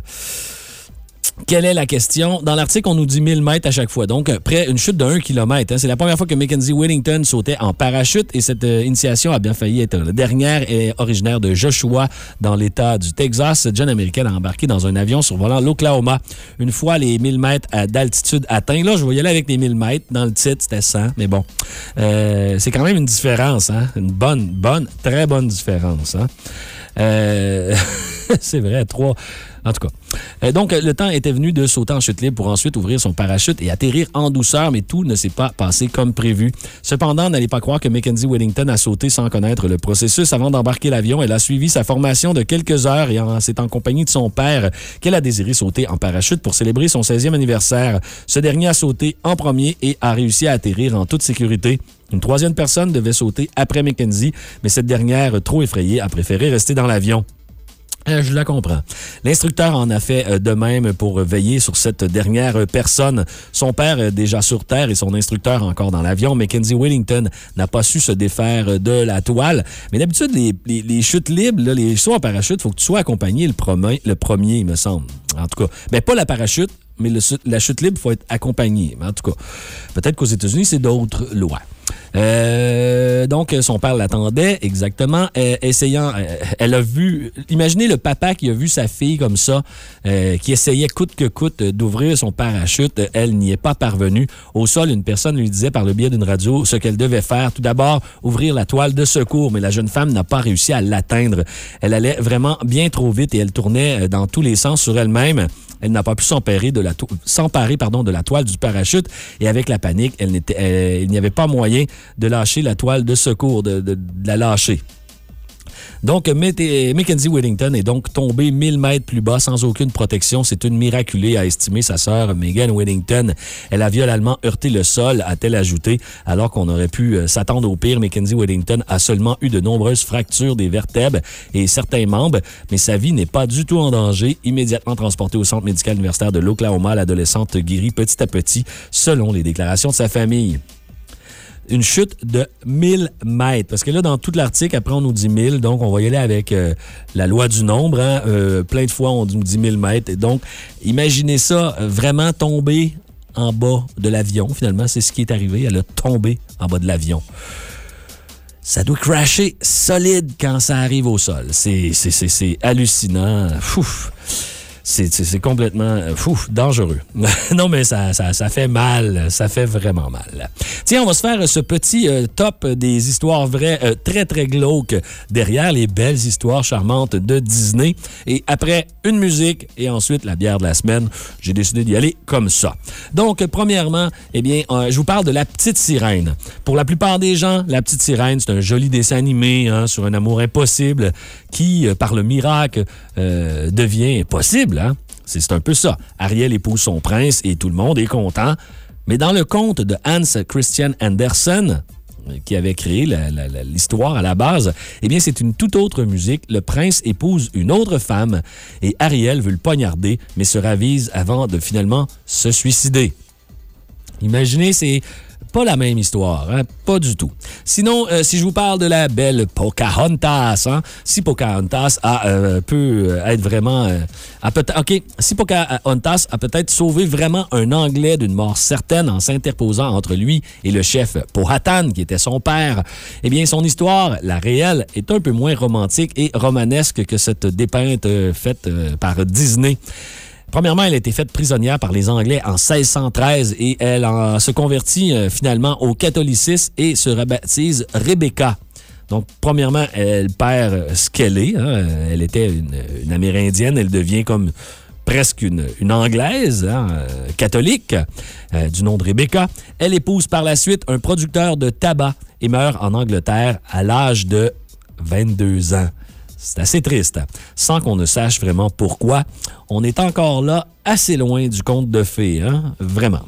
Quelle est la question? Dans l'article, on nous dit mille mètres à chaque fois. Donc, près une chute de un kilomètre. Hein. C'est la première fois que Mackenzie Wellington sautait en parachute et cette euh, initiation a bien failli être la dernière. Elle est originaire de Joshua, dans l'État du Texas. Cette jeune Américaine a embarqué dans un avion survolant l'Oklahoma. Une fois les mille mètres d'altitude atteints, là, je vais y aller avec les mille mètres. Dans le titre, c'était cent, mais bon. Euh, c'est quand même une différence, hein? Une bonne, bonne, très bonne différence, hein? Euh, c'est vrai, trois... En tout cas. Euh, donc, le temps était venu de sauter en chute libre pour ensuite ouvrir son parachute et atterrir en douceur, mais tout ne s'est pas passé comme prévu. Cependant, n'allez pas croire que Mackenzie Wellington a sauté sans connaître le processus. Avant d'embarquer l'avion, elle a suivi sa formation de quelques heures et en, c'est en compagnie de son père qu'elle a désiré sauter en parachute pour célébrer son seizième anniversaire. Ce dernier a sauté en premier et a réussi à atterrir en toute sécurité. Une troisième personne devait sauter après Mackenzie, mais cette dernière, trop effrayée, a préféré rester dans l'avion. Je la comprends. L'instructeur en a fait de même pour veiller sur cette dernière personne. Son père est déjà sur Terre et son instructeur encore dans l'avion. Mackenzie Wellington n'a pas su se défaire de la toile. Mais d'habitude, les, les, les chutes libres, là, les sauts en parachute, il faut que tu sois accompagné le premier, le premier, il me semble. En tout cas, ben pas la parachute, mais le, la chute libre, il faut être accompagné. Mais en tout cas, peut-être qu'aux États-Unis, c'est d'autres lois. Euh, donc, son père l'attendait, exactement, euh, essayant, euh, elle a vu, imaginez le papa qui a vu sa fille comme ça, euh, qui essayait coûte que coûte d'ouvrir son parachute, elle n'y est pas parvenue. Au sol, une personne lui disait par le biais d'une radio ce qu'elle devait faire. Tout d'abord, ouvrir la toile de secours, mais la jeune femme n'a pas réussi à l'atteindre. Elle allait vraiment bien trop vite et elle tournait dans tous les sens sur elle-même. Elle n'a pas pu s'emparer de la, to- s'emparer, pardon, de la toile du parachute et avec la panique, elle n'était, elle, il n'y avait pas moyen de lâcher la toile de secours, de, de, de la lâcher. Donc, Mackenzie Wellington est donc tombée mille mètres plus bas sans aucune protection. C'est une miraculée, a estimé sa sœur Megan Wellington. Elle a violemment heurté le sol, a-t-elle ajouté, alors qu'on aurait pu s'attendre au pire. Mackenzie Wellington a seulement eu de nombreuses fractures des vertèbres et certains membres, mais sa vie n'est pas du tout en danger. Immédiatement transportée au centre médical universitaire de l'Oklahoma, l'adolescente guérit petit à petit, selon les déclarations de sa famille. Une chute de mille mètres. Parce que là, dans tout l'article, après, on nous dit mille. Donc, on va y aller avec euh, la loi du nombre. Hein? Euh, plein de fois, on nous dit mille mètres. Et donc, imaginez ça, vraiment tomber en bas de l'avion. Finalement, c'est ce qui est arrivé. Elle a tombé en bas de l'avion. Ça doit crasher solide quand ça arrive au sol. C'est, c'est, c'est, c'est hallucinant. Ouf. C'est, c'est, c'est complètement euh, fou, dangereux. Non, mais ça, ça, ça fait mal. Ça fait vraiment mal. Tiens, on va se faire ce petit euh, top des histoires vraies euh, très, très glauques derrière les belles histoires charmantes de Disney. Et après, une musique et ensuite la bière de la semaine, j'ai décidé d'y aller comme ça. Donc, premièrement, eh bien, euh, je vous parle de La Petite Sirène. Pour la plupart des gens, La Petite Sirène, c'est un joli dessin animé hein, sur un amour impossible qui, euh, par le miracle, euh, devient possible. Hein? C'est, c'est un peu ça. Ariel épouse son prince et tout le monde est content. Mais dans le conte de Hans Christian Andersen, qui avait créé la, la, la, l'histoire à la base, eh bien, c'est une toute autre musique. Le prince épouse une autre femme et Ariel veut le poignarder, mais se ravise avant de finalement se suicider. Imaginez, c'est pas la même histoire, hein? Pas du tout. Sinon, euh, si je vous parle de la belle Pocahontas, hein? Si Pocahontas a, euh, peut être vraiment... Euh, a peut OK, si Pocahontas a peut-être sauvé vraiment un Anglais d'une mort certaine en s'interposant entre lui et le chef Powhatan, qui était son père, eh bien, son histoire, la réelle, est un peu moins romantique et romanesque que cette dépeinte euh, faite euh, par Disney. Premièrement, elle a été faite prisonnière par les Anglais en seize cent treize et elle en, se convertit euh, finalement au catholicisme et se rebaptise Rebecca. Donc, premièrement, elle perd ce qu'elle est. Hein. Elle était une, une Amérindienne. Elle devient comme presque une, une Anglaise, hein, euh, catholique, euh, du nom de Rebecca. Elle épouse par la suite un producteur de tabac et meurt en Angleterre à l'âge de vingt-deux ans. C'est assez triste, sans qu'on ne sache vraiment pourquoi. On est encore là, assez loin du conte de fées, hein? Vraiment.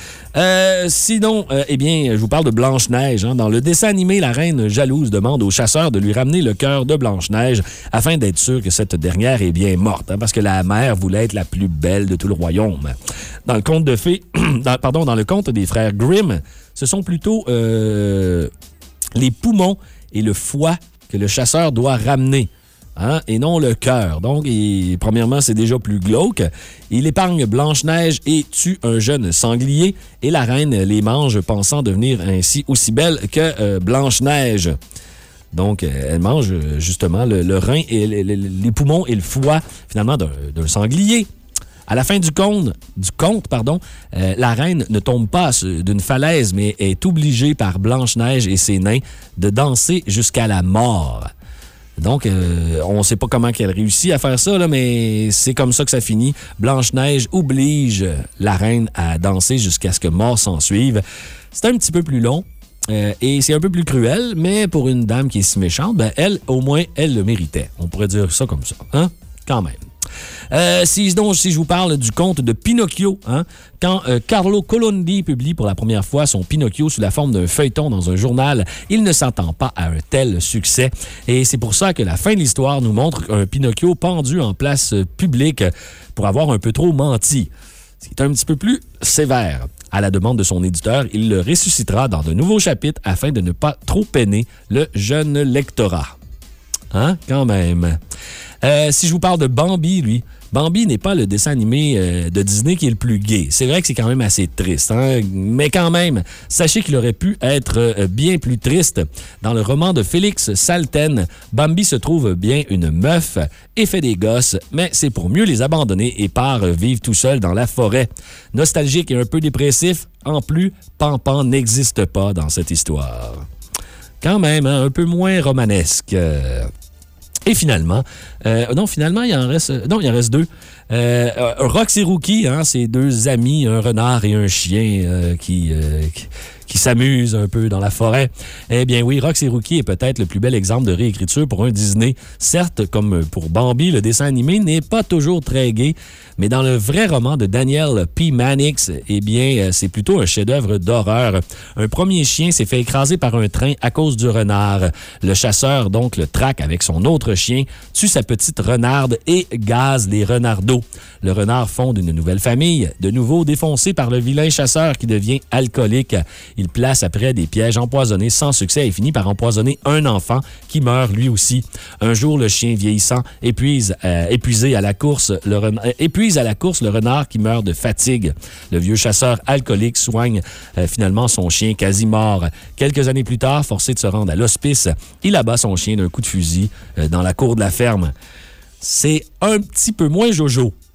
Euh, sinon, euh, eh bien, je vous parle de Blanche-Neige. Hein. Dans le dessin animé, la reine jalouse demande au chasseur de lui ramener le cœur de Blanche-Neige afin d'être sûr que cette dernière est bien morte, hein, parce que la mère voulait être la plus belle de tout le royaume. Dans le conte de fées, dans, pardon, dans le conte des frères Grimm, ce sont plutôt euh, les poumons et le foie que le chasseur doit ramener. Hein, et non le cœur. Donc, il, premièrement, c'est déjà plus glauque. Il épargne Blanche-Neige et tue un jeune sanglier. Et la reine les mange, pensant devenir ainsi aussi belle que euh, Blanche-Neige. Donc, elle mange justement le, le rein, et le, le, les poumons et le foie, finalement, d'un, d'un sanglier. À la fin du conte, du conte pardon, euh, la reine ne tombe pas d'une falaise, mais est obligée par Blanche-Neige et ses nains de danser jusqu'à la mort. Donc, euh, on ne sait pas comment qu'elle réussit à faire ça, là, mais c'est comme ça que ça finit. Blanche-Neige oblige la reine à danser jusqu'à ce que mort s'en suive. C'est un petit peu plus long euh, et c'est un peu plus cruel, mais pour une dame qui est si méchante, ben, elle, au moins, elle le méritait. On pourrait dire ça comme ça, hein? Quand même. Euh, si, donc, si je vous parle du conte de Pinocchio, hein, quand euh, Carlo Collodi publie pour la première fois son Pinocchio sous la forme d'un feuilleton dans un journal, il ne s'attend pas à un tel succès. Et c'est pour ça que la fin de l'histoire nous montre un Pinocchio pendu en place publique pour avoir un peu trop menti. C'est un petit peu plus sévère. À la demande de son éditeur, il le ressuscitera dans de nouveaux chapitres afin de ne pas trop peiner le jeune lectorat. Hein? Quand même. Euh, si je vous parle de Bambi, lui, Bambi n'est pas le dessin animé euh, de Disney qui est le plus gai. C'est vrai que c'est quand même assez triste, hein? Mais quand même, sachez qu'il aurait pu être euh, bien plus triste. Dans le roman de Félix Salten, Bambi se trouve bien une meuf et fait des gosses, mais c'est pour mieux les abandonner et part euh, vivre tout seul dans la forêt. Nostalgique et un peu dépressif, en plus, Pan-Pan n'existe pas dans cette histoire. Quand même, hein, un peu moins romanesque. Euh... Et finalement, euh, non, finalement, il en reste, non, il en reste deux. Euh, Rox et Rookie, hein, c'est deux amis, un renard et un chien euh, qui, euh, qui, qui s'amusent un peu dans la forêt. Eh bien oui, Rox et Rookie est peut-être le plus bel exemple de réécriture pour un Disney. Certes, comme pour Bambi, le dessin animé n'est pas toujours très gai, mais dans le vrai roman de Daniel P. Mannix, eh bien, c'est plutôt un chef-d'œuvre d'horreur. Un premier chien s'est fait écraser par un train à cause du renard. Le chasseur, donc, le traque avec son autre chien, tue sa petite renarde et gaze les renardeaux. Le renard fonde une nouvelle famille, de nouveau défoncé par le vilain chasseur qui devient alcoolique. Il place après des pièges empoisonnés sans succès et finit par empoisonner un enfant qui meurt lui aussi. Un jour, le chien vieillissant épuise, euh, épuisé à la course, le renard, euh, épuise à la course le renard qui meurt de fatigue. Le vieux chasseur alcoolique soigne euh, finalement son chien quasi mort. Quelques années plus tard, forcé de se rendre à l'hospice, il abat son chien d'un coup de fusil euh, dans la cour de la ferme. C'est un petit peu moins jojo.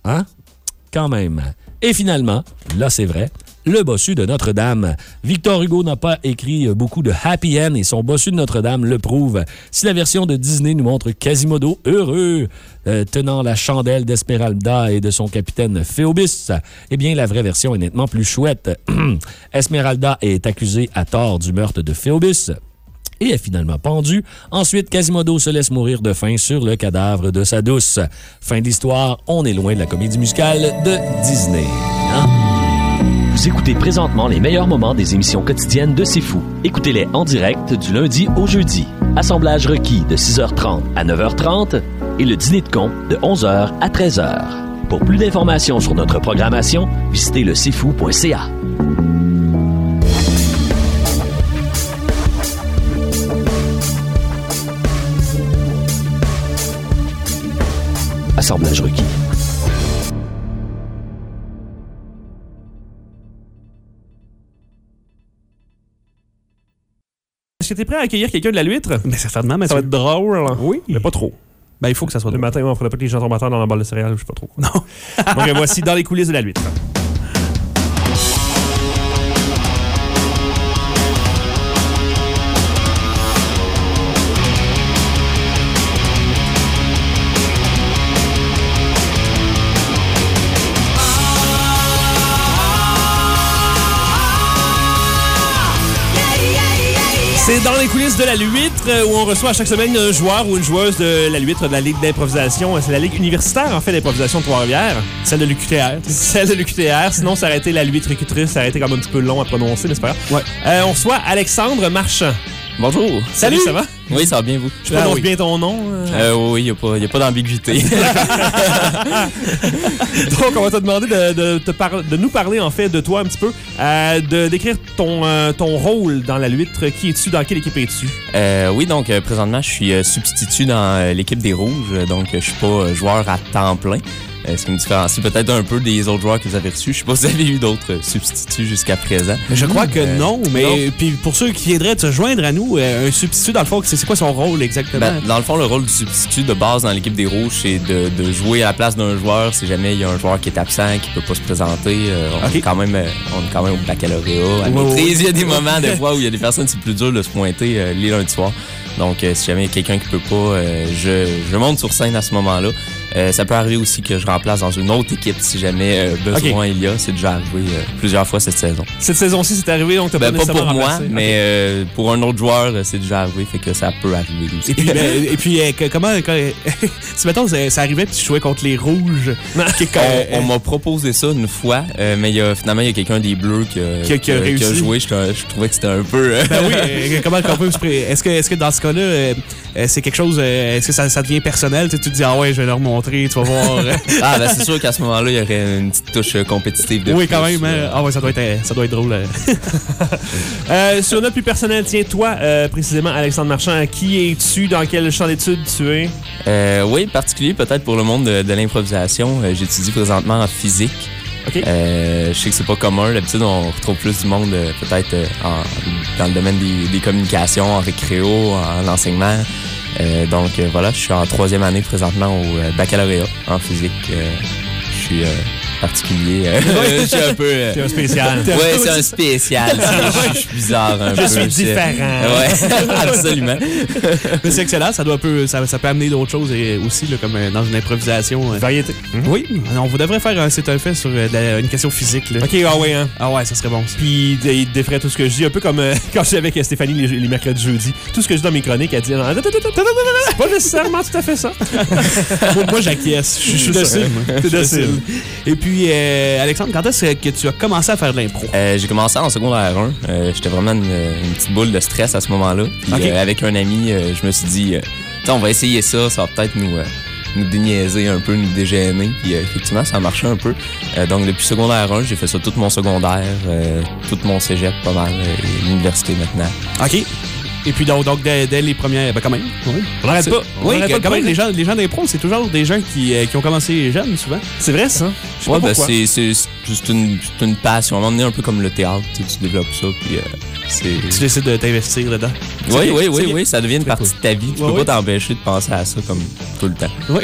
Hein? Quand même. Et finalement, là c'est vrai, le bossu de Notre-Dame. Victor Hugo n'a pas écrit beaucoup de happy end et son bossu de Notre-Dame le prouve. Si la version de Disney nous montre Quasimodo heureux, euh, tenant la chandelle d'Esmeralda et de son capitaine Phéobus, eh bien la vraie version est nettement plus chouette. Esmeralda est accusée à tort du meurtre de Phéobus et est finalement pendu. Ensuite, Quasimodo se laisse mourir de faim sur le cadavre de sa douce. Fin de l'histoire, on est loin de la comédie musicale de Disney. Hein? Vous écoutez présentement les meilleurs moments des émissions quotidiennes de C'est Fou. Écoutez-les en direct du lundi au jeudi. Assemblage requis de six heures trente à neuf heures trente et le dîner de con de onze heures à treize heures. Pour plus d'informations sur notre programmation, visitez le c'est fou point c a. Assemblage requis. Est-ce que t'es prêt à accueillir quelqu'un de la Luître? Mais certainement, Mathieu. Ça va être drôle. Oui. Mais pas trop. Ben, il faut que ça soit Le drôle. matin, il ne faudrait pas que les gens tombent à terre dans la balle de céréales, je sais pas trop. Non. Donc, voici dans les coulisses de la Luître. C'est dans les coulisses de la Luître où on reçoit à chaque semaine un joueur ou une joueuse de la Luître de la Ligue d'improvisation. C'est la Ligue universitaire, en fait, d'improvisation de Trois-Rivières. Celle de l'U Q T R. Celle de l'U Q T R. Sinon, ça aurait été la Luître écutrice. Ça aurait été comme un petit peu long à prononcer, n'est-ce pas? Ouais. Euh, on reçoit Alexandre Marchand. Bonjour. Salut, ça va? Oui, ça va bien, vous? Je prononce ah, oui. bien ton nom. Euh... Euh, oui, il n'y a pas, y a pas d'ambiguïté. Donc, on va te demander de, de, te par... de nous parler, en fait, de toi un petit peu, euh, de décrire ton, euh, ton rôle dans la Luître. Qui es-tu? Dans quelle équipe es-tu? Euh, oui, donc, euh, présentement, je suis euh, substitut dans euh, l'équipe des Rouges. Donc, je suis pas euh, joueur à temps plein. Euh, ce qui me différencie peut-être un peu des autres joueurs que vous avez reçus. Je sais pas si vous avez eu d'autres euh, substituts jusqu'à présent. Mais je crois que euh, non. Mais non. Puis pour ceux qui viendraient de se joindre à nous, euh, un substitut, dans le fond, c'est, c'est quoi son rôle exactement? Ben, dans le fond, le rôle du substitut de base dans l'équipe des Rouges, c'est de, de jouer à la place d'un joueur si jamais il y a un joueur qui est absent, qui peut pas se présenter. Euh, on, okay. est quand même, euh, on est quand même au baccalauréat. À wow, maîtrise, il y a des moments, des fois, où il y a des personnes, c'est plus dur de se pointer euh, les lundis soirs. Donc, euh, si jamais il y a quelqu'un qui peut pas, euh, je, je monte sur scène à ce moment-là. Euh, ça peut arriver aussi que je remplace dans une autre équipe si jamais euh, besoin okay. il y a. C'est déjà arrivé euh, plusieurs fois cette saison. Cette saison-ci, c'est arrivé, donc t'as ben, pas nécessairement pas pour remplacé. moi, mais okay. euh, pour un autre joueur, c'est déjà arrivé, fait que ça peut arriver aussi. Et puis, ben, et puis euh, comment, quand, si mettons, ça, ça arrivait puis tu jouais contre les Rouges, on, on m'a proposé ça une fois, euh, mais y a, finalement, il y a quelqu'un des Bleus qui a, qui, qui a, qui a joué. Je, je trouvais que c'était un peu... Euh... Ben oui, euh, comment on peut se pré... Est-ce que, est-ce que dans ce cas-là, euh, c'est quelque chose... Euh, est-ce que ça, ça devient personnel? Tu te dis, ah ouais, je vais leur montrer, tu vas voir... Ah, ben c'est sûr qu'à ce moment-là, il y aurait une petite touche compétitive de oui, plus. quand même. Euh... Ah ouais, ça doit être, ça doit être drôle. euh, sur notre plus personnel, tiens, toi, euh, précisément, Alexandre Marchand, qui es-tu? Dans quel champ d'études tu es? Euh, oui, particulier peut-être pour le monde de, de l'improvisation. Euh, j'étudie présentement en physique. Okay. Euh, je sais que c'est pas commun. D'habitude, on retrouve plus du monde euh, peut-être euh, en, dans le domaine des, des communications, en récréo, en enseignement. Euh, donc euh, voilà, je suis en troisième année présentement au euh, baccalauréat en physique. Euh, je suis euh, particulier. Euh, ouais. Je suis un peu... Euh, T'es un spécial. Oui, c'est un spécial. Je suis bizarre un je peu. Je suis différent. Oui, absolument. Mais c'est excellent. Ça, doit peu, ça, ça peut amener d'autres choses et aussi là, comme dans une improvisation. Euh. Variété. Mm-hmm. Oui. On vous devrait faire un c'est un fait sur euh, la, une question physique. Là. OK, ah ouais, hein. Ah ouais, ça serait bon. Ça. Puis il défrait tout ce que je dis, un peu comme euh, quand je suis avec Stéphanie les, les mercredis jeudi. Tout ce que je dis dans mes chroniques, elle dit c'est pas nécessairement tout à fait ça. moi, moi j'acquiesce. Je suis docile. T'es docile. Et puis, euh, Alexandre, quand est-ce que tu as commencé à faire de l'impro? Euh, j'ai commencé en secondaire un. Euh, j'étais vraiment une, une petite boule de stress à ce moment-là. Puis, okay. euh, avec un ami, euh, je me suis dit, euh, on va essayer ça, ça va peut-être nous, euh, nous déniaiser un peu, nous dégêner. Puis euh, effectivement, ça a marché un peu. Euh, donc depuis secondaire un, j'ai fait ça tout mon secondaire, euh, tout mon cégep pas mal, euh, et l'université maintenant. OK. Et puis donc, donc dès, dès les premières... Ben quand même. Oui. On n'arrête pas. On Oui, arrête quand pas même, de les gens, les gens d'impro, c'est toujours des gens qui, euh, qui ont commencé jeunes, souvent. C'est vrai, ça? Je sais Ouais, pas ben pourquoi. c'est c'est- c'est juste une, c'est une passion. À un moment donné, un peu comme le théâtre, tu sais, tu développes ça, puis euh, c'est... Tu décides de t'investir dedans. Oui, C'est oui, bien, oui, c'est oui, bien. ça devient une partie de ta vie. Tu Ouais, peux ouais. pas t'empêcher de penser à ça comme tout le temps. Oui.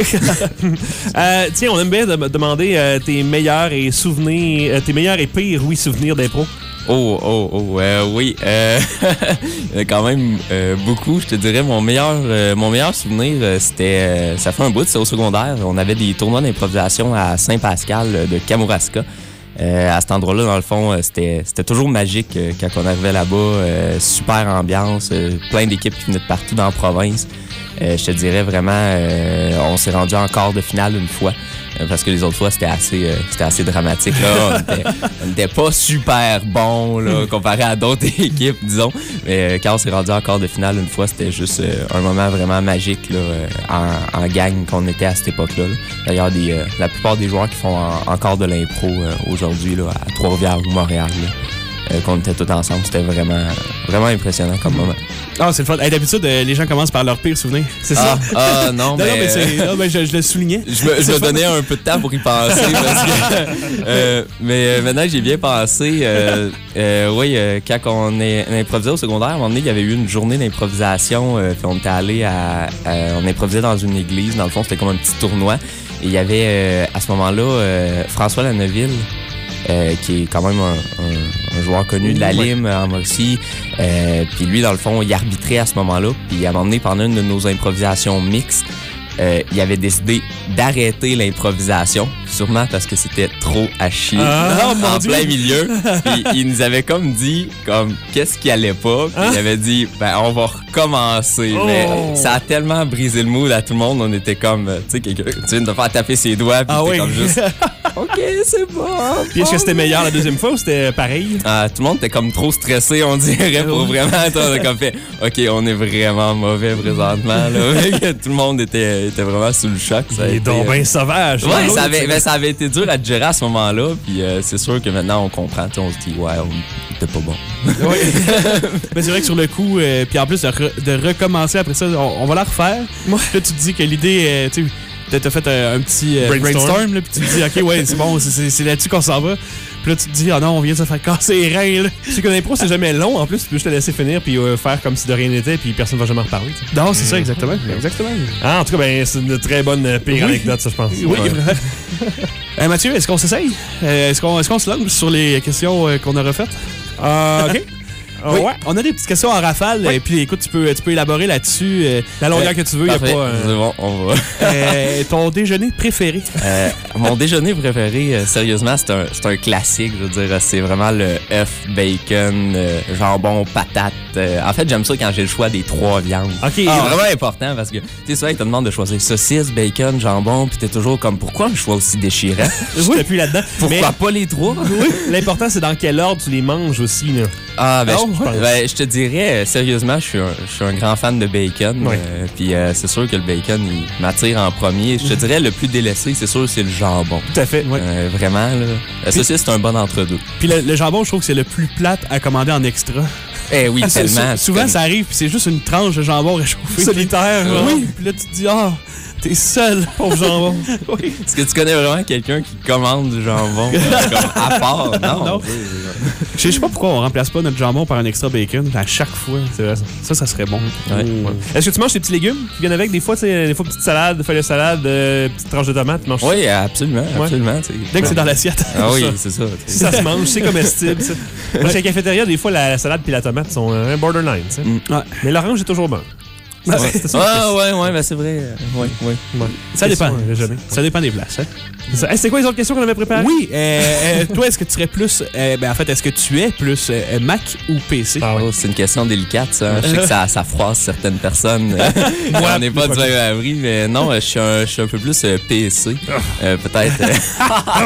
Euh, tiens, on aime bien de- demander euh, tes meilleurs et souvenirs, euh, tes meilleurs et pires, oui, souvenirs d'impro. Oh, oh, oh, euh, oui. Euh, il y en a quand même euh, beaucoup. Je te dirais, mon meilleur, euh, mon meilleur souvenir, euh, c'était... euh, ça fait un bout, c'était au secondaire. On avait des tournois d'improvisation à Saint-Pascal euh, de Kamouraska. Euh, à cet endroit-là, dans le fond, euh, c'était, c'était toujours magique euh, quand on arrivait là-bas. Euh, super ambiance, euh, plein d'équipes qui venaient de partout dans la province. Euh, je te dirais vraiment, euh, on s'est rendu en quart de finale une fois. Euh, parce que les autres fois, c'était assez, euh, c'était assez dramatique. Là. On était- on n'était pas super bons là, comparé à d'autres équipes, disons. Mais euh, quand on s'est rendu en quart de finale une fois, c'était juste euh, un moment vraiment magique là, euh, en, en gang qu'on était à cette époque-là. là. D'ailleurs, des, euh, la plupart des joueurs qui font en- encore de l'impro euh, aujourd'hui là, à Trois-Rivières ou Montréal, là, euh, qu'on était tous ensemble, c'était vraiment, vraiment impressionnant comme moment. Ah, c'est le fun. Hey, d'habitude, euh, les gens commencent par leur pire souvenir. C'est Ah, ça? ah, non, non, mais- non, mais, c'est- non, mais je, je le soulignais. Je me, je me donnais un peu de temps pour y penser. parce que, euh, mais euh, maintenant que j'ai bien pensé, euh, euh, oui, euh, quand on est on improvisait au secondaire, à un moment donné, il y avait eu une journée d'improvisation. Euh, puis on était allé à, à- On improvisait dans une église. Dans le fond, c'était comme un petit tournoi. Et il y avait, euh, à ce moment-là, euh, François Lanneville, euh, qui est quand même un, un- un joueur connu de la Ouais. Lime en Mauricie. Euh, puis lui, dans le fond, il arbitrait à ce moment-là. Puis à un moment donné, pendant une de nos improvisations mixtes, euh, il avait décidé d'arrêter l'improvisation, sûrement parce que c'était trop à chier Ah, en mon Dieu. plein milieu. Puis il nous avait comme dit, comme, qu'est-ce qui allait pas. Puis il avait dit, ben, on va recommencer. Oh. Mais ça a tellement brisé le mood à tout le monde. On était comme, euh, tu sais, quelqu'un, tu viens de te faire taper ses doigts. Puis Ah c'était oui. comme juste, OK, c'est bon. Puis est-ce que c'était meilleur la deuxième fois ou c'était pareil? Ah, tout le monde était comme trop stressé, on dirait, pour vraiment. On a comme fait, OK, on est vraiment mauvais présentement. Là. Tout le monde était, était vraiment sous le choc. Ça a Il est été, donc euh, bien sauvage. Ouais, L'autre, ça avait, c'est- ben, ça avait été dur à gérer à ce moment-là. Puis euh, c'est sûr que maintenant, on comprend. Tu sais, on se dit, ouais, on était pas bon. Oui. Mais c'est vrai que sur le coup, euh, puis en plus de, re- de recommencer après ça, on, on va la refaire. Là, tu te dis que l'idée, euh, tu sais, t'as- t'as fait un, un petit euh, Brainstorm. brainstorm, là, puis tu te dis, OK, ouais, c'est bon, c'est- c'est c'est là-dessus qu'on s'en va. Puis là, tu te dis, ah non, on vient de se faire casser les reins, là. C'est que l'impro, c'est jamais long. En plus, tu peux juste te laisser finir puis euh, faire comme si de rien n'était puis personne va jamais en reparler. tu sais. Non, c'est ça, exactement. Exactement. Ah, en tout cas, ben, c'est une très bonne euh, pire Oui. anecdote, ça, je pense. Oui, Ouais. vraiment. Euh, Mathieu, est-ce qu'on s'essaye? Euh, est-ce qu'on est-ce qu'on se lance sur les questions euh, qu'on a refaites? Ah, OK. Oui, ouais. on a des petites questions en rafale, et puis écoute, tu peux, tu peux élaborer là-dessus. euh, La longueur euh, que tu veux, il n'y a pas. Parfait. euh, C'est bon, on va. euh, ton déjeuner préféré? Euh, mon déjeuner préféré, euh, sérieusement, c'est un, c'est un classique. Je veux dire, c'est vraiment le œuf, bacon, euh, jambon, patate. Euh, en fait, j'aime ça quand j'ai le choix des trois viandes. OK. C'est vraiment important parce que, tu sais, souvent, ils te demandent de choisir saucisse, bacon, jambon, puis t'es toujours comme, pourquoi un choix aussi déchirant? Je t'appuie là-dedans. Pourquoi Mais pas les trois? oui, l'important, c'est dans quel ordre tu les manges aussi. Là. Ah, ben, Oh, je, je pense. ben, je te dirais, euh, sérieusement, je suis un, je suis un grand fan de bacon. Ouais. euh, Puis euh, c'est sûr que le bacon, il m'attire en premier. Je te dirais, le plus délaissé, c'est sûr, c'est le jambon. Tout à fait. Euh, vraiment, là. La saucisse, c'est un bon entre-deux. Puis le, le jambon, je trouve que c'est le plus plate à commander en extra. Eh oui, C'est- tellement. sou- souvent, Comme- ça arrive, puis c'est juste une tranche de jambon réchauffé. Solitaire. Euh, genre. oui, puis là, tu te dis, ah, t'es seul. Pauvre jambon. Oui. Est-ce que tu connais vraiment quelqu'un qui commande du jambon euh, comme à part? Non. Non. Je sais- je sais pas pourquoi on remplace pas notre jambon par un extra bacon à chaque fois. C'est vrai, ça. Ça, ça serait bon. Ouais. Ouais. Est-ce que tu manges tes petits légumes qui viennent avec? Des fois, tu sais, des fois, petite salade, feuilles de salade, euh, petite tranche de tomate. Tu manges ça? Oui, absolument, absolument. tu sais. Dès que c'est dans l'assiette. Ah oui, Ça. c'est ça. Si ça se mange, c'est comestible. Ça. Moi, chez la cafétéria, des fois, la, la salade puis la tomate sont euh, un borderline. tu sais. Mm. Ouais. Mais l'orange est toujours bon. Ouais. C'est ça. Ah ouais, ouais, ben c'est vrai. euh, Ouais, ouais. Ouais. Ça Question, dépend. euh, déjeuner. Ça dépend des places. Hein? C'est ça. Hey, c'est quoi les autres questions qu'on avait préparées? Oui, euh, euh, toi, est-ce que tu serais plus. euh, ben, en fait, est-ce que tu es plus euh, Mac ou P C? Ah ouais. Oh, c'est une question délicate, ça. Je sais que ça, ça froisse certaines personnes. Moi, on n'est pas du même abri, mais non, je suis un, je suis un peu plus euh, P C. Euh, peut-être. euh,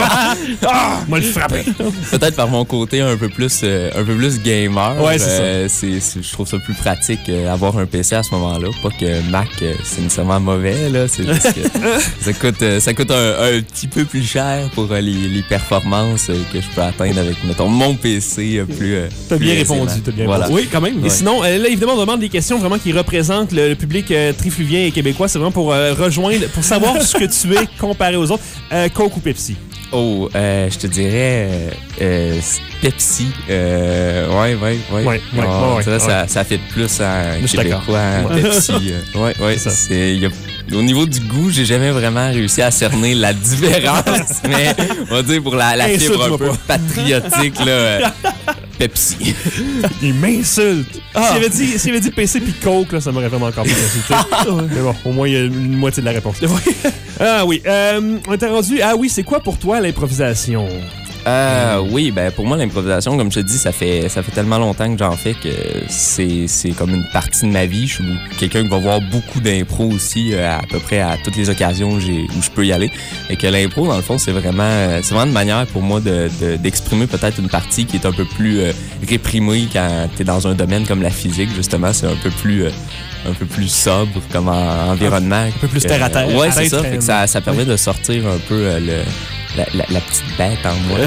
Ah! Moi, le frapper. Peut-être par mon côté un peu plus, euh, un peu plus gamer. Ouais, c'est Euh, c'est- c'est- je trouve ça plus pratique euh, avoir un P C à ce moment-là. là. Pas que Mac, euh, c'est nécessairement mauvais, là. C'est juste que ça coûte, euh, ça coûte un, un petit peu plus cher pour euh, les, les performances euh, que je peux atteindre avec, mettons, mon P C euh, plus. Euh, t'as plus bien aisément. répondu, t'as bien Voilà. répondu. Oui, quand même. Et Ouais. sinon, euh, là, évidemment, on demande des questions vraiment qui représentent le, le public euh, trifluvien et québécois. C'est vraiment pour euh, rejoindre, pour savoir ce que tu es comparé aux autres. Euh, Coke ou Pepsi? Oh, euh, je te dirais euh, euh, Pepsi. Euh, ouais, ouais, ouais. Ouais, ouais, Oh, ouais, ça, ouais. ça, ça fait plus à Je suis d'accord. Québécois, à Ouais. Pepsi. euh, ouais, ouais. C'est ça. C'est, y a, au niveau du goût, j'ai jamais vraiment réussi à cerner la différence, mais on va dire pour la, la fibre un Insulte-moi peu pas. patriotique, là, euh, Pepsi. Il m'insulte. Ah. S'il avait dit, s'il avait dit P C puis Coke, là, ça m'aurait vraiment encore plus insulté. Mais bon, au moins, il y a une moitié de la réponse. Ah oui. Euh, on était rendu. Ah oui, c'est quoi pour toi l'improvisation? Euh, oui, ben pour moi l'improvisation, comme je te dis, ça fait ça fait tellement longtemps que j'en fais que c'est c'est comme une partie de ma vie. Je suis quelqu'un qui va voir beaucoup d'impro aussi, euh, à peu près à toutes les occasions où, j'ai, où je peux y aller. Et que l'impro, dans le fond, c'est vraiment c'est vraiment une manière pour moi de, de, d'exprimer peut-être une partie qui est un peu plus euh, réprimée quand t'es dans un domaine comme la physique, justement. C'est un peu plus euh, un peu plus sobre comme en, environnement. Un peu plus terre à terre. Ouais, c'est ça. Peut-être, Fait que ça, ça permet oui. de sortir un peu euh, le La, la, la petite bête en moi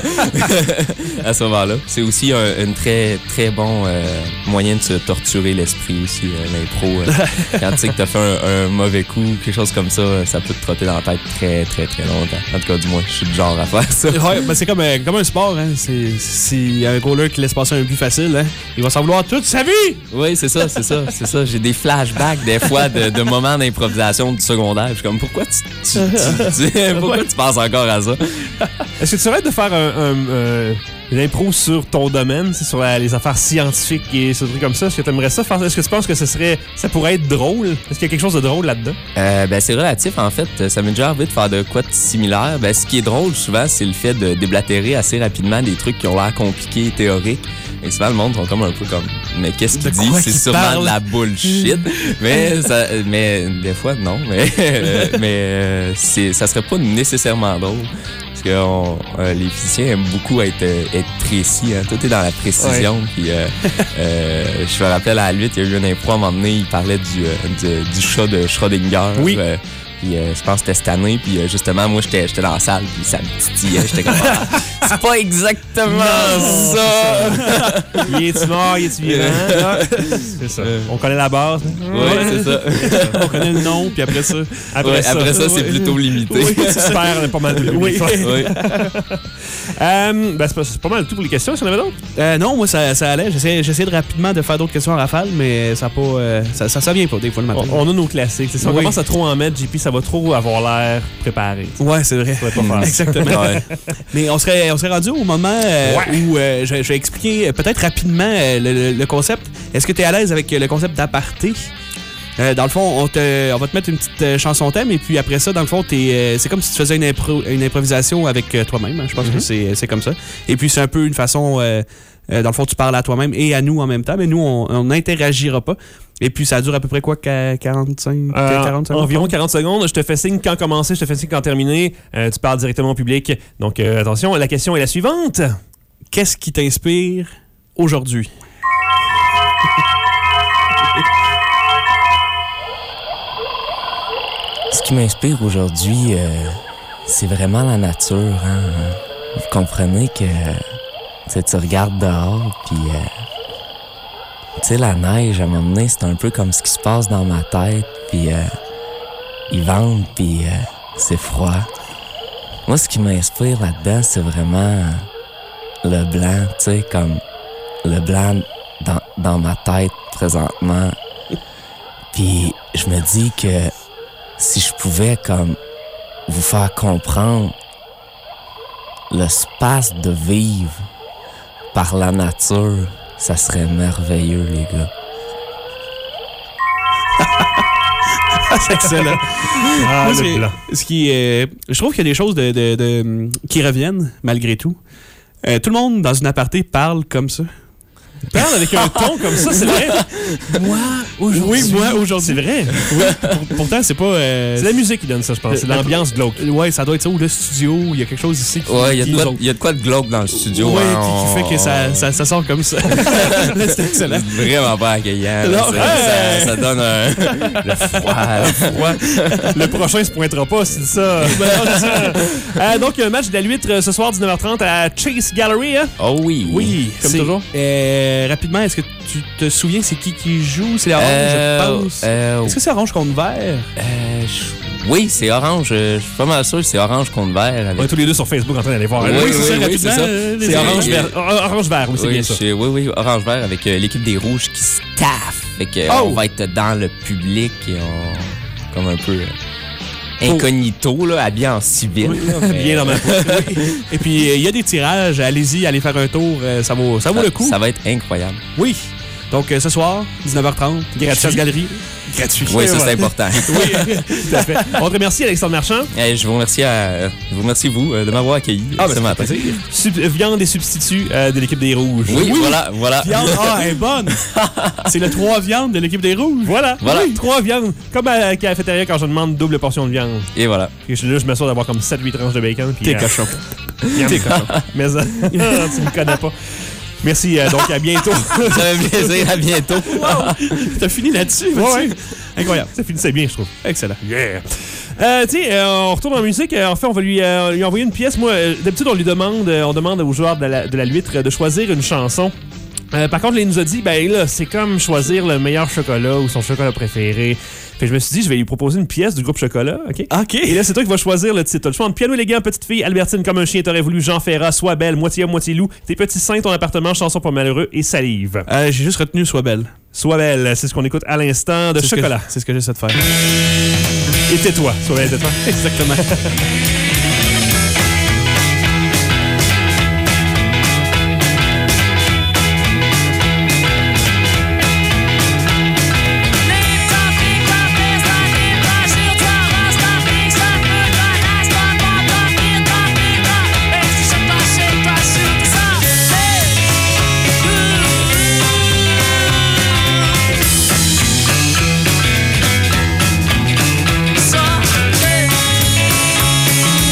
à ce moment-là. C'est aussi un, une très, très bon euh, moyen de se torturer l'esprit aussi, euh, l'impro. Euh, quand tu sais que t'as fait un, un mauvais coup, quelque chose comme ça, ça peut te trotter dans la tête très, très, très longtemps. En tout cas, du moins, je suis du genre à faire ça. Ouais, ben c'est comme, euh, comme un sport. Hein. C'est, si un goaler qui laisse passer un but facile, hein, il va s'en vouloir toute sa vie! Oui, c'est ça, c'est ça, c'est ça. J'ai des flashbacks des fois de, de moments d'improvisation du secondaire. Je suis comme, pourquoi tu, tu, tu, tu- pourquoi tu penses encore à ça? Est-ce que tu rêves de faire un, un, euh, une impro sur ton domaine, sur la- les affaires scientifiques et ce truc comme ça? Est-ce que tu aimerais ça faire? Est-ce que tu penses que ce serait, ça pourrait être drôle? Est-ce qu'il y a quelque chose de drôle là-dedans? Euh, ben, c'est relatif, en fait. Ça m'est déjà arrivé de faire de quoi de similaire. Ben, ce qui est drôle, souvent, c'est le fait de déblatérer assez rapidement des trucs qui ont l'air compliqués et théoriques. Et souvent, le monde sont comme un peu comme, mais qu'est-ce qu'il De dit? quoi C'est qu'il sûrement parle? de la bullshit. mais, ça, mais des fois, non. Mais, euh, mais euh, c'est, ça serait pas nécessairement drôle. Parce que on, euh, les physiciens aiment beaucoup être, euh, être précis. Hein. Tout est dans la précision. Ouais. Puis, euh, euh, je me rappelle à la huit, il y a eu un impro à un moment donné, il parlait du, euh, du, du chat de Schrödinger. Oui. Euh, Puis euh, je pense que c'était cette année. Puis euh, justement, moi, j'étais, j'étais dans la salle. Puis ça me titillait. J'étais comme, ah, c'est pas exactement ça. Il est-tu mort? Il est-tu vivant? Ah, c'est ça. On connaît la base. Ouais, c'est ça. On connaît le nom, puis après ça. Après Ouais, ça, après ça, c'est ouais. plutôt limité. Oui, tu perds pas mal de public. Oui. Oui. Euh, ben, c'est, pas, c'est pas mal tout pour les questions. Est-ce qu'il y en avait d'autres? Euh, non, moi, ça, ça allait. J'essaie, j'essaie de rapidement de faire d'autres questions en rafale, mais ça pas, euh, ça, ça, ça vient pas des fois le matin. On, on a nos classiques. Si on Oui. commence à trop en mettre, J P, ça va trop avoir l'air préparé. Ouais, c'est vrai. On pourrait pas faire ça. Exactement. Ouais. Mais on serait, on serait rendu au moment euh, Ouais. où euh, je, je vais expliquer euh, peut-être rapidement euh, le, le- le concept. Est-ce que tu es à l'aise avec euh, le concept d'aparté? Euh, dans le fond, on, te, on va te mettre une petite euh, chanson thème et puis après ça, dans le fond, t'es, euh, c'est comme si tu faisais une, impro- une improvisation avec euh, toi-même. hein. Je pense Mhm. que c'est, c'est comme ça. Et puis c'est un peu une façon, euh, euh, dans le fond, tu parles à toi-même et à nous en même temps, mais nous, on n'interagira pas. Et puis ça dure à peu près quoi, qu'à quarante-cinq, Euh, quarante secondes? environ quarante secondes. Je te fais signe quand commencer, je te fais signe quand terminer. Euh, tu parles directement au public. Donc, euh, attention, la question est la suivante. Qu'est-ce qui t'inspire aujourd'hui? Ce qui m'inspire aujourd'hui, euh, c'est vraiment la nature. Hein? Vous comprenez que tu sais, tu regardes dehors, puis euh, tu sais, la neige, à un moment donné, c'est un peu comme ce qui se passe dans ma tête, puis euh, il vente, puis euh, c'est froid. Moi, ce qui m'inspire là-dedans, c'est vraiment le blanc, tu sais, comme le blanc dans, dans ma tête présentement. Puis je me dis que si je pouvais comme vous faire comprendre le space de vivre par la nature, ça serait merveilleux, les gars. C'est excellent. Ah, Moi, le c'est- blanc. ce qui est, je trouve qu'il y a des choses de, de- de- qui reviennent malgré tout. Euh, tout le monde dans une aparté parle comme ça. Parle avec un ton comme ça, c'est vrai. Moi, aujourd'hui. Oui, moi, aujourd'hui. C'est vrai. Oui, pour- pourtant, c'est pas... euh, C'est la musique qui donne ça, je pense. C'est l'ambiance glauque. Ouais, ça doit être ça. Ou le studio, il y a quelque chose ici qui... Ouais, il y a qui de quoi- nous autres. il y a de quoi de glauque dans le studio. Ouais, hein, qui, qui on- fait que ça, ça, ça sort comme ça. Là, c'est excellent. C'est vraiment pas accueillant. là. Non, Ça, ouais. ça, ça donne un... le froid. Le froid. Le prochain se pointera pas, c'est ça. Euh, donc, un match de la l'huître ce soir, dix-neuf heures trente, à Chase Gallery. Hein? Oh oui. Oui, comme C'est- toujours. Euh, rapidement, est-ce que tu te souviens c'est qui qui joue? C'est les Orange, Euh, je pense. euh, Est-ce que c'est Orange contre Vert? Euh, je- oui, c'est orange. euh, Je suis pas mal sûr que c'est orange contre vert. Avec... On est tous les deux sur Facebook en train d'aller voir. Oui, Oui, oui, c'est ça, oui, rapidement. c'est ça. euh, C'est C'est orange orange vert. vert. Or- Orange vert, oui, c'est oui, bien ça. je- oui, oui, orange vert avec euh, l'équipe des rouges qui se taffe. Fait que Oh! on va être dans le public et on... comme un peu euh, incognito, là, habillé en civil. là, mais- Bien dans ma peau. Et puis, euh, il y a des tirages. Allez-y, allez faire un tour. euh, ça vaut, ça vaut ça, le coup. ça va être incroyable. Oui. Donc, euh, ce soir, dix-neuf heures trente, Gratuit. Chasse Galerie. Gratuit. Oui, ça, voilà. c'est important. Oui, tout à fait. On te remercie, Alexandre Marchand. Eh, je vous remercie, à, je vous, remercie vous euh, de m'avoir accueilli Ah, euh, ben, ce matin. Sub- viande et substitut euh, de l'équipe des Rouges. Oui, voilà, voilà. Viande, ah, elle est bonne. C'est le trois viandes de l'équipe des Rouges. Voilà. Voilà. Oui, trois viandes. Comme à la cafétéria quand je demande double portion de viande. Et voilà. Puis je, là, je m'assure d'avoir comme sept huit tranches de bacon. puis, T'es euh, cochon. T'es cochon. Mais euh, tu me connais pas. Merci, euh, donc à bientôt. Ça fait plaisir, à bientôt. Wow. T'as fini là-dessus. Ouais, vas-y. ouais. Incroyable. Ça finissait bien, je trouve. Excellent. Yeah. Euh, tiens, euh, on retourne en musique. Euh, en fait, on va lui, euh, lui envoyer une pièce. Moi, euh, d'habitude, on lui demande, euh, on demande aux joueurs de la, de la L'Huître de choisir une chanson. Euh, par contre, là, il nous a dit, ben là, c'est comme choisir le meilleur chocolat ou son chocolat préféré. Fait que je me suis dit, je vais lui proposer une pièce du groupe Chocolat, OK? OK. Et là, c'est toi qui vas choisir le titre. T'as le choix entre Piano élégant, Petite fille, Albertine comme un chien t'aurais voulu, Jean Ferrat, Sois belle, Moitié homme, moitié loup, Tes petits seins, Ton appartement, Chanson pour malheureux et Salive. Euh, J'ai juste retenu Sois belle. Sois belle, c'est ce qu'on écoute à l'instant de C'est ce que- Chocolat. C'est ce que j'essaie de faire. Et tais-toi, Sois belle, tais-toi. Exactement. Só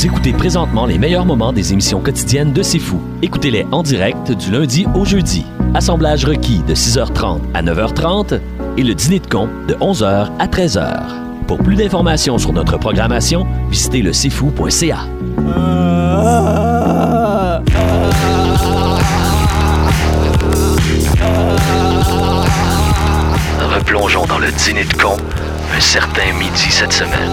Vous écoutez présentement les meilleurs moments des émissions quotidiennes de C'est Fou. Écoutez-les en direct du lundi au jeudi. Assemblage requis de six heures trente à neuf heures trente et le dîner de con de onze heures à treize heures. Pour plus d'informations sur notre programmation, visitez le c'est fou point c a. Replongeons dans le dîner de con un certain midi cette semaine.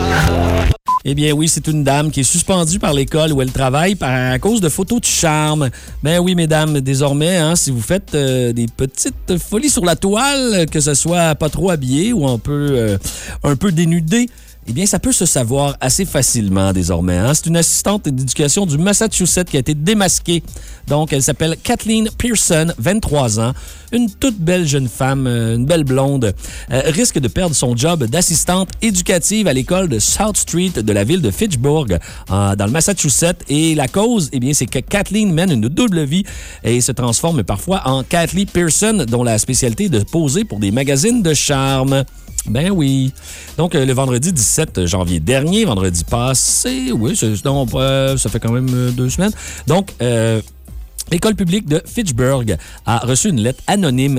Eh bien oui, c'est une dame qui est suspendue par l'école où elle travaille par, à cause de photos de charme. Ben oui, mesdames, désormais, hein, si vous faites euh, des petites folies sur la toile, que ce soit pas trop habillé ou un peu, euh, un peu dénudé, eh bien, ça peut se savoir assez facilement désormais. Hein? C'est une assistante d'éducation du Massachusetts qui a été démasquée. Donc, elle s'appelle Kathleen Pearson, vingt-trois ans, une toute belle jeune femme, une belle blonde, euh, risque de perdre son job d'assistante éducative à l'école de South Street de la ville de Fitchburg, euh, dans le Massachusetts. Et la cause, eh bien, c'est que Kathleen mène une double vie et se transforme parfois en Kathleen Pearson, dont la spécialité est de poser pour des magazines de charme. Ben oui. Donc, euh, le vendredi dix-sept janvier dernier, vendredi passé, oui, c'est, non, euh, ça fait quand même euh, deux semaines. Donc, euh, l'école publique de Fitchburg a reçu une lettre anonyme.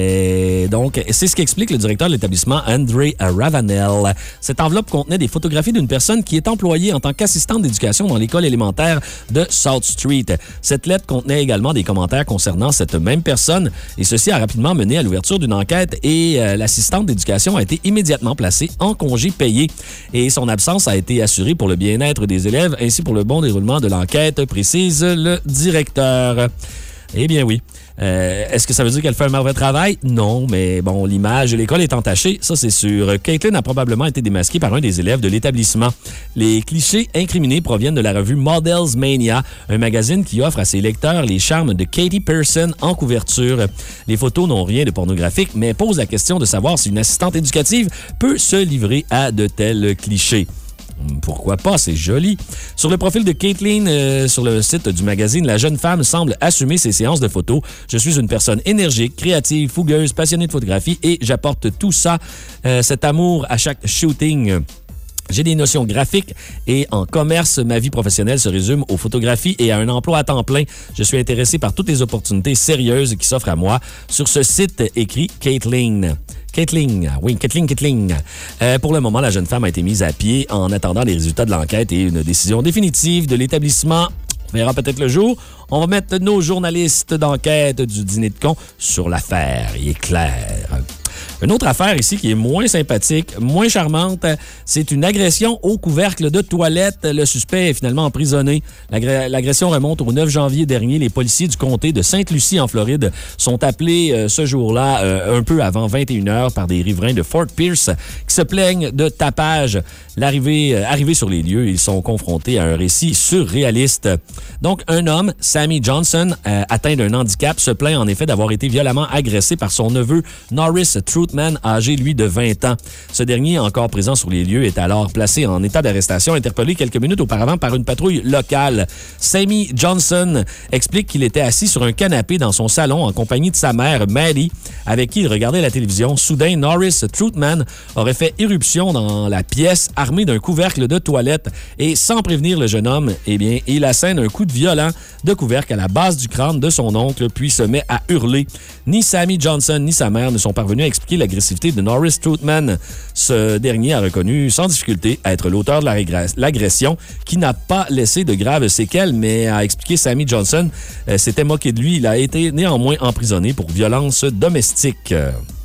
Et donc, c'est ce qu'explique le directeur de l'établissement, André Ravanel. Cette enveloppe contenait des photographies d'une personne qui est employée en tant qu'assistante d'éducation dans l'école élémentaire de South Street. Cette lettre contenait également des commentaires concernant cette même personne et ceci a rapidement mené à l'ouverture d'une enquête et euh, l'assistante d'éducation a été immédiatement placée en congé payé et son absence a été assurée pour le bien-être des élèves ainsi pour le bon déroulement de l'enquête, précise le directeur. Eh bien oui. Euh, est-ce que ça veut dire qu'elle fait un mauvais travail? Non, mais bon, l'image de l'école est entachée, ça c'est sûr. Caitlin a probablement été démasquée par un des élèves de l'établissement. Les clichés incriminés proviennent de la revue Models Mania, un magazine qui offre à ses lecteurs les charmes de Katie Pearson en couverture. Les photos n'ont rien de pornographique, mais posent la question de savoir si une assistante éducative peut se livrer à de tels clichés. Pourquoi pas, c'est joli. Sur le profil de Kathleen, euh, sur le site du magazine, la jeune femme semble assumer ses séances de photos. Je suis une personne énergique, créative, fougueuse, passionnée de photographie et j'apporte tout ça, euh, cet amour à chaque shooting. J'ai des notions graphiques et en commerce, ma vie professionnelle se résume aux photographies et à un emploi à temps plein. Je suis intéressé par toutes les opportunités sérieuses qui s'offrent à moi. Sur ce site, écrit Kathleen. Kathleen, oui, Kathleen, Kathleen. Euh, pour le moment, la jeune femme a été mise à pied en attendant les résultats de l'enquête et une décision définitive de l'établissement. On verra peut-être le jour. On va mettre nos journalistes d'enquête du dîner de con sur l'affaire. Il est clair. Une autre affaire ici qui est moins sympathique, moins charmante, c'est une agression au couvercle de toilette. Le suspect est finalement emprisonné. L'agré- l'agression remonte au neuf janvier dernier. Les policiers du comté de Sainte-Lucie, en Floride, sont appelés euh, ce jour-là, euh, un peu avant vingt et une heures, par des riverains de Fort Pierce qui se plaignent de tapage. L'arrivée, euh, arrivés sur les lieux, ils sont confrontés à un récit surréaliste. Donc, un homme, Sammy Johnson, euh, atteint d'un handicap, se plaint en effet d'avoir été violemment agressé par son neveu Norris Troutman, âgé, lui, de vingt ans. Ce dernier, encore présent sur les lieux, est alors placé en état d'arrestation, interpellé quelques minutes auparavant par une patrouille locale. Sammy Johnson explique qu'il était assis sur un canapé dans son salon en compagnie de sa mère, Maddie, avec qui il regardait la télévision. Soudain, Norris Troutman aurait fait irruption dans la pièce, armé d'un couvercle de toilette, et sans prévenir le jeune homme, eh bien, il assène un coup de violent de couvercle à la base du crâne de son oncle, puis se met à hurler. Ni Sammy Johnson ni sa mère ne sont parvenus à expliquer l'agressivité de Norris Troutman. Ce dernier a reconnu sans difficulté être l'auteur de la régress- l'agression, qui n'a pas laissé de graves séquelles, mais a expliqué Sammy Johnson euh, s'était moqué de lui. Il a été néanmoins emprisonné pour violence domestique.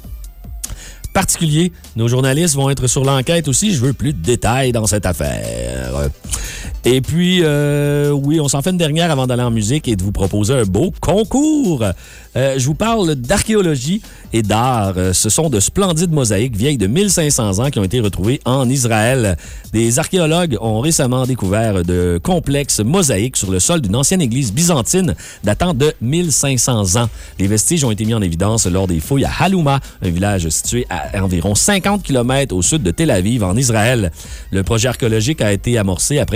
Particulier, nos journalistes vont être sur l'enquête aussi. Je veux plus de détails dans cette affaire. Et puis, euh, oui, on s'en fait une dernière avant d'aller en musique et de vous proposer un beau concours. Euh, je vous parle d'archéologie et d'art. Ce sont de splendides mosaïques vieilles de mille cinq cents ans qui ont été retrouvées en Israël. Des archéologues ont récemment découvert de complexes mosaïques sur le sol d'une ancienne église byzantine datant de mille cinq cents ans. Les vestiges ont été mis en évidence lors des fouilles à Halouma, un village situé à environ cinquante kilomètres au sud de Tel Aviv, en Israël. Le projet archéologique a été amorcé après que les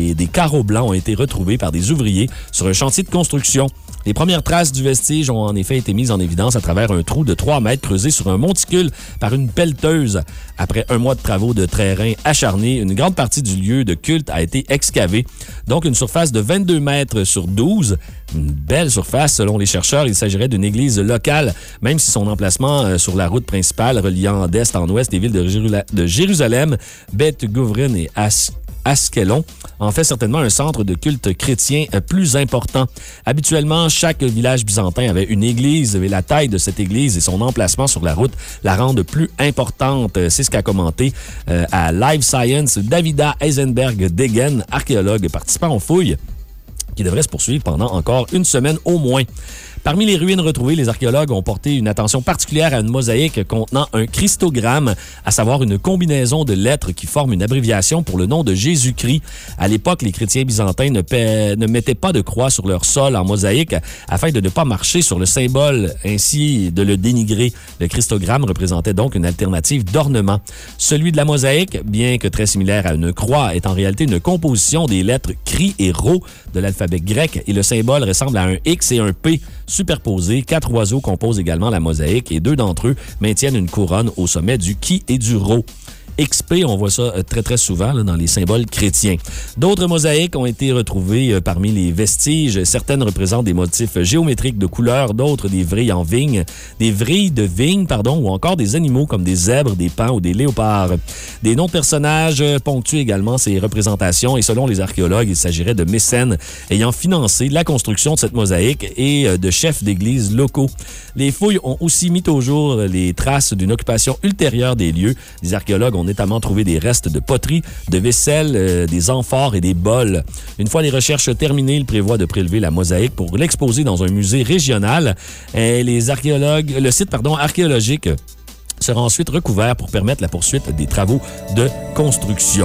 les, des carreaux blancs ont été retrouvés par des ouvriers sur un chantier de construction. Les premières traces du vestige ont en effet été mises en évidence à travers un trou de trois mètres creusé sur un monticule par une pelleteuse. Après un mois de travaux de terrain acharnés, une grande partie du lieu de culte a été excavée. Donc, une surface de vingt-deux mètres sur douze. Une belle surface, selon les chercheurs. Il s'agirait d'une église locale, même si son emplacement sur la route principale reliant d'est en ouest les villes de, Jérula- de Jérusalem, Beth Guvrin et As- Askelon en fait certainement un centre de culte chrétien plus important. Habituellement, chaque village byzantin avait une église, et la taille de cette église et son emplacement sur la route la rendent plus importante. C'est ce qu'a commenté euh, à Live Science Davida Eisenberg-Degen, archéologue participant aux fouilles, qui devrait se poursuivre pendant encore une semaine au moins. Parmi les ruines retrouvées, les archéologues ont porté une attention particulière à une mosaïque contenant un christogramme, à savoir une combinaison de lettres qui forment une abréviation pour le nom de Jésus-Christ. À l'époque, les chrétiens byzantins ne, paie, ne mettaient pas de croix sur leur sol en mosaïque afin de ne pas marcher sur le symbole, ainsi de le dénigrer. Le christogramme représentait donc une alternative d'ornement. Celui de la mosaïque, bien que très similaire à une croix, est en réalité une composition des lettres cri et rho de l'alphabet grec, et le symbole ressemble à un X et un P superposés. Quatre oiseaux composent également la mosaïque et deux d'entre eux maintiennent une couronne au sommet du qui et du rho. X P, on voit ça très, très souvent là, dans les symboles chrétiens. D'autres mosaïques ont été retrouvées parmi les vestiges. Certaines représentent des motifs géométriques de couleurs, d'autres des vrilles en vigne, des vrilles de vigne, pardon, ou encore des animaux comme des zèbres, des paons ou des léopards. Des noms de personnages ponctuent également ces représentations et selon les archéologues, il s'agirait de mécènes ayant financé la construction de cette mosaïque et de chefs d'église locaux. Les fouilles ont aussi mis au jour les traces d'une occupation ultérieure des lieux. Les archéologues ont notamment trouvé des restes de poterie, de vaisselle, euh, des amphores et des bols. Une fois les recherches terminées, ils prévoient de prélever la mosaïque pour l'exposer dans un musée régional. Et les archéologues, le site pardon, archéologique sera ensuite recouvert pour permettre la poursuite des travaux de construction.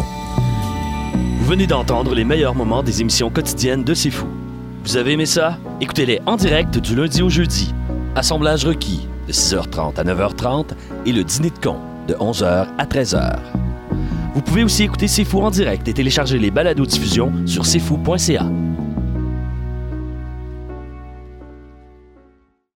Vous venez d'entendre les meilleurs moments des émissions quotidiennes de C'est Fou. Vous avez aimé ça? Écoutez-les en direct du lundi au jeudi. Assemblage requis de six heures trente à neuf heures trente et le dîner de con de onze heures à treize heures. Vous pouvez aussi écouter C'est Fou en direct et télécharger les balados-diffusions sur c'est fou point c a.